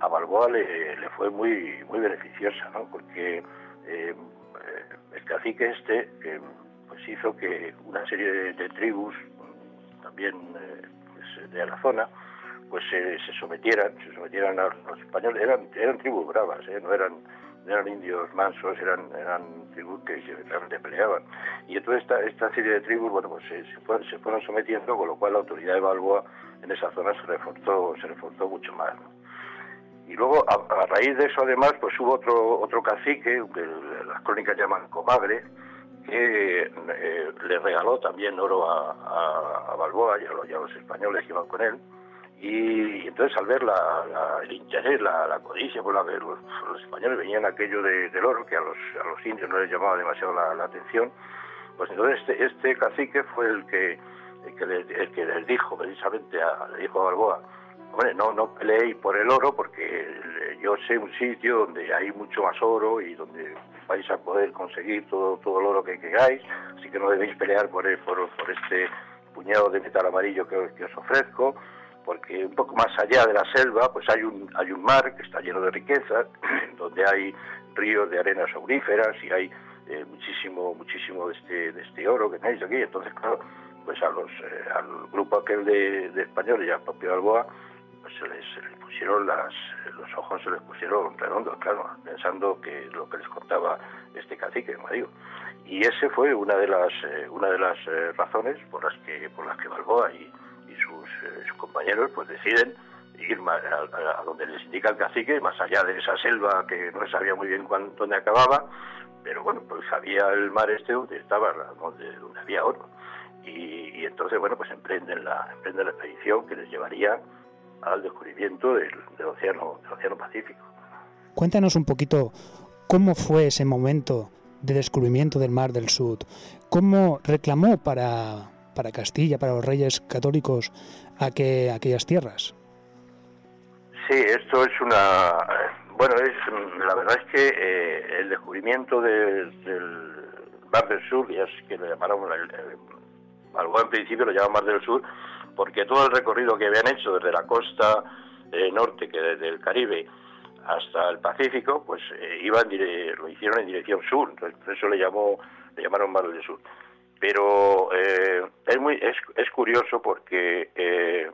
a Balboa le, le fue muy muy beneficiosa, ¿no? Porque eh, el cacique este eh, pues hizo que una serie de, de tribus, también eh, pues, de la zona, pues se, se sometieran, se sometieran a los españoles. Eran, eran tribus bravas, ¿eh? no eran no eran indios mansos, eran eran tribus que realmente peleaban. Y entonces esta, esta serie de tribus, bueno, pues se, se, fueron, se fueron sometiendo, con lo cual la autoridad de Balboa en esa zona se reforzó, se reforzó mucho más, ¿no? Y luego, a, a raíz de eso, además, pues hubo otro otro cacique, que las crónicas llaman Comagre, que eh, le regaló también oro a, a, a Balboa y a, los, y a los españoles que iban con él. Y entonces, al ver la, la, el interés, la, la codicia por la que los, los españoles venían aquello de, del oro, que a los, a los indios no les llamaba demasiado la, la atención, pues entonces este, este cacique fue el que, el que, le, el que les dijo precisamente, a, le dijo a Balboa: hombre, no, no peleéis por el oro, porque yo sé un sitio donde hay mucho más oro y donde vais a poder conseguir todo todo el oro que queráis, así que no debéis pelear por, el, por, por este puñado de metal amarillo que, que os ofrezco, porque un poco más allá de la selva pues hay un hay un mar que está lleno de riquezas, donde hay ríos de arenas auríferas y hay eh, muchísimo muchísimo de este de este oro que tenéis aquí. Entonces, claro, pues a los eh, al grupo aquel de, de españoles y al propio Balboa pues se les, se les pusieron las los ojos se les pusieron redondos, claro, pensando que lo que les contaba este cacique, como digo. Y ese fue una de las eh, una de las eh, razones por las que por las que Balboa y Sus, eh, sus compañeros pues deciden ir más a, a, a donde les indica el cacique, más allá de esa selva que no sabía muy bien cuándo, dónde acababa, pero bueno, pues había el mar este donde estaba, donde, donde había oro. Y, y entonces, bueno, pues emprenden la, emprenden la expedición que les llevaría al descubrimiento del, del, océano, del océano Pacífico. Cuéntanos un poquito cómo fue ese momento de descubrimiento del Mar del Sur, cómo reclamó para... para Castilla, para los reyes católicos, a que aquellas tierras. Sí, esto es una... Bueno, es la verdad es que eh, el descubrimiento de, del Mar del Sur, ya es que lo llamaron, Balboa en principio lo llamaban Mar del Sur, porque todo el recorrido que habían hecho desde la costa eh, norte, que desde el Caribe hasta el Pacífico, pues eh, iban dire, lo hicieron en dirección sur, entonces por eso le llamó le llamaron Mar del Sur. Pero eh, es muy es, es curioso porque eh,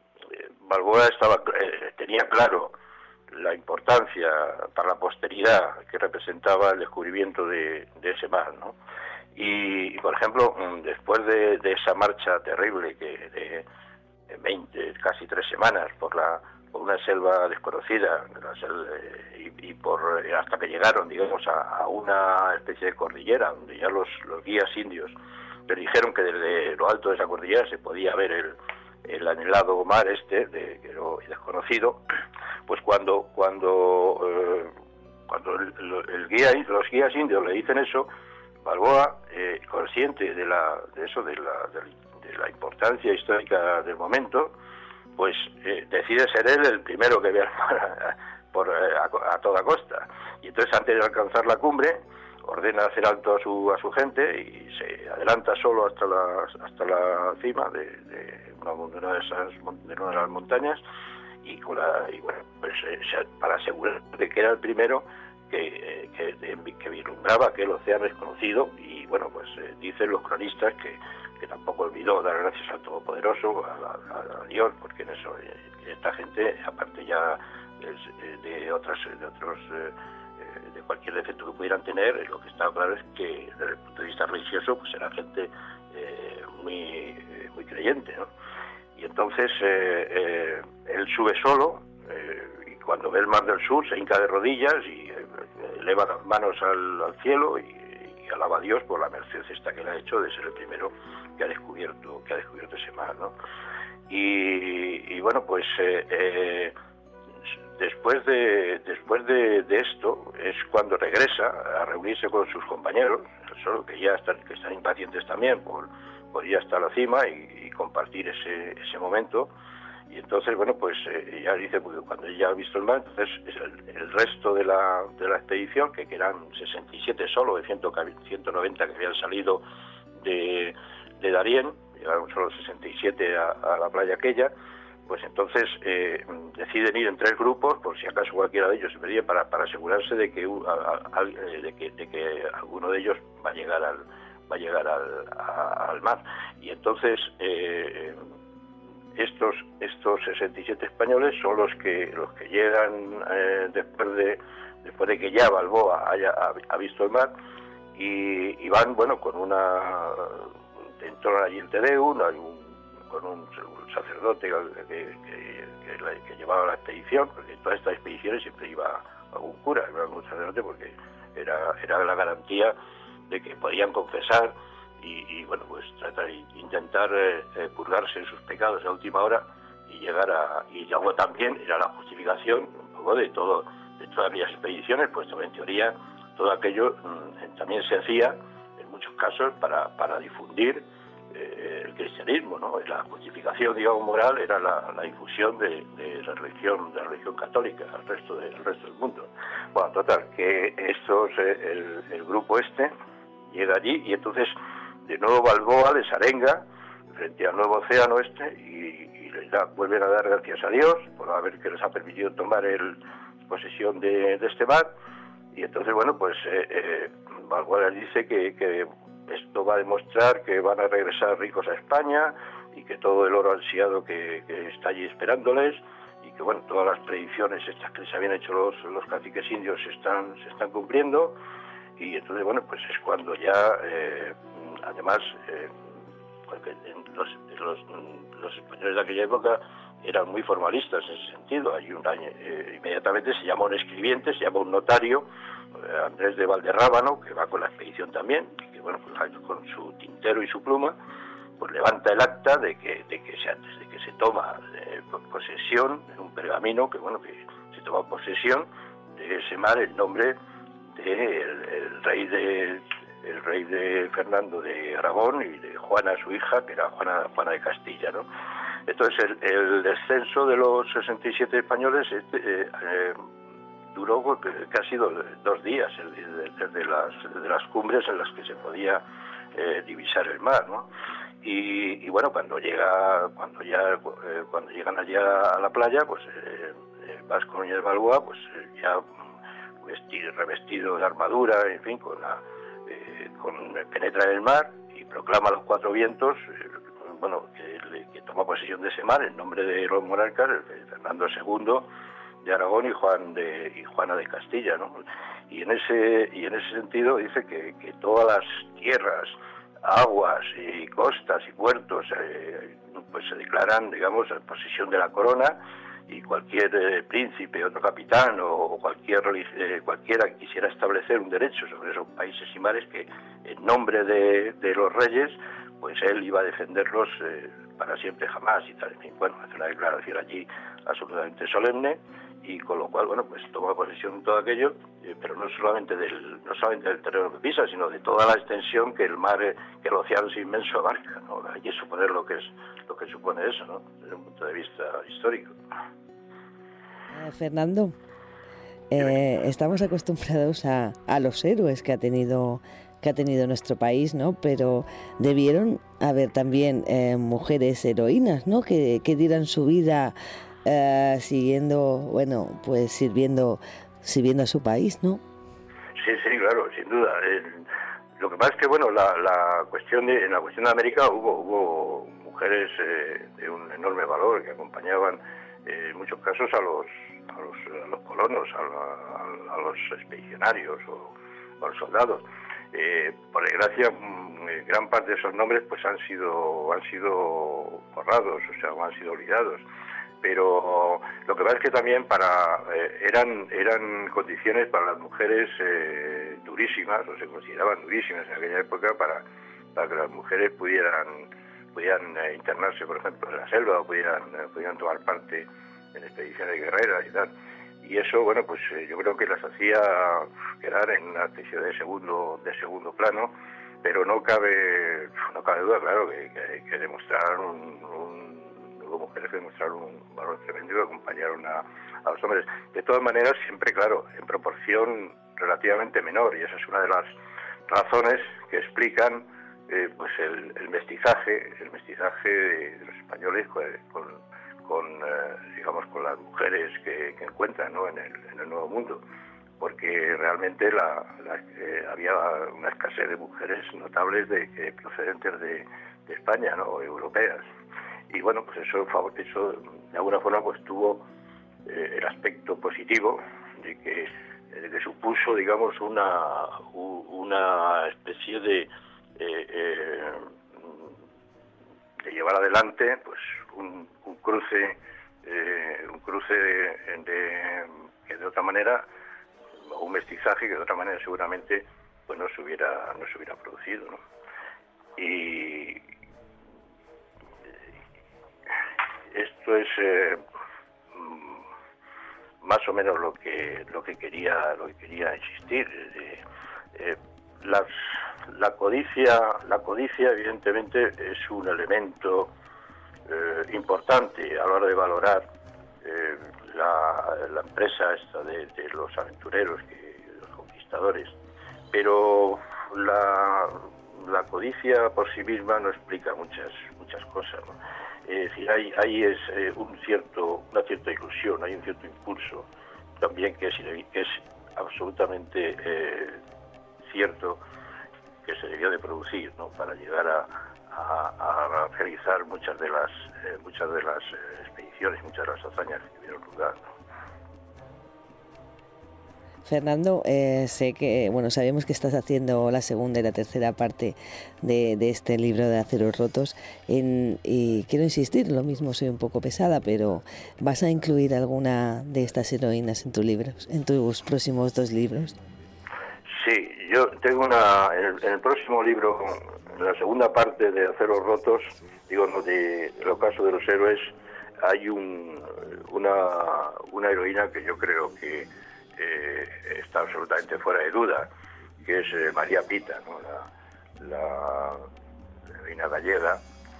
Balboa estaba eh, tenía claro la importancia para la posteridad que representaba el descubrimiento de, de ese mar, ¿no? Y, y por ejemplo, después de, de esa marcha terrible que de, de veinte, casi tres semanas por la por una selva desconocida, la selva, y, y por hasta que llegaron, digamos, a, a una especie de cordillera donde ya los, los guías indios les dijeron que desde lo alto de esa cordillera se podía ver el, el anhelado mar este, de, que era desconocido. Pues cuando cuando eh, cuando el, el guía, los guías indios le dicen eso, Balboa, eh, consciente de la de eso de la, de, de la importancia histórica del momento, pues eh, decide ser él el primero que ve al mar por, a, a toda costa. Y entonces, antes de alcanzar la cumbre, ordena hacer alto a su a su gente y se adelanta solo hasta la hasta la cima de, de, una, de una de esas de una de las montañas, y con la y bueno pues eh, para asegurar de que era el primero que que, de, que vislumbraba aquel océano desconocido. Y bueno, pues eh, dicen los cronistas que, que tampoco olvidó dar gracias al Todopoderoso, a, a, a Dios, porque en eso eh, esta gente, aparte ya de, de otras de otros eh, de cualquier defecto que pudieran tener, lo que está claro es que desde el punto de vista religioso pues era gente eh, muy eh, muy creyente, ¿no? Y entonces eh, eh, él sube solo, eh, y cuando ve el Mar del Sur se hinca de rodillas y eh, eleva las manos al, al cielo y, y alaba a Dios por la merced esta que le ha hecho de ser el primero que ha descubierto que ha descubierto ese mar, ¿no? Y, y bueno, pues eh, eh, después de después de, de esto es cuando regresa a reunirse con sus compañeros, solo que ya están que están impacientes también por, por ir hasta la cima y, y compartir ese ese momento. Y entonces, bueno, pues eh, ya dice, porque cuando ya ha visto el mar, entonces el, el resto de la de la expedición, que, que eran sesenta y siete solo de ciento noventa que habían salido de, de Darién, llegaron solo sesenta y siete a, a la playa aquella, pues entonces eh, deciden ir en tres grupos, por si acaso cualquiera de ellos se perdía, para, para asegurarse de que, a, a, de que de que alguno de ellos va a llegar al va a llegar al, a, al mar. Y entonces eh, estos estos sesenta y siete españoles son los que los que llegan eh, después de después de que ya Balboa haya ha, ha visto el mar, y, y van, bueno, con una entran allí en Tedeum, hay un, con un, un sacerdote que, que, que, que llevaba la expedición, porque en todas estas expediciones siempre iba algún cura, iba algún sacerdote, porque era era la garantía de que podían confesar y, y bueno, pues tratar intentar eh, eh, purgarse de sus pecados a última hora y llegar a, y luego también era la justificación un poco de todo, de todas aquellas expediciones, puesto que en teoría todo aquello mmm, también se hacía en muchos casos para, para difundir eh, el cristianismo, ¿no? La justificación, digamos, moral era la, la difusión de, de la religión, de la religión católica al resto del resto del mundo. Bueno, total, que estos, eh, el, el grupo este llega allí, y entonces de nuevo Balboa les arenga frente al nuevo océano este, y, y les da, vuelven a dar gracias a Dios por haber que les ha permitido tomar el, posesión de, de este mar. Y entonces, bueno, pues eh, eh, Balboa les dice que, que esto va a demostrar que van a regresar ricos a España, y que todo el oro ansiado que, que está allí esperándoles, y que, bueno, todas las predicciones estas que se habían hecho los, los caciques indios se están, se están cumpliendo. Y entonces, bueno, pues es cuando ya, eh, además, eh, porque los, los, los españoles de aquella época eran muy formalistas en ese sentido. Hay un año, eh, inmediatamente se llama un escribiente, se llama un notario, eh, Andrés de Valderrábano, que va con la expedición también, y que, bueno, pues con su tintero y su pluma, pues levanta el acta de que, de que, se, de que se toma eh, posesión en un pergamino, que, bueno, que se toma posesión de ese mar en nombre del el rey de el rey de Fernando de Aragón y de Juana, su hija, que era Juana, Juana de Castilla, ¿no? Entonces el, el descenso de los sesenta y siete españoles este, eh, eh, duró casi dos, dos días, desde las, desde las cumbres en las que se podía eh, divisar el mar, ¿no? Y, y bueno, cuando llega, cuando ya, eh, cuando llegan allá a la playa, pues eh, Vasco Núñez de Balboa, pues eh, ya vestido, revestido de armadura, en fin, con la, eh, con, penetra en el mar y proclama a los cuatro vientos, eh, bueno, que, que toma posesión de ese mar en nombre de los monarcas, Fernando segundo de Aragón y Juan de y Juana de Castilla, ¿no? Y en ese y en ese sentido dice que, que todas las tierras, aguas y costas y puertos eh, pues se declaran, digamos, en posesión de la corona, y cualquier eh, príncipe, otro capitán o, o cualquier eh, cualquiera que quisiera establecer un derecho sobre esos países y mares, que en nombre de, de los reyes, pues él iba a defenderlos eh, para siempre jamás y tal. En fin, bueno, hace una declaración allí absolutamente solemne, y con lo cual, bueno, pues toma posesión de todo aquello, eh, pero no solamente del no solamente del terreno que pisa, sino de toda la extensión que el mar, eh, que el océano es inmenso abarca, ¿no? Hay que suponer lo que es lo que supone eso, ¿no? Desde un punto de vista histórico. Eh, Fernando, eh, estamos acostumbrados a, a los héroes que ha tenido que ha tenido nuestro país, ¿no? Pero debieron haber también eh, mujeres heroínas, ¿no? Que, que dieran su vida Uh, siguiendo, bueno, pues sirviendo sirviendo a su país, ¿no? Sí, sí, claro, sin duda. Eh, lo que pasa es que, bueno, la, la cuestión de, en la cuestión de América hubo hubo mujeres eh, de un enorme valor que acompañaban eh, en muchos casos a los a los, a los colonos, a, la, a, a los expedicionarios o, o a los soldados. Eh, por desgracia, gran parte de esos nombres pues han sido han sido borrados, o sea, han sido olvidados. Pero lo que pasa es que también para eh, eran eran condiciones para las mujeres eh, durísimas, o se consideraban durísimas en aquella época, para, para que las mujeres pudieran pudieran eh, internarse, por ejemplo, en la selva, o pudieran eh, pudieran tomar parte en expediciones guerreras y tal. Y eso, bueno, pues eh, yo creo que las hacía quedar en una especie de segundo de segundo plano, pero no cabe no cabe duda, claro, que, que, que demostraron un, un hubo mujeres que demostraron un valor tremendo y acompañaron a, a los hombres. De todas maneras, siempre, claro, en proporción relativamente menor, y esa es una de las razones que explican eh, pues el, el mestizaje el mestizaje de, de los españoles con, con, con eh, digamos con las mujeres que, que encuentran, ¿no?, en el, en el Nuevo Mundo, porque realmente la, la, eh, había una escasez de mujeres notables de, de procedentes de, de España, ¿no?, europeas, y bueno, pues eso, eso de alguna forma pues tuvo eh, el aspecto positivo de que, de que supuso, digamos, una una especie de eh, eh, de llevar adelante pues un, un cruce eh, un cruce de, de que de otra manera, o un mestizaje que de otra manera seguramente pues no se hubiera no se hubiera producido, ¿no? Y esto es eh, más o menos lo que lo que quería lo que quería insistir. Eh, eh, las, la codicia la codicia evidentemente es un elemento eh, importante a la hora de valorar eh, la, la empresa esta de, de los aventureros, que, los conquistadores, pero la, la codicia por sí misma no explica muchas muchas cosas, ¿no? Es decir, hay, hay es, eh, un cierto, una cierta ilusión, hay un cierto impulso también que es, que es absolutamente eh, cierto que se debió de producir, ¿no?, para llegar a, a, a realizar muchas de las eh, muchas de las eh, expediciones, muchas de las hazañas que tuvieron lugar, ¿no? Fernando, eh, sé que, bueno, sabemos que estás haciendo la segunda y la tercera parte de, de este libro de Aceros Rotos, en, y quiero insistir, lo mismo soy un poco pesada, pero ¿vas a incluir alguna de estas heroínas en tus libros, en tus próximos dos libros? Sí, yo tengo una, en el, en el próximo libro, en la segunda parte de Aceros Rotos, digo, no, de, de El ocaso de los héroes, hay un, una, una heroína que yo creo que Eh, está absolutamente fuera de duda, que es eh, María Pita, ¿no?, la, la reina gallega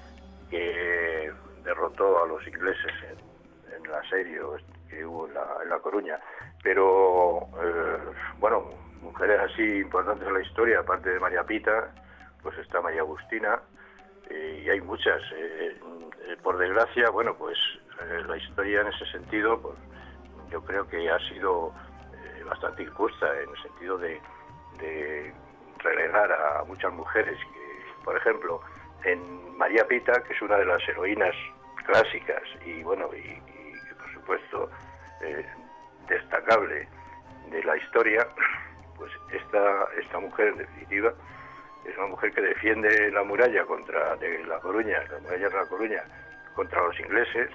que derrotó a los ingleses en, en el asedio que hubo en la, en la Coruña. Pero eh, bueno, mujeres así importantes en la historia, aparte de María Pita, pues está María Agustina, eh, y hay muchas. Eh, eh, por desgracia, bueno, pues eh, la historia en ese sentido, pues yo creo que ha sido bastante injusta, en el sentido de, de relegar a muchas mujeres que, por ejemplo, en María Pita, que es una de las heroínas clásicas y bueno y, y por supuesto eh, destacable de la historia, pues esta esta mujer en definitiva es una mujer que defiende la muralla contra de la Coruña, la muralla de la Coruña contra los ingleses.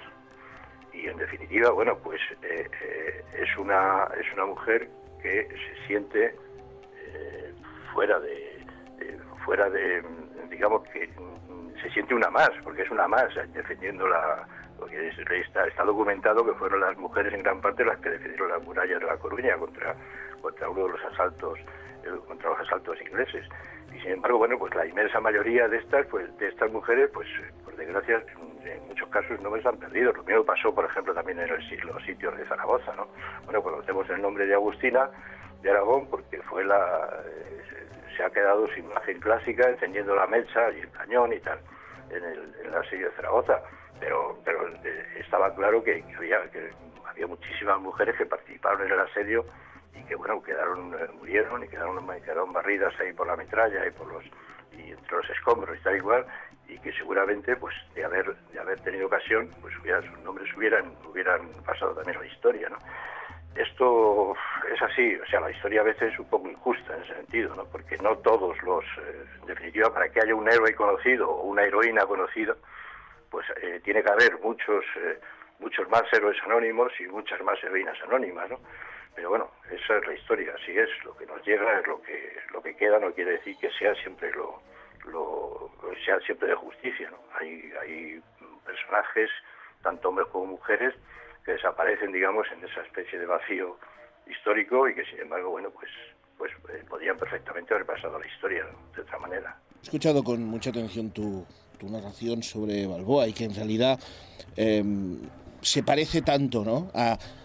Y en definitiva, bueno, pues eh, eh, es una es una mujer que se siente eh, fuera de eh, fuera de digamos que se siente una más, porque es una más defendiendo la, porque es, está, está documentado que fueron las mujeres en gran parte las que defendieron las murallas de la Coruña contra contra uno de los asaltos eh, contra los asaltos ingleses. Y sin embargo, bueno, pues la inmensa mayoría de estas, pues de estas mujeres, pues por desgracia, en muchos casos no se han perdido. Lo mismo pasó, por ejemplo, también en el, los sitios de Zaragoza, ¿no? Bueno, conocemos el nombre de Agustina de Aragón porque fue la eh, se, se ha quedado su imagen clásica encendiendo la mecha y el cañón y tal en el, en el asedio de Zaragoza. Pero, pero eh, estaba claro que, que había que había muchísimas mujeres que participaron en el asedio y que bueno quedaron eh, murieron y quedaron, quedaron barridas ahí por la metralla y por los y entre los escombros y tal igual, y que seguramente pues de haber de haber tenido ocasión pues hubiera, sus nombres hubieran hubieran pasado también a la historia, ¿no? Esto es así, o sea, la historia a veces es un poco injusta en ese sentido, ¿no? Porque no todos los eh, en definitiva, para que haya un héroe conocido o una heroína conocida, pues eh, tiene que haber muchos eh, muchos más héroes anónimos y muchas más heroínas anónimas, ¿no? Pero bueno, esa es la historia, así es, lo que nos llega es lo que lo que queda, no quiere decir que sea siempre lo, lo sea siempre de justicia, ¿no? Hay hay personajes, tanto hombres como mujeres, que desaparecen, digamos, en esa especie de vacío histórico y que sin embargo, bueno, pues pues eh, podrían perfectamente haber pasado a la historia, ¿no?, de otra manera. He escuchado con mucha atención tu, tu narración sobre Balboa y que en realidad eh, se parece tanto, ¿no?, a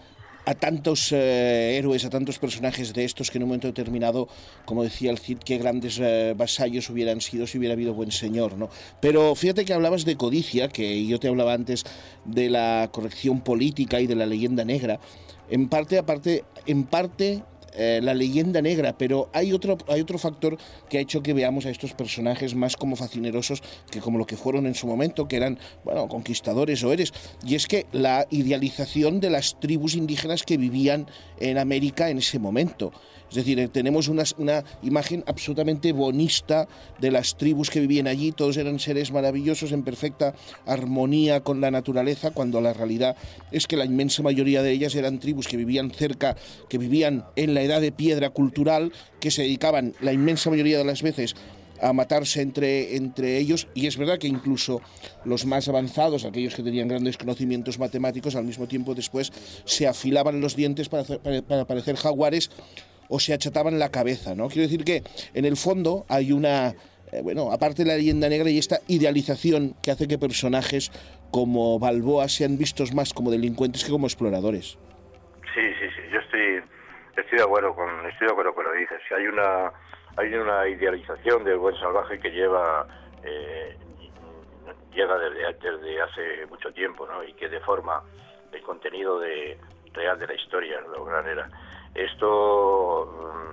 a tantos eh, héroes, a tantos personajes de estos que en un momento determinado, como decía el Cid, qué grandes eh, vasallos hubieran sido si hubiera habido buen señor, ¿no? Pero fíjate que hablabas de codicia, que yo te hablaba antes de la corrección política y de la leyenda negra. En parte, aparte, en parte... Eh, la leyenda negra, pero hay otro, hay otro factor que ha hecho que veamos a estos personajes más como facinerosos que como lo que fueron en su momento, que eran, bueno, conquistadores o héroes, y es que la idealización de las tribus indígenas que vivían en América en ese momento. Es decir, tenemos una, una imagen absolutamente bonista de las tribus que vivían allí, todos eran seres maravillosos en perfecta armonía con la naturaleza, cuando la realidad es que la inmensa mayoría de ellas eran tribus que vivían cerca, que vivían en la edad de piedra cultural, que se dedicaban la inmensa mayoría de las veces a matarse entre, entre ellos, y es verdad que incluso los más avanzados, aquellos que tenían grandes conocimientos matemáticos, al mismo tiempo después se afilaban los dientes para, para, para parecer jaguares o se achataban la cabeza, ¿no? Quiero decir que en el fondo hay una, eh, bueno, aparte de la leyenda negra y esta idealización que hace que personajes como Balboa sean vistos más como delincuentes que como exploradores. Sí, sí, sí, yo estoy, estoy de acuerdo con, estoy de acuerdo con lo que dices. Hay una, hay una idealización del buen salvaje que lleva, eh, llega desde, desde hace mucho tiempo, ¿no? Y que deforma el contenido de, real de la historia de la gran era. Esto,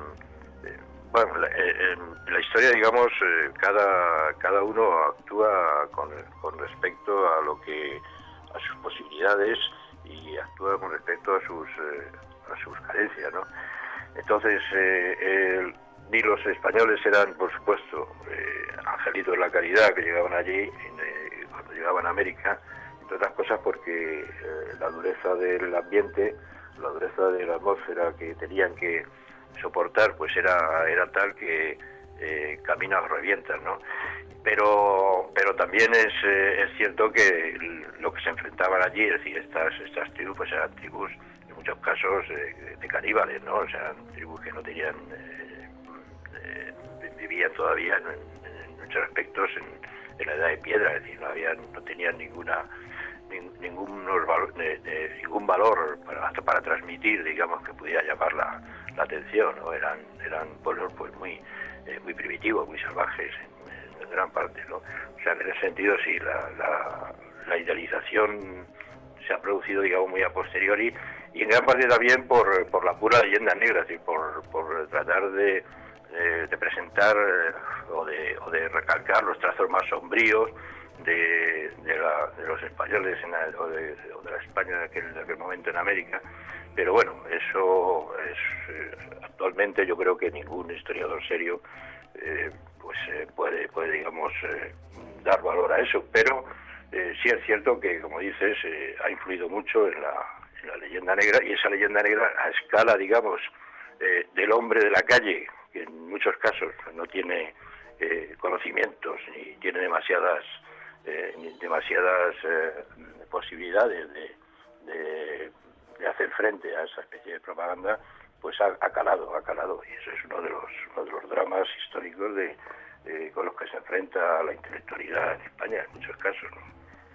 bueno, la, en la historia, digamos, cada cada uno actúa con, con respecto a lo que a sus posibilidades y actúa con respecto a sus a sus carencias, ¿no? Entonces, eh, el, ni los españoles eran, por supuesto, eh, angelitos de la caridad que llegaban allí eh, cuando llegaban a América, entre otras cosas porque eh, la dureza del ambiente, la dureza de la atmósfera que tenían que soportar, pues era era tal que eh, caminos revientan, ¿no? Pero pero también es eh, es cierto que lo que se enfrentaban allí, es decir, estas estas tribus, pues eran tribus en muchos casos eh, de caníbales, ¿no? O sea, tribus que no tenían eh, eh, vivían todavía en, en muchos aspectos en, en la edad de piedra, es decir, no habían no tenían ninguna ningún de, de, ningún valor para, hasta para transmitir, digamos, que pudiera llamar la, la atención, ¿no? Eran eran pueblos pues muy eh, muy primitivos, muy salvajes en, en gran parte, ¿no? O sea, en ese sentido sí, la, la, la idealización se ha producido, digamos, muy a posteriori, y en gran parte también por, por la pura leyenda negra, es decir, por, por tratar de, de, de presentar eh, o, de, o de recalcar los trazos más sombríos De, de, la, de los españoles en la, o, de, o de la España de aquel, de aquel momento en América, pero bueno, eso es eh, actualmente yo creo que ningún historiador serio eh, pues eh, puede, puede digamos eh, dar valor a eso, pero eh, sí es cierto que, como dices, eh, ha influido mucho en la, en la leyenda negra, y esa leyenda negra a escala, digamos, eh, del hombre de la calle, que en muchos casos no tiene eh, conocimientos ni tiene demasiadas Eh, demasiadas eh, posibilidades de, de, de hacer frente a esa especie de propaganda, pues ha, ha calado, ha calado, y eso es uno de los, uno de los dramas históricos de, de, con los que se enfrenta la intelectualidad en España en muchos casos, ¿no?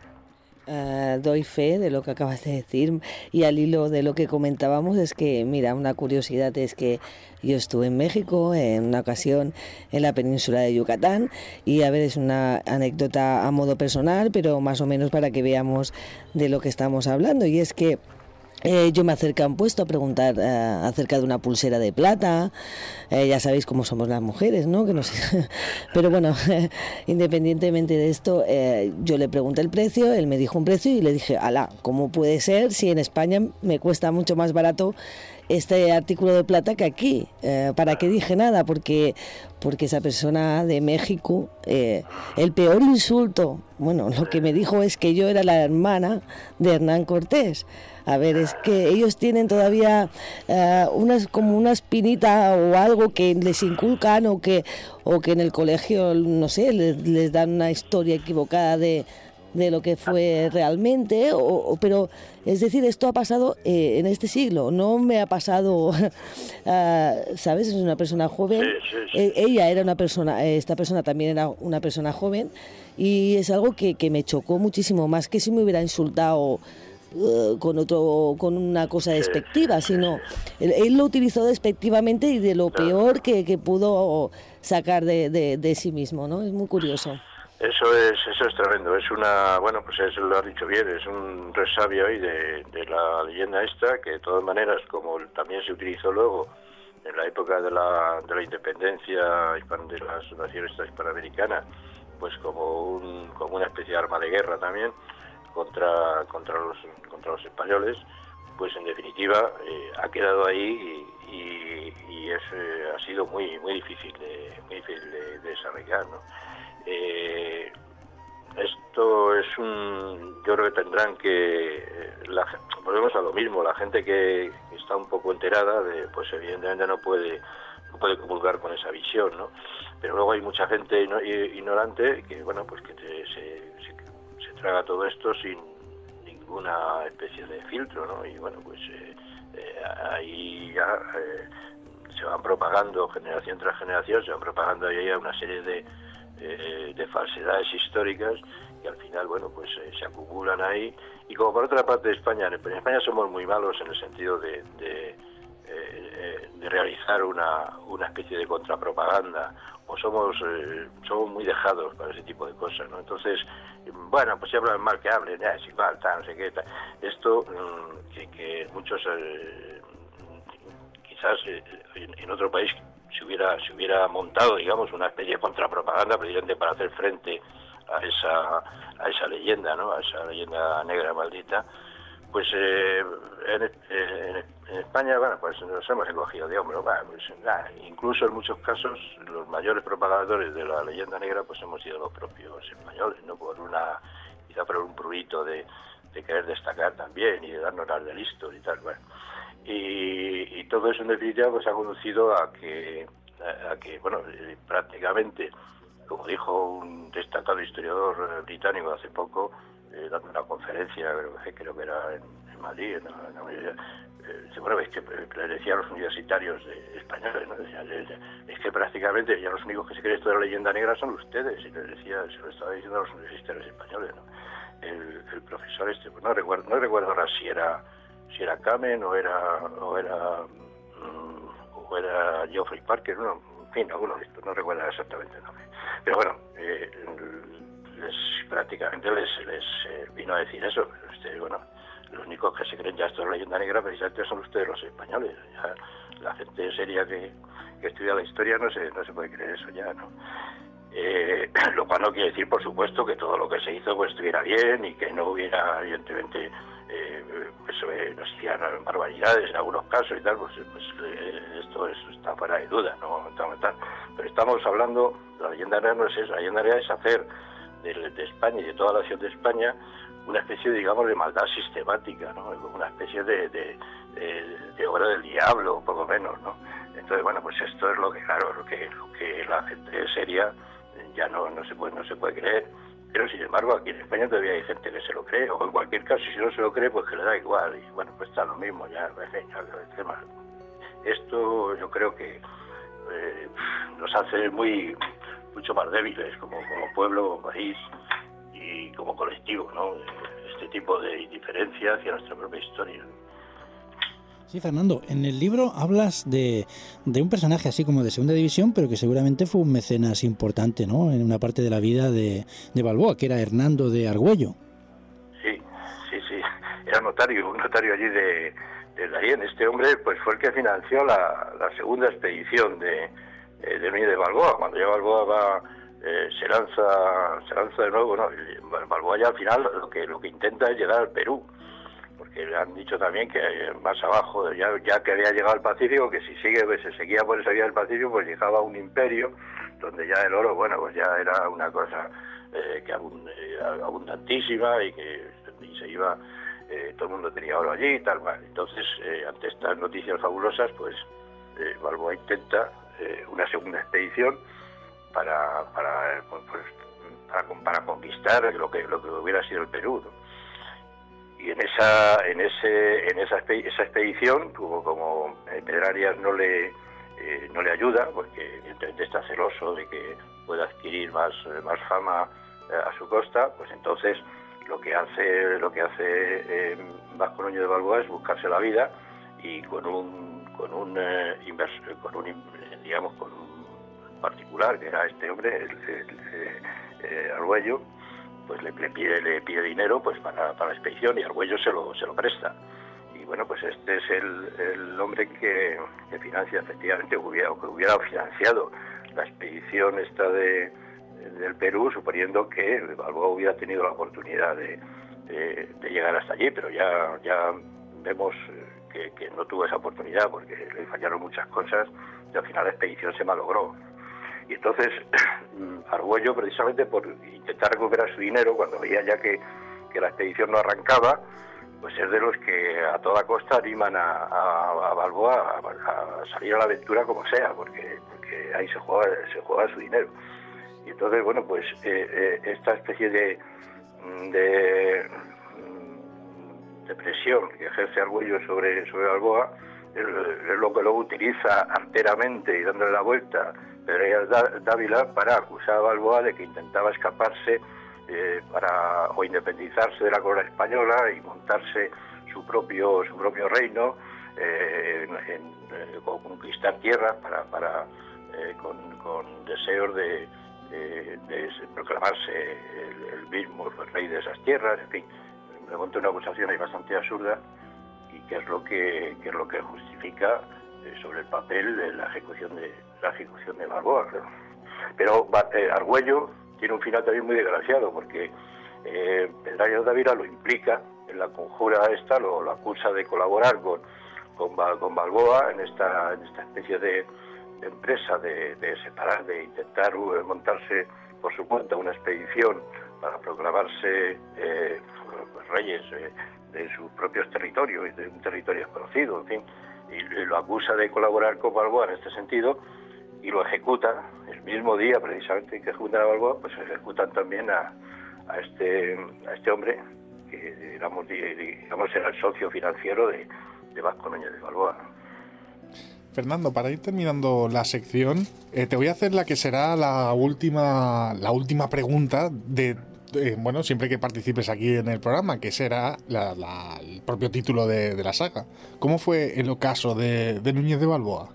Uh, doy fe de lo que acabas de decir, y al hilo de lo que comentábamos es que, mira, una curiosidad es que yo estuve en México en una ocasión en la península de Yucatán, y a ver, es una anécdota a modo personal, pero más o menos para que veamos de lo que estamos hablando, y es que Eh, yo me acerqué a un puesto a preguntar eh, acerca de una pulsera de plata. Eh, ya sabéis cómo somos las mujeres, ¿no? Que no sé. Pero bueno, independientemente de esto, eh, yo le pregunté el precio, él me dijo un precio y le dije, ala, ¿cómo puede ser si en España me cuesta mucho más barato este artículo de plata que aquí? Eh, ¿Para qué dije nada? Porque, porque esa persona de México, eh, el peor insulto, bueno, lo que me dijo es que yo era la hermana de Hernán Cortés. A ver, es que ellos tienen todavía uh, unas como una espinita o algo que les inculcan, o que o que en el colegio, no sé, les, les dan una historia equivocada de, de lo que fue realmente, o, o, pero es decir, esto ha pasado eh, en este siglo, no me ha pasado, uh, ¿sabes? Es una persona joven, sí, sí, sí. Eh, ella era una persona, esta persona también era una persona joven, y es algo que, que me chocó muchísimo, más que si me hubiera insultado uh, con otro, con una cosa despectiva, sino él, él lo utilizó despectivamente y de lo peor que, que pudo sacar de, de, de sí mismo, ¿no? Es muy curioso. Eso es, eso es tremendo, es una, bueno, pues eso lo has dicho bien, es un resabio ahí de, de la leyenda esta, que de todas maneras, como también se utilizó luego en la época de la, de la independencia de las naciones hispanoamericanas, pues como un, como una especie de arma de guerra también contra, contra los, contra los españoles, pues en definitiva eh, ha quedado ahí y, y, y es, eh, ha sido muy, muy difícil de, muy difícil de, de desarrollar, ¿no? Eh, esto es un, yo creo que tendrán que, la, volvemos a lo mismo, la gente que está un poco enterada, de, pues evidentemente no puede, no puede comulgar con esa visión, ¿no? Pero luego hay mucha gente ignorante que, bueno, pues que te, se, se, se traga todo esto sin ninguna especie de filtro, ¿no? Y bueno, pues eh, eh, ahí ya eh, se van propagando generación tras generación, se van propagando ahí una serie de Eh, de falsedades históricas que al final, bueno, pues eh, se acumulan ahí. Y como por otra parte España, en España somos muy malos en el sentido de, de, eh, de realizar una, una especie de contrapropaganda, o somos eh, somos muy dejados para ese tipo de cosas, ¿no? Entonces, bueno, pues si hablan mal que hablen, ya, es igual, tal, no sé qué, tal. Esto mmm, que, que muchos eh, quizás eh, en, en otro país se hubiera se hubiera montado, digamos, una especie de contrapropaganda precisamente para hacer frente a esa a esa leyenda, ¿no? A esa leyenda negra maldita. Pues eh, en, en, en España, bueno, pues nos hemos encogido de hombro, bueno, pues, nah, incluso en muchos casos los mayores propagadores de la leyenda negra pues hemos sido los propios españoles, no por una, quizá por un prurito de, de querer destacar también y de darnos las de listos y tal, bueno. Y, y todo eso en definitiva pues ha conducido a que, a, a que bueno, eh, prácticamente, como dijo un destacado historiador británico hace poco, eh, dando una conferencia, creo que, creo que era en, en Madrid, en la, en la universidad, eh, bueno, es que le decía a los universitarios de, españoles, ¿no? Decía, es que prácticamente ya los únicos que se creen esto de la leyenda negra son ustedes, y les decía, se lo estaba diciendo a los universitarios españoles, ¿no? El, el profesor este, pues no recuerdo, no recuerdo ahora si era si era Kamen o era o era o era Geoffrey Parker, no, en fin, alguno de estos, no recuerdo exactamente el nombre, pero bueno, eh, les, prácticamente les, les eh, vino a decir eso. Este, bueno, los únicos que se creen ya esto de la leyenda negra precisamente son ustedes los españoles. Ya, la gente seria que, que estudia la historia no se no se puede creer eso ya, ¿no? Eh, lo cual no quiere decir, por supuesto, que todo lo que se hizo pues estuviera bien y que no hubiera, evidentemente, eh, pues, eh, nos hicieran barbaridades en algunos casos y tal, pues, pues eh, esto es, está fuera de duda, ¿no? Pero estamos hablando, la leyenda negra no es eso, la leyenda negra es hacer de, de España y de toda la nación de España una especie, digamos, de maldad sistemática, ¿no? Una especie de, de, de, de obra del diablo, poco menos, ¿no? Entonces, bueno, pues esto es lo que, claro, lo que, lo que la gente seria ya no, no se puede no se puede creer, pero sin embargo aquí en España todavía hay gente que se lo cree, o en cualquier caso si no se lo cree pues que le da igual, y bueno, pues está lo mismo ya, en fin, ya, esto yo creo que eh, nos hace muy mucho más débiles como, como pueblo, como país y como colectivo, ¿no? Este tipo de indiferencia hacia nuestra propia historia. Sí, Fernando, en el libro hablas de, de un personaje así como de segunda división, pero que seguramente fue un mecenas importante, ¿no? En una parte de la vida de, de Balboa, que era Hernando de Argüello. Sí, sí, sí. Era notario, un notario allí de, de Darién. Este hombre pues fue el que financió la, la segunda expedición de, de Núñez de Balboa. Cuando ya Balboa va, eh, se lanza se lanza de nuevo, ¿no? Balboa ya al final lo que, lo que intenta es llegar al Perú. Porque le han dicho también que más abajo, ya, ya que había llegado al Pacífico, que si sigue pues, se seguía por esa vía del Pacífico, pues llegaba a un imperio donde ya el oro, bueno, pues ya era una cosa eh, que abund, eh, abundantísima y que y se iba, eh, todo el mundo tenía oro allí y tal, mal. Entonces, eh, ante estas noticias fabulosas, pues eh, Balboa intenta eh, una segunda expedición para para, pues, para para conquistar lo que lo que hubiera sido el Perú, ¿no? Y en esa en ese en esa, esa expedición, como, como Pedrarias no le eh, no le ayuda, porque evidentemente está celoso de que pueda adquirir más más fama eh, a su costa, pues entonces lo que hace lo que hace eh, Vasco Núñez de Balboa es buscarse la vida, y con un con un eh, inversor, con un digamos con un particular que era este hombre, el, el, el, eh, Argüello, pues le, le pide le pide dinero pues para, para la expedición, y Argüello se lo se lo presta. Y bueno, pues este es el, el hombre que, que financia, efectivamente, hubiera, que hubiera financiado la expedición esta de del Perú, suponiendo que Balboa hubiera tenido la oportunidad de, de, de llegar hasta allí, pero ya ya vemos que, que no tuvo esa oportunidad porque le fallaron muchas cosas y al final la expedición se malogró. Y entonces Argüello, precisamente por intentar recuperar su dinero, cuando veía ya que, que la expedición no arrancaba, pues es de los que a toda costa animan a, a, a Balboa a, a salir a la aventura como sea, porque, porque ahí se juega, se juega su dinero. Y entonces, bueno, pues eh, eh, esta especie de, de, de presión que ejerce Argüello sobre, sobre Balboa es, es lo que luego utiliza arteramente y dándole la vuelta Pedro Dávila para acusar a Balboa de que intentaba escaparse eh, para o independizarse de la corona española y montarse su propio su propio reino, eh, en, en, eh, o conquistar tierras para, para eh, con, con deseos de De, de proclamarse el, el mismo el rey de esas tierras, en fin, me monta una acusación ahí bastante absurda, y que es lo que, que es lo que justifica eh, sobre el papel de la ejecución de la ejecución de Balboa. Pero eh, Argüello tiene un final también muy desgraciado, porque eh, Pedrarias Dávila lo implica en la conjura esta, lo, lo acusa de colaborar con con, con Balboa en esta en esta especie de de empresa de, de separar, de intentar uh, montarse por su cuenta una expedición para proclamarse eh, reyes eh, de sus propios territorios y de un territorio desconocido, en fin, y, y lo acusa de colaborar con Balboa en este sentido, y lo ejecuta el mismo día precisamente que ejecutan a Balboa, pues ejecutan también a, a este a este hombre que digamos, digamos era el socio financiero de, de Vasco Núñez de Balboa. Fernando, para ir terminando la sección, eh, te voy a hacer la que será la última la última pregunta de, de bueno, siempre que participes aquí en el programa, que será la, la, el propio título de, de la saga. ¿Cómo fue el ocaso de, de Núñez de Balboa?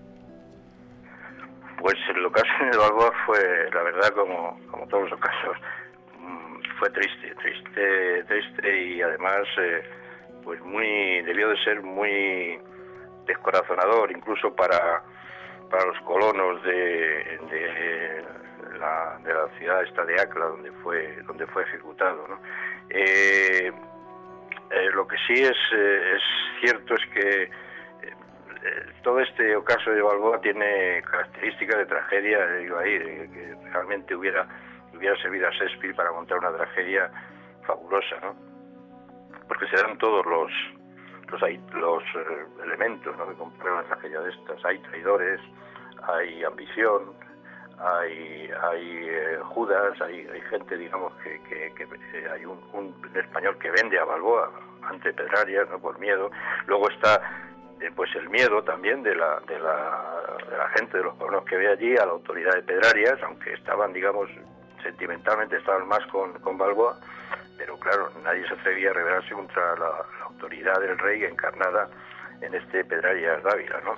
Pues el ocaso de Balboa fue, la verdad, como, como todos los ocasos, fue triste, triste, triste y además, eh, pues muy, debió de ser muy descorazonador, incluso para, para los colonos de, de, la, de la ciudad esta de Acla, donde fue, donde fue ejecutado, ¿no? Eh, eh, lo que sí es, eh, es cierto es que eh, todo este ocaso de Balboa tiene características de tragedia, digo ahí, de que realmente hubiera, hubiera servido a Shakespeare para montar una tragedia fabulosa, ¿no? Porque se dan todos los los, los eh, elementos, ¿no?, que comprueban una tragedia de estas. Hay traidores, hay ambición, hay hay eh, Judas, hay, hay gente, digamos, que, que, que eh, hay un, un español que vende a Balboa ante Pedrarias, no por miedo. Luego está eh, pues el miedo también de la de la de la gente, de los colonos que ve allí a la autoridad de Pedrarias, aunque estaban, digamos, sentimentalmente estaban más con, con Balboa, pero claro, nadie se atrevía a rebelarse contra la, la autoridad del rey encarnada en este Pedrarias Dávila, ¿no?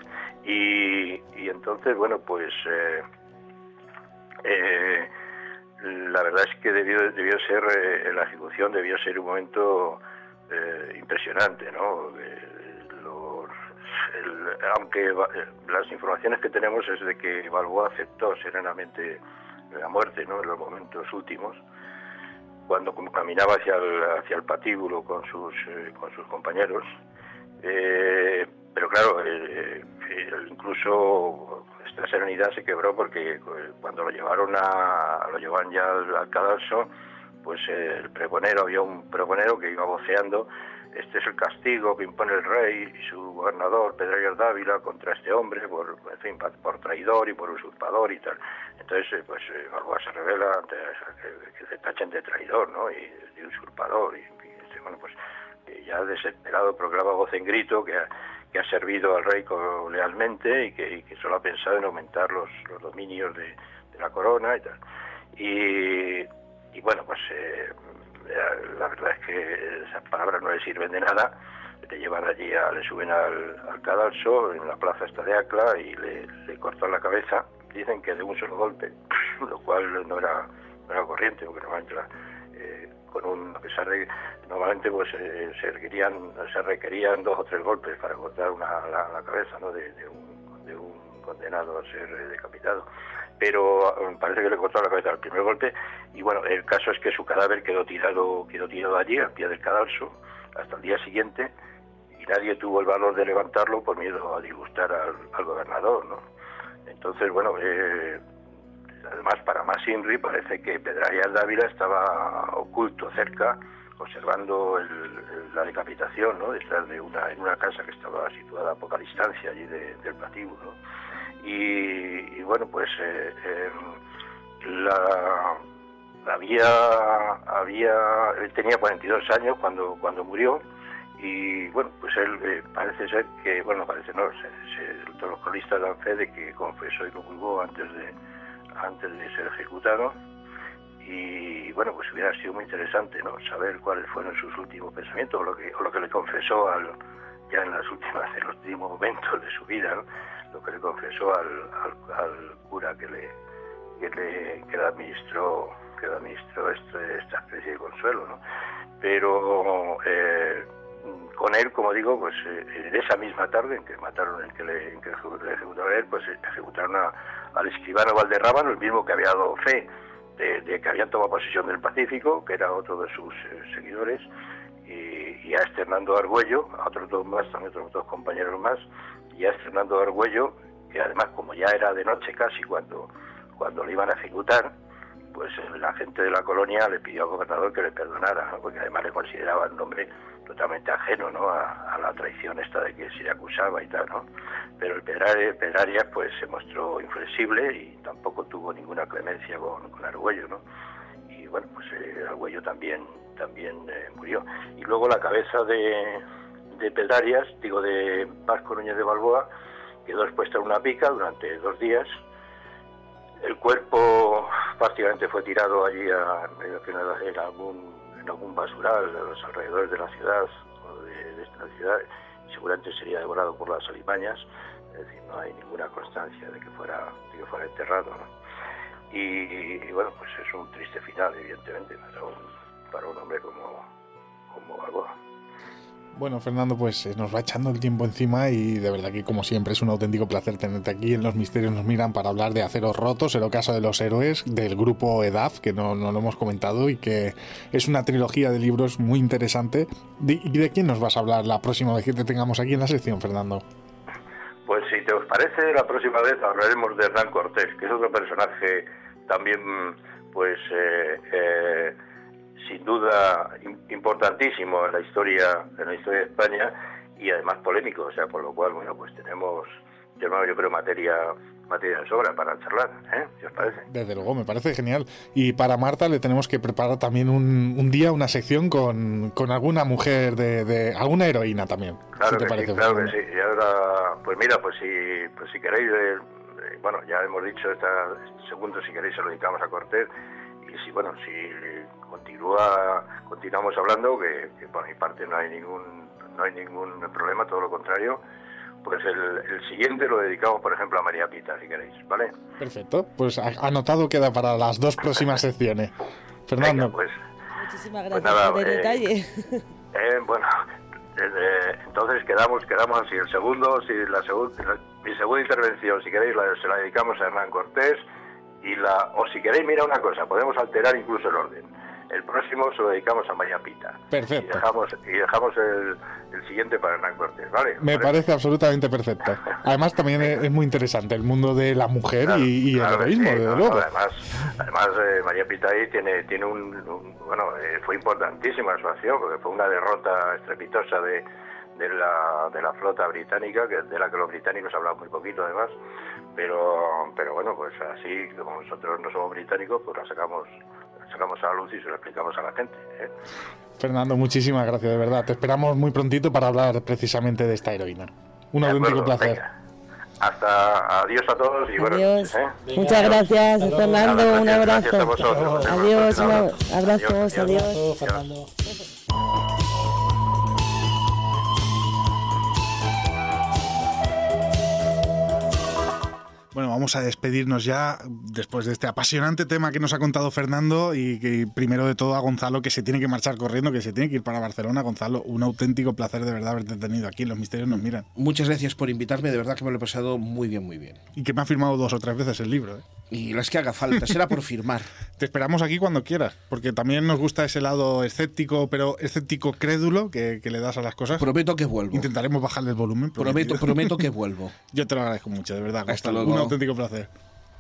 Y, y entonces, bueno, pues eh, eh, la verdad es que debió, debió ser, eh, la ejecución debió ser un momento eh, impresionante, ¿no? Eh, los, el, aunque eh, las informaciones que tenemos es de que Balboa aceptó serenamente la muerte, ¿no?, en los momentos últimos, cuando caminaba hacia el, hacia el patíbulo con sus eh, con sus compañeros, eh, pero claro, eh, eh, incluso esta serenidad se quebró porque eh, cuando lo llevaron a lo llevaban ya al, al cadalso, pues eh, el pregonero, había un pregonero que iba voceando: este es el castigo que impone el rey y su gobernador Pedrarias Dávila contra este hombre por, en fin, por traidor y por usurpador y tal. Entonces, pues Balboa se revela ante que, que se tachen de traidor, ¿no?, y de usurpador, y, y este, bueno, pues ya desesperado proclama voz en grito que ha, que ha servido al rey lealmente y que, y que solo ha pensado en aumentar los, los dominios de, de la corona y tal. Y, y bueno, pues eh, la verdad es que esas palabras no le sirven de nada. Le llevan allí, a, le suben al, al cadalso en la plaza esta de Acla y le, le cortan la cabeza. Dicen que de un solo golpe, lo cual no era, no era corriente, porque normalmente la, eh, con un, a pesar de normalmente pues eh, se requerían se requerían dos o tres golpes para cortar una, la, la cabeza, ¿no? de, de, un, de un condenado a ser decapitado. Pero parece que le cortó la cabeza al primer golpe, y bueno, el caso es que su cadáver quedó tirado quedó tirado allí al pie del cadalso hasta el día siguiente, y nadie tuvo el valor de levantarlo por miedo a disgustar al, al gobernador, ¿no? Entonces, bueno, eh, además para más Inri parece que Pedrarias Dávila estaba oculto cerca, observando el, el, la decapitación, ¿no? Detrás de una en una casa que estaba situada a poca distancia allí de, del patíbulo. Y, y bueno, pues eh, eh, la, había había él tenía cuarenta y dos años cuando cuando murió, y bueno, pues él eh, parece ser que, bueno, parece no, se, se, todos los cronistas dan fe de que confesó y comulgó antes de antes de ser ejecutado. Y bueno, pues hubiera sido muy interesante, ¿no?, saber cuáles fueron sus últimos pensamientos, o lo que o lo que le confesó al, ya en las últimas en los últimos momentos de su vida, ¿no?, lo que le confesó al, al, al cura que le que le que le administró que le administró este, esta especie de consuelo, ¿no? Pero eh, con él, como digo, pues eh, en esa misma tarde en que mataron, en que le, en que le ejecutaron a él, pues ejecutaron a, al escribano Valderrábano, el mismo que había dado fe de, de que habían tomado posesión del Pacífico, que era otro de sus eh, seguidores, y, y a este Hernando Argüello, a otros dos más, también otros dos compañeros más, y a este Hernando Argüello, que además, como ya era de noche casi cuando, cuando le iban a ejecutar, pues la gente de la colonia le pidió al gobernador que le perdonara, ¿no?, porque además le consideraba un hombre totalmente ajeno, ¿no?, a, a la traición esta de que se le acusaba y tal, ¿no? Pero el Pedrarias, Pedrarias pues se mostró inflexible y tampoco tuvo ninguna clemencia con, con Argüello, ¿no? Y bueno, pues eh, Argüello también también eh, murió. Y luego la cabeza de, de Pedrarias, digo de Vasco Núñez de Balboa, quedó expuesta en una pica durante dos días. El cuerpo prácticamente fue tirado allí a, en algún en algún basural de los alrededores de la ciudad, o de, de esta ciudad, y seguramente sería devorado por las alimañas. Es decir, no hay ninguna constancia de que fuera de que fuera enterrado, ¿no? Y, y bueno, pues es un triste final, evidentemente, para un, para un hombre como, como Balboa. Bueno, Fernando, pues nos va echando el tiempo encima, y de verdad que, como siempre, es un auténtico placer tenerte aquí en Los Misterios Nos Miran para hablar de Aceros Rotos, el ocaso de los héroes, del grupo E D A F, que no, no lo hemos comentado, y que es una trilogía de libros muy interesante. ¿Y de quién nos vas a hablar la próxima vez que te tengamos aquí en la sección, Fernando? Pues si te os parece, la próxima vez hablaremos de Hernán Cortés, que es otro personaje también, pues... Eh, eh, sin duda importantísimo en la historia en la historia de España, y además polémico, o sea, por lo cual, bueno, pues tenemos, tenemos yo creo materia materia de sobra para charlar, ¿eh? ¿Qué os parece? Desde luego, me parece genial. Y para Marta le tenemos que preparar también un, un día una sección con, con alguna mujer de, de alguna heroína también. Claro, ¿sí te que parece, sí, claro Fernando? que sí. Y ahora, pues mira, pues si pues si queréis, eh, bueno, ya hemos dicho, esta, este segundo, si queréis, se lo dedicamos a Cortés. Y si, bueno, si continúa, continuamos hablando, que, que por mi parte no hay ningún no hay ningún problema, todo lo contrario, pues el, el siguiente lo dedicamos, por ejemplo, a María Pita, si queréis, ¿vale? Perfecto, pues anotado queda para las dos próximas secciones. Fernando. Venga, pues, Muchísimas gracias pues nada, por el eh, detalle. Eh, bueno, eh, entonces quedamos quedamos así. El segundo, si la, segun, la mi segunda intervención, si queréis, la, se la dedicamos a Hernán Cortés. Y la, o si queréis, mira una cosa, podemos alterar incluso el orden. El próximo se lo dedicamos a María Pita. Perfecto. Y dejamos, y dejamos el, el siguiente para Hernán Cortés, ¿vale? Me ¿Vale? parece absolutamente perfecto. Además, también es, es muy interesante el mundo de la mujer, claro, y, y claro el heroísmo, sí, desde no, luego. No, además, además eh, María Pita ahí tiene, tiene un, un bueno, eh, fue importantísima su acción, porque fue una derrota estrepitosa de, de la de la flota británica, que de la que los británicos hablaban muy poquito, además. Pero, pero bueno, pues así, como nosotros no somos británicos, pues la sacamos, la sacamos a la luz y se lo explicamos a la gente, ¿eh? Fernando, muchísimas gracias, de verdad. Te esperamos muy prontito para hablar precisamente de esta heroína. Un De auténtico acuerdo, placer. venga. Hasta adiós a todos y buenas Adiós. noches. ¿eh? Muchas gracias, Fernando. Nada, un gracias, abrazo. gracias a vosotros. Adiós, Un un abrazo. abrazos, adiós. Adiós. Fernando. Bueno, vamos a despedirnos ya después de este apasionante tema que nos ha contado Fernando y que primero de todo a Gonzalo, que se tiene que marchar corriendo, que se tiene que ir para Barcelona. Gonzalo, un auténtico placer de verdad haberte tenido aquí en Los Misterios Nos Miran. Muchas gracias por invitarme, de verdad que me lo he pasado muy bien, muy bien. Y que me ha firmado dos o tres veces el libro, ¿eh? Y las que haga falta, será por firmar. Te esperamos aquí cuando quieras, porque también nos gusta ese lado escéptico, pero escéptico crédulo que, que le das a las cosas. Prometo que vuelvo. Intentaremos bajarle el volumen. Prometo, prometo que vuelvo. Yo te lo agradezco mucho, de verdad. Hasta Gonzalo. luego. Un auténtico placer.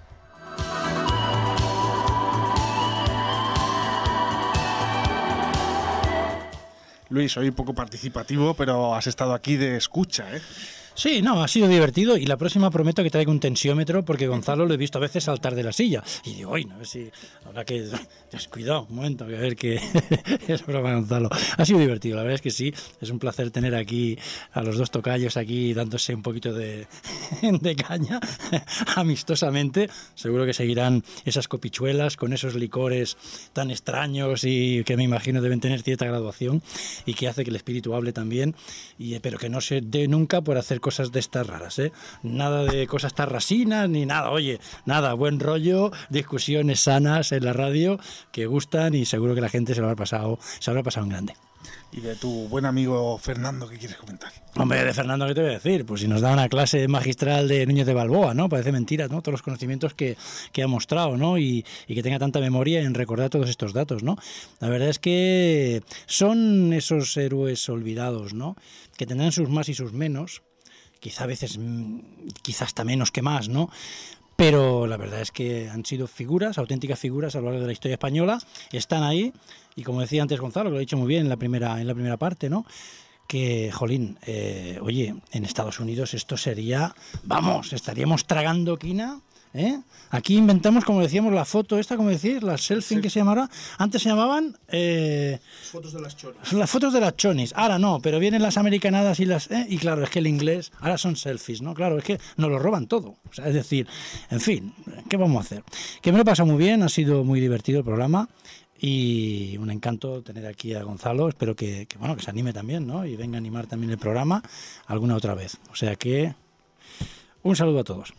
Luis, hoy poco participativo, pero has estado aquí de escucha, ¿eh? Sí, no, ha sido divertido y la próxima prometo que traigo un tensiómetro porque Gonzalo lo he visto a veces saltar de la silla. Y digo, oye, no, a ver si habrá que... Descuidado, un momento, a ver qué... Es broma, Gonzalo. Ha sido divertido, la verdad es que sí. Es un placer tener aquí a los dos tocayos aquí dándose un poquito de, de caña, amistosamente. Seguro que seguirán esas copichuelas con esos licores tan extraños y que me imagino deben tener cierta graduación y que hace que el espíritu hable también, y, pero que no se dé nunca por hacer cosas de estas raras, ¿eh? Nada de cosas tarrasinas ni nada, oye, nada, buen rollo, discusiones sanas en la radio que gustan y seguro que la gente se lo habrá pasado, se lo habrá pasado en grande. Y de tu buen amigo Fernando, ¿qué quieres comentar? Hombre, de Fernando, ¿qué te voy a decir? Pues si nos da una clase magistral de Núñez de Balboa, ¿no? Parece mentira, ¿no? Todos los conocimientos que, que ha mostrado, ¿no? Y, y que tenga tanta memoria en recordar todos estos datos, ¿no? La verdad es que son esos héroes olvidados, ¿no? Que tendrán sus más y sus menos, quizá a veces, quizás hasta menos que más, ¿no? Pero la verdad es que han sido figuras, auténticas figuras a lo largo de la historia española, están ahí, y como decía antes Gonzalo, que lo ha dicho muy bien en la primera, en la primera parte, ¿no? Que, jolín, eh, oye, en Estados Unidos esto sería, vamos, estaríamos tragando quina, ¿eh? Aquí inventamos, como decíamos, la foto esta, como decís, la selfie, sí. Que se llamará, antes se llamaban... Eh, fotos de las chonis. Las fotos de las chonis, ahora no, pero vienen las americanadas y las... Eh, y claro, es que el inglés, ahora son selfies, ¿no? Claro, es que nos lo roban todo, o sea, es decir, en fin, ¿qué vamos a hacer? Que me lo he pasado muy bien, ha sido muy divertido el programa. Y un encanto tener aquí a Gonzalo, espero que, que, bueno, que se anime también, ¿no? Y venga a animar también el programa alguna otra vez. O sea que un saludo a todos.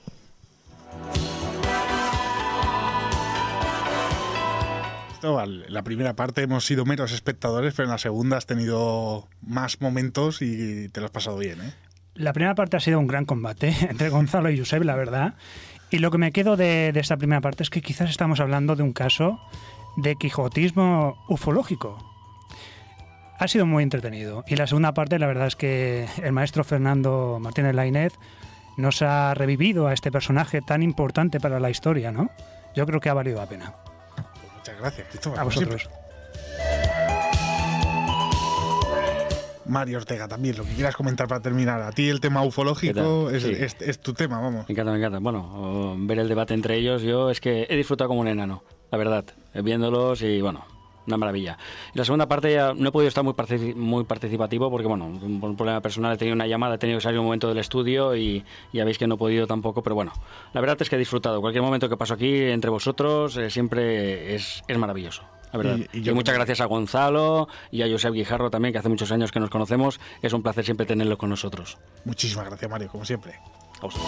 Esto, en la primera parte hemos sido meros espectadores, pero en la segunda has tenido más momentos y te lo has pasado bien, ¿eh? La primera parte ha sido un gran combate entre Gonzalo y Josep, la verdad. Y lo que me quedo de, de esta primera parte es que quizás estamos hablando de un caso de quijotismo ufológico. Ha sido muy entretenido. Y la segunda parte, la verdad es que el maestro Fernando Martínez Lainez nos ha revivido a este personaje tan importante para la historia, ¿no? Yo creo que ha valido la pena. Muchas gracias, Cristóbal. A vosotros. Mario Ortega, también, lo que quieras comentar para terminar. A ti el tema ufológico es, sí. es, es, es tu tema, vamos. Me encanta, me encanta. Bueno, ver el debate entre ellos, yo es que he disfrutado como un enano, la verdad, viéndolos y bueno, una maravilla. Y la segunda parte ya no he podido estar muy, particip muy participativo porque, bueno, por un problema personal he tenido una llamada, he tenido que salir un momento del estudio y ya veis que no he podido tampoco, pero bueno, la verdad es que he disfrutado. Cualquier momento que paso aquí entre vosotros eh, siempre es, es maravilloso. La verdad. Y, y, y muchas gracias a Gonzalo y a Josep Guijarro también, que hace muchos años que nos conocemos. Es un placer siempre tenerlo con nosotros. Muchísimas gracias, Mario, como siempre. A vosotros.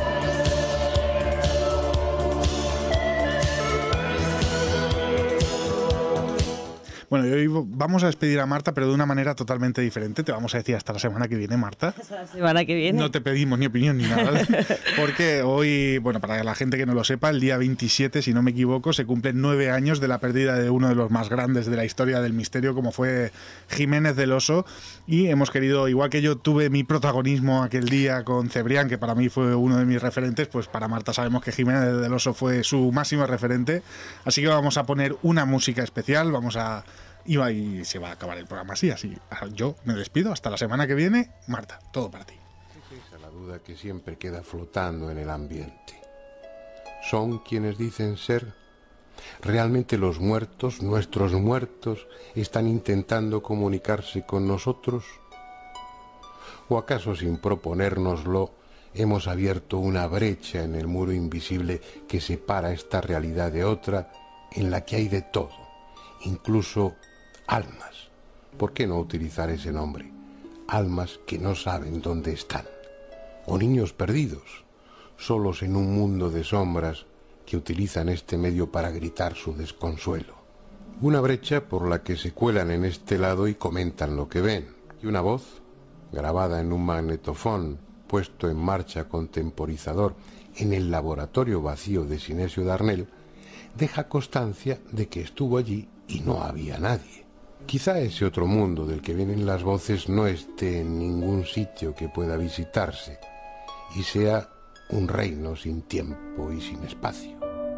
Bueno, y hoy vamos a despedir a Marta, pero de una manera totalmente diferente. Te vamos a decir hasta la semana que viene, Marta. Hasta la semana que viene. No te pedimos ni opinión ni nada, porque hoy, bueno, para la gente que no lo sepa, el día veintisiete, si no me equivoco, se cumplen nueve años de la pérdida de uno de los más grandes de la historia del misterio, como fue Jiménez del Oso, y hemos querido, igual que yo tuve mi protagonismo aquel día con Cebrián, que para mí fue uno de mis referentes, pues para Marta sabemos que Jiménez del Oso fue su máximo referente, así que vamos a poner una música especial, vamos a... Y ahí se va a acabar el programa así, así. Yo me despido, hasta la semana que viene. Marta, todo para ti. Esa es la duda que siempre queda flotando en el ambiente. ¿Son quienes dicen ser? ¿Realmente los muertos, nuestros muertos, están intentando comunicarse con nosotros? ¿O acaso sin proponérnoslo, hemos abierto una brecha en el muro invisible que separa esta realidad de otra, en la que hay de todo, incluso almas. ¿Por qué no utilizar ese nombre? Almas que no saben dónde están, o niños perdidos, solos en un mundo de sombras que utilizan este medio para gritar su desconsuelo. Una brecha por la que se cuelan en este lado y comentan lo que ven, y una voz, grabada en un magnetofón puesto en marcha con temporizador en el laboratorio vacío de Sinesio Darnell, deja constancia de que estuvo allí y no había nadie. Quizá ese otro mundo del que vienen las voces no esté en ningún sitio que pueda visitarse y sea un reino sin tiempo y sin espacio.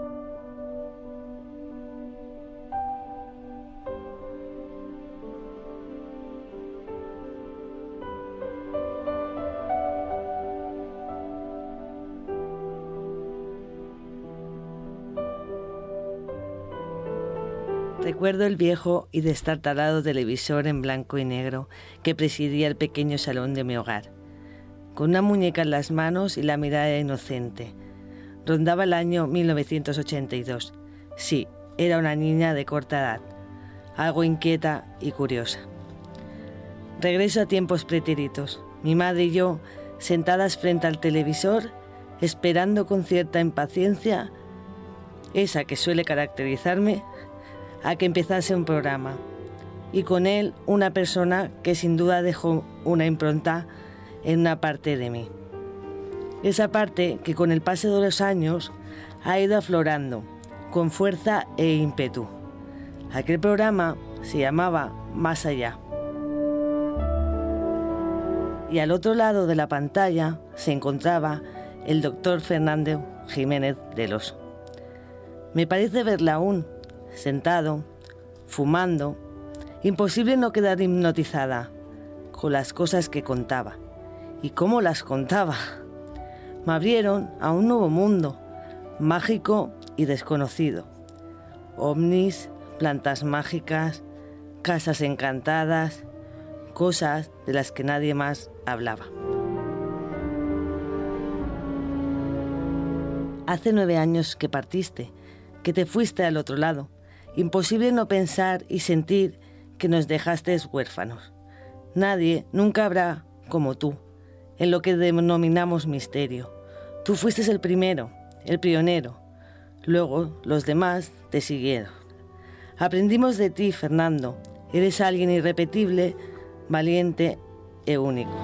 Recuerdo el viejo y destartalado televisor en blanco y negro que presidía el pequeño salón de mi hogar. Con una muñeca en las manos y la mirada inocente. Rondaba el año mil novecientos ochenta y dos. Sí, era una niña de corta edad, algo inquieta y curiosa. Regreso a tiempos pretéritos. Mi madre y yo, sentadas frente al televisor, esperando con cierta impaciencia, esa que suele caracterizarme, a que empezase un programa, y con él una persona que sin duda dejó una impronta en una parte de mí. Esa parte que con el paso de los años ha ido aflorando, con fuerza e ímpetu. Aquel programa se llamaba Más Allá. Y al otro lado de la pantalla se encontraba el doctor Fernando Jiménez del Oso. Me parece verla aún, sentado, fumando, imposible no quedar hipnotizada con las cosas que contaba y cómo las contaba. Me abrieron a un nuevo mundo, mágico y desconocido. Ovnis, plantas mágicas, casas encantadas, cosas de las que nadie más hablaba. Hace nueve años que partiste, que te fuiste al otro lado. Imposible no pensar y sentir que nos dejaste huérfanos. Nadie nunca habrá como tú, en lo que denominamos misterio. Tú fuiste el primero, el pionero. Luego los demás te siguieron. Aprendimos de ti, Fernando. Eres alguien irrepetible, valiente e único.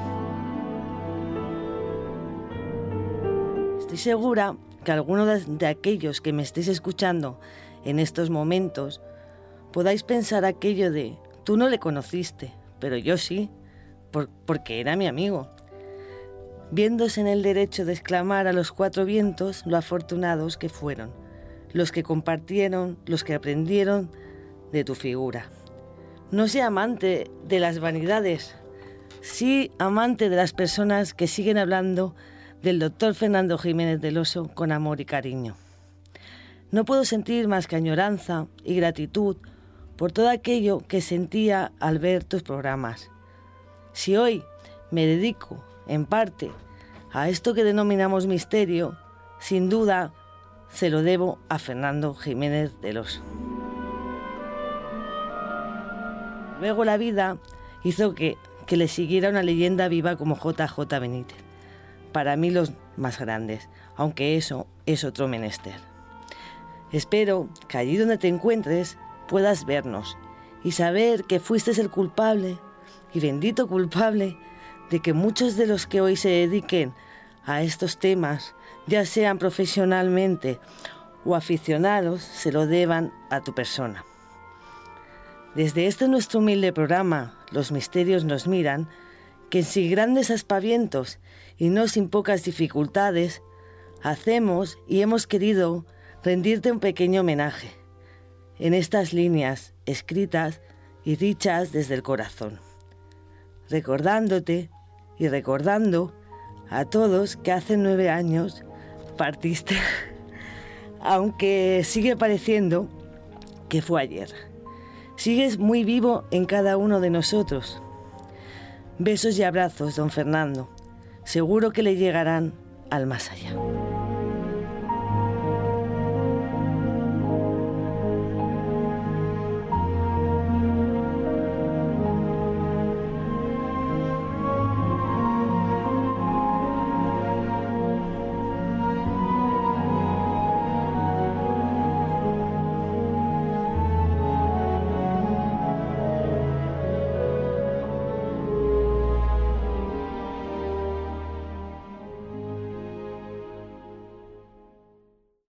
Estoy segura que algunos de aquellos que me estéis escuchando en estos momentos podáis pensar aquello de tú no le conociste, pero yo sí, por, porque era mi amigo. Viéndose en el derecho de exclamar a los cuatro vientos lo afortunados que fueron, los que compartieron, los que aprendieron de tu figura. No sea amante de las vanidades, sí amante de las personas que siguen hablando del doctor Fernando Jiménez del Oso con amor y cariño. No puedo sentir más que añoranza y gratitud por todo aquello que sentía al ver tus programas. Si hoy me dedico, en parte, a esto que denominamos misterio, sin duda se lo debo a Fernando Jiménez del Oso. Luego la vida hizo que, que le siguiera una leyenda viva como J J Benítez. Para mí los más grandes, aunque eso es otro menester. Espero que allí donde te encuentres puedas vernos y saber que fuiste el culpable, y bendito culpable, de que muchos de los que hoy se dediquen a estos temas, ya sean profesionalmente o aficionados, se lo deban a tu persona. Desde este nuestro humilde programa, Los Misterios nos miran, que sin grandes aspavientos y no sin pocas dificultades, hacemos y hemos querido rendirte un pequeño homenaje en estas líneas escritas y dichas desde el corazón, recordándote y recordando a todos que hace nueve años partiste, aunque sigue pareciendo que fue ayer. Sigues muy vivo en cada uno de nosotros. Besos y abrazos, don Fernando. seguro que le llegarán al más allá.